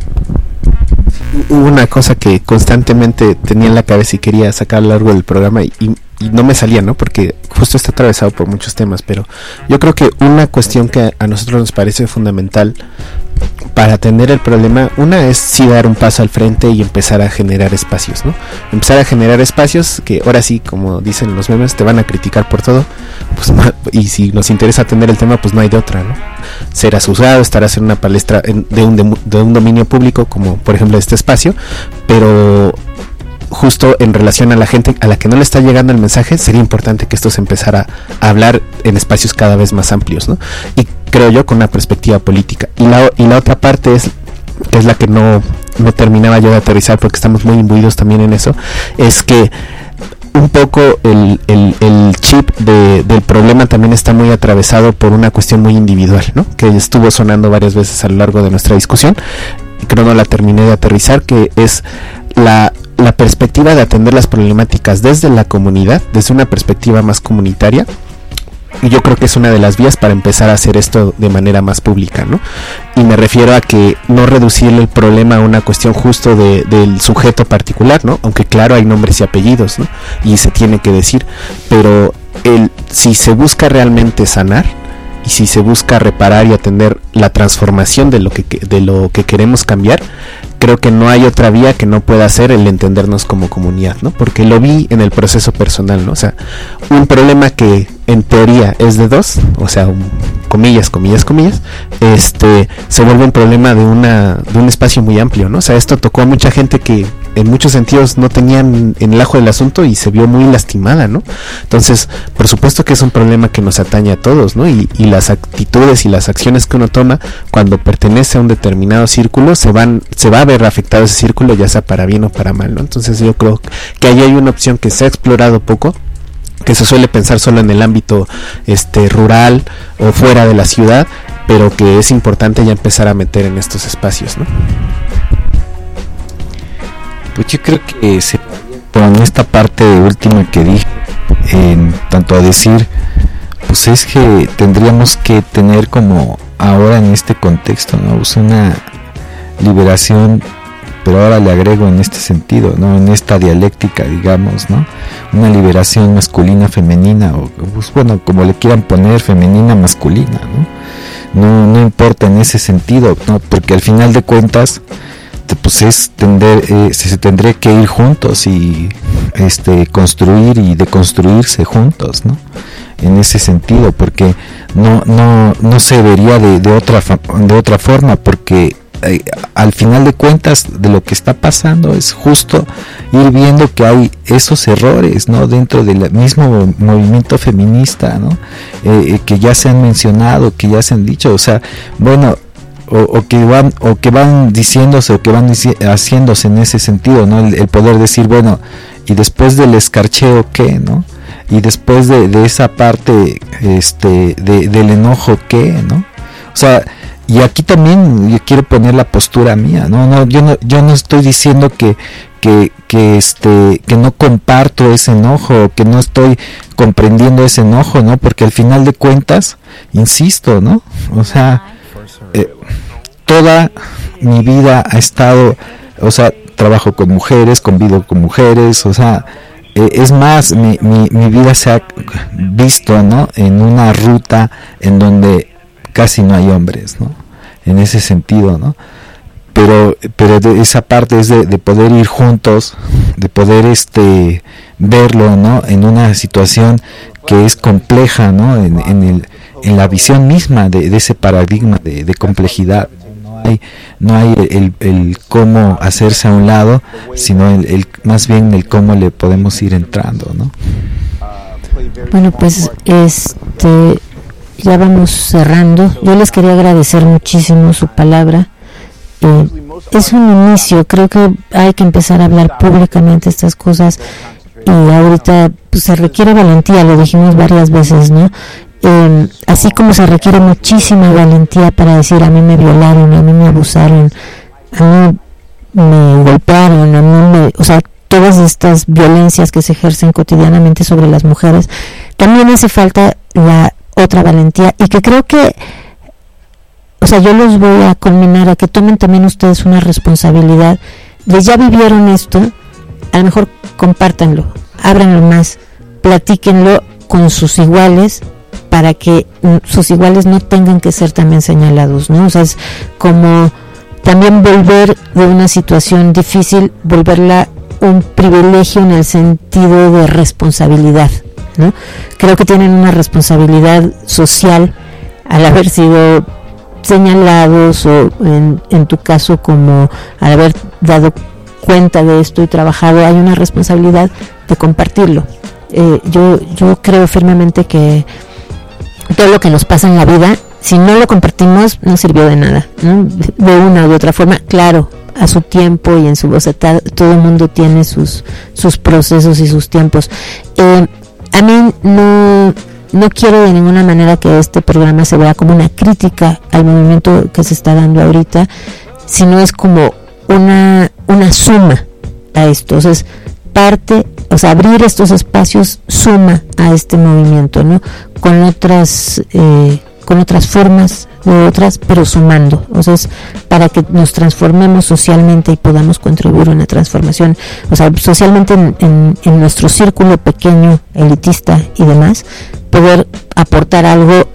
Hubo una cosa que constantemente tenía en la cabeza y quería sacar a lo largo del programa y no me salía, ¿no? Porque justo está atravesado por muchos temas, pero yo creo que una cuestión que a nosotros nos parece fundamental para atender el problema, una es sí dar un paso al frente y empezar a generar espacios, ¿no? Empezar a generar espacios que ahora sí, como dicen los memes, te van a criticar por todo, pues, y si nos interesa atender el tema, pues no hay de otra, ¿no? Ser asociado, estarás en una palestra de un dominio público, como por ejemplo este espacio, pero justo en relación a la gente a la que no le está llegando el mensaje, sería importante que esto se empezara a hablar en espacios cada vez más amplios, ¿no? Y creo yo con una perspectiva política. Y la otra parte es la que no terminaba yo de aterrizar, porque estamos muy imbuidos también en eso, es que un poco el chip del problema también está muy atravesado por una cuestión muy individual, ¿no? Que estuvo sonando varias veces a lo largo de nuestra discusión, y creo no la terminé de aterrizar, que es la perspectiva de atender las problemáticas desde la comunidad, desde una perspectiva más comunitaria. Y yo creo que es una de las vías para empezar a hacer esto de manera más pública, ¿no? Y me refiero a que no reducir el problema a una cuestión justo del sujeto particular, ¿no? Aunque claro hay nombres y apellidos, ¿no? Y se tiene que decir, pero si se busca realmente sanar y si se busca reparar y atender la transformación de lo que queremos cambiar, creo que no hay otra vía que no pueda ser el entendernos como comunidad, ¿no? Porque lo vi en el proceso personal, ¿no? O sea, un problema que en teoría es de dos, o sea, comillas, se vuelve un problema de un espacio muy amplio, ¿no? O sea, esto tocó a mucha gente que en muchos sentidos no tenían en el ajo del asunto y se vio muy lastimada, ¿no? Entonces, por supuesto que es un problema que nos atañe a todos, ¿no? Y las actitudes y las acciones que uno toma cuando pertenece a un determinado círculo se va a ver afectado ese círculo, ya sea para bien o para mal, ¿no? Entonces yo creo que ahí hay una opción que se ha explorado poco, que se suele pensar solo en el ámbito rural o fuera de la ciudad, pero que es importante ya empezar a meter en estos espacios, ¿no? Pues yo creo que con esta parte última que dije, en tanto a decir, pues es que tendríamos que tener como ahora en este contexto, ¿no? Pues una liberación, pero ahora le agrego en este sentido, ¿no? En esta dialéctica, digamos, ¿no? Una liberación masculina, femenina, o pues bueno, como le quieran poner, femenina, masculina, ¿no? No importa en ese sentido, ¿no? Porque al final de cuentas, pues se tendría que ir juntos y construir y deconstruirse juntos, ¿no? en ese sentido, porque no se vería de otra forma, porque al final de cuentas de lo que está pasando es justo ir viendo que hay esos errores, ¿no?, dentro del mismo movimiento feminista, ¿no?, que ya se han mencionado, que ya se han dicho, o sea, bueno, o que van diciéndose o que van haciéndose en ese sentido, ¿no?, el poder decir, bueno, y después del escarcheo, ¿qué?, ¿no?, y después de esa parte del enojo, ¿qué?, ¿no?, o sea, y aquí también yo quiero poner la postura mía, yo no estoy diciendo que no comparto ese enojo, que no estoy comprendiendo ese enojo, ¿no?, porque al final de cuentas, insisto, ¿no?, o sea, toda mi vida ha estado, o sea, trabajo con mujeres, convivo con mujeres, o sea, es más, mi vida se ha visto, ¿no?, en una ruta en donde casi no hay hombres, ¿no?, en ese sentido, ¿no?, pero de esa parte es de poder ir juntos, de poder verlo, ¿no?, en una situación que es compleja, ¿no?, en la visión misma de ese paradigma de complejidad. No hay el cómo hacerse a un lado, sino el más bien el cómo le podemos ir entrando, ¿no? Bueno, pues ya vamos cerrando. Yo les quería agradecer muchísimo su palabra. Es un inicio, creo que hay que empezar a hablar públicamente estas cosas, y ahorita pues se requiere valentía, lo dijimos varias veces, ¿no? Así como se requiere muchísima valentía para decir, a mí me violaron, a mí me abusaron, a mí me golpearon, o sea, todas estas violencias que se ejercen cotidianamente sobre las mujeres, también hace falta la otra valentía, y que creo que, o sea, yo los voy a culminar a que tomen también ustedes una responsabilidad de, ya vivieron esto, a lo mejor compártanlo, ábranlo más, platíquenlo con sus iguales, para que sus iguales no tengan que ser también señalados, ¿no? O sea, es como también volver de una situación difícil, volverla un privilegio en el sentido de responsabilidad, ¿no? Creo que tienen una responsabilidad social al haber sido señalados, o en tu caso, como al haber dado cuenta de esto y trabajado, hay una responsabilidad de compartirlo. Yo creo firmemente que todo lo que nos pasa en la vida, si no lo compartimos, no sirvió de nada, ¿no? De una u otra forma, claro, a su tiempo y en su voz, todo el mundo tiene sus procesos y sus tiempos. A mí no quiero de ninguna manera que este programa se vea como una crítica al movimiento que se está dando ahorita, sino es como una suma a esto. O sea, es parte, o sea, abrir estos espacios suma a este movimiento, ¿no? Con otras formas de otras, pero sumando. O sea, es para que nos transformemos socialmente y podamos contribuir a una transformación, o sea, socialmente en nuestro círculo pequeño, elitista y demás, poder aportar algo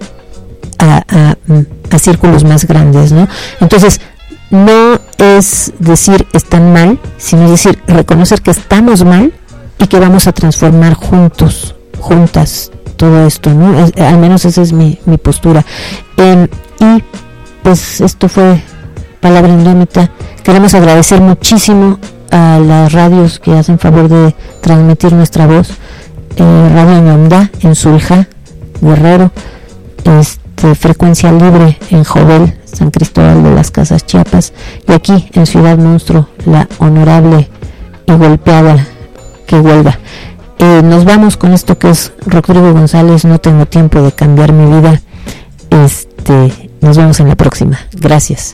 a círculos más grandes, ¿no? Entonces, no es decir están mal, sino es decir reconocer que estamos mal y que vamos a transformar juntos, juntas, todo esto, ¿no? Al menos esa es mi postura. Y pues esto fue Palabra Indómita. Queremos agradecer muchísimo a las radios que hacen favor de transmitir nuestra voz. Radio Ñondá en Zulja, Guerrero, Frecuencia Libre en Jovel, San Cristóbal de las Casas, Chiapas, y aquí en Ciudad Monstruo, la honorable y golpeada que Huelva. Nos vamos con esto que es Rodrigo González, No tengo tiempo de cambiar mi vida. Nos vemos en la próxima. Gracias.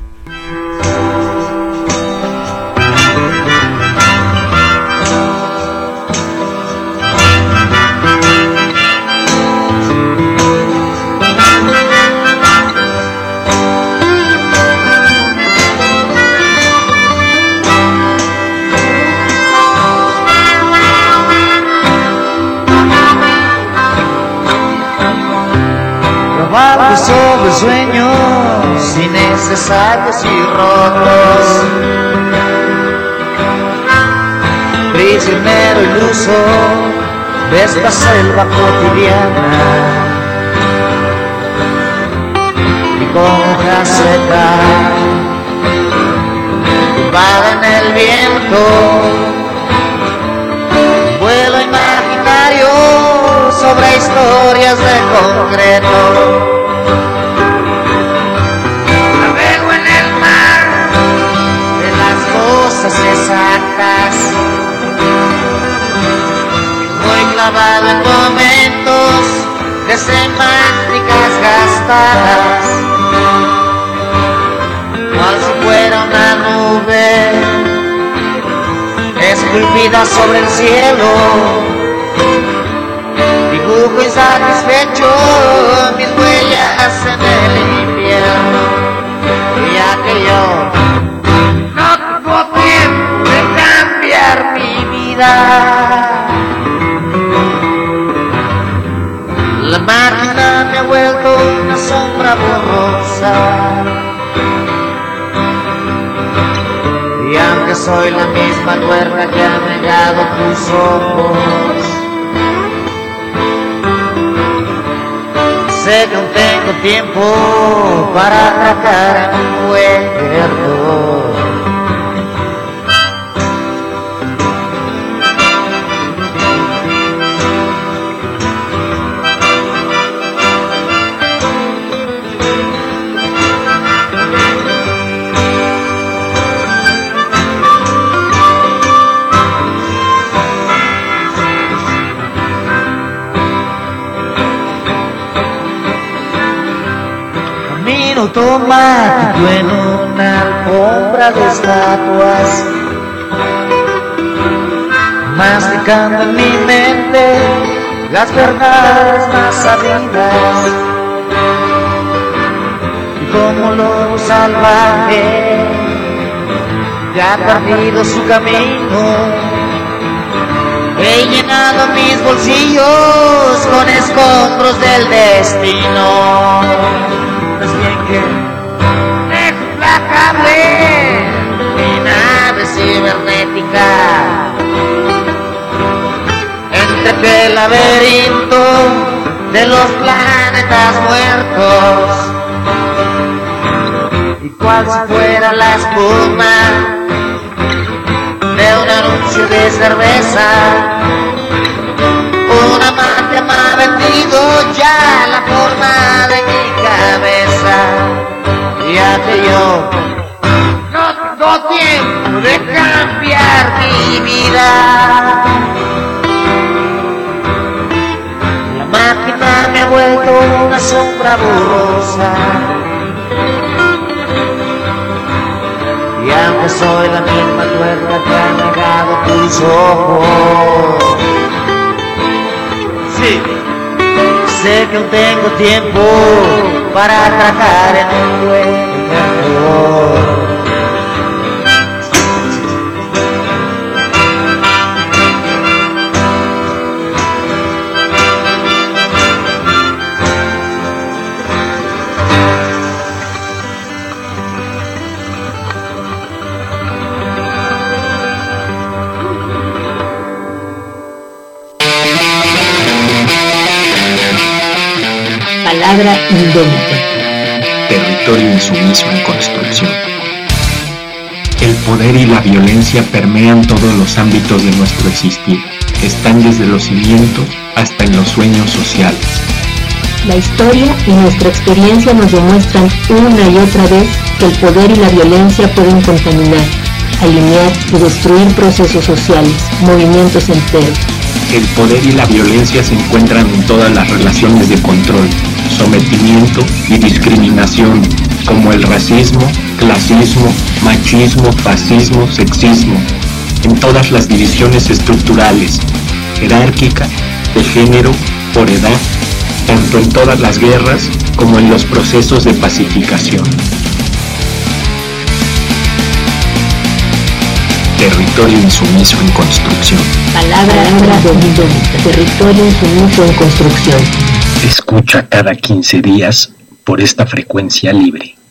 Sobre sueños innecesarios y rotos, prisionero iluso de esta selva cotidiana. Y con hojas secas, tumbada en el viento, vuelo imaginario sobre historias de concreto. Navego en el mar de las cosas exactas, muy clavado en momentos de semánticas gastadas, cual si fuera una nube esculpida sobre el cielo. Dibujo insatisfecho mis huellas en el invierno, ya que yo no tengo tiempo de cambiar mi vida. La máquina me ha vuelto una sombra borrosa, y aunque soy la misma tuerca que ha negado tus ojos, sé que aún tengo tiempo para atracar en un puerto. Automático en una alfombra de estatuas, masticando en mi mente las verdades más sabidas, y como lobo salvaje que ha perdido su camino, he llenado mis bolsillos con escombros del destino. Es bien que es implacable mi nave cibernética, entre que el laberinto de los planetas muertos, y cual si fuera la espuma de un anuncio de cerveza, un amante me ha vendido ya la forma de mi cabeza, ya que yo no tengo tiempo de cambiar mi vida. La máquina me ha vuelto una sombra borrosa, y aunque soy la misma tuerca que ha negado tus ojos, sí, sé que aún tengo tiempo para atracar en un puerto. Palabra indómita. Territorio insumiso en construcción. El poder y la violencia permean todos los ámbitos de nuestro existir. Están desde los cimientos hasta en los sueños sociales. La historia y nuestra experiencia nos demuestran una y otra vez que el poder y la violencia pueden contaminar, alinear y destruir procesos sociales, movimientos enteros. El poder y la violencia se encuentran en todas las relaciones de control, sometimiento y discriminación, como el racismo, clasismo, machismo, fascismo, sexismo, en todas las divisiones estructurales, jerárquica, de género, por edad, tanto en todas las guerras como en los procesos de pacificación. Territorio insumiso en construcción. Palabra indómita. Territorio insumiso en construcción. Escucha cada 15 días por esta frecuencia libre.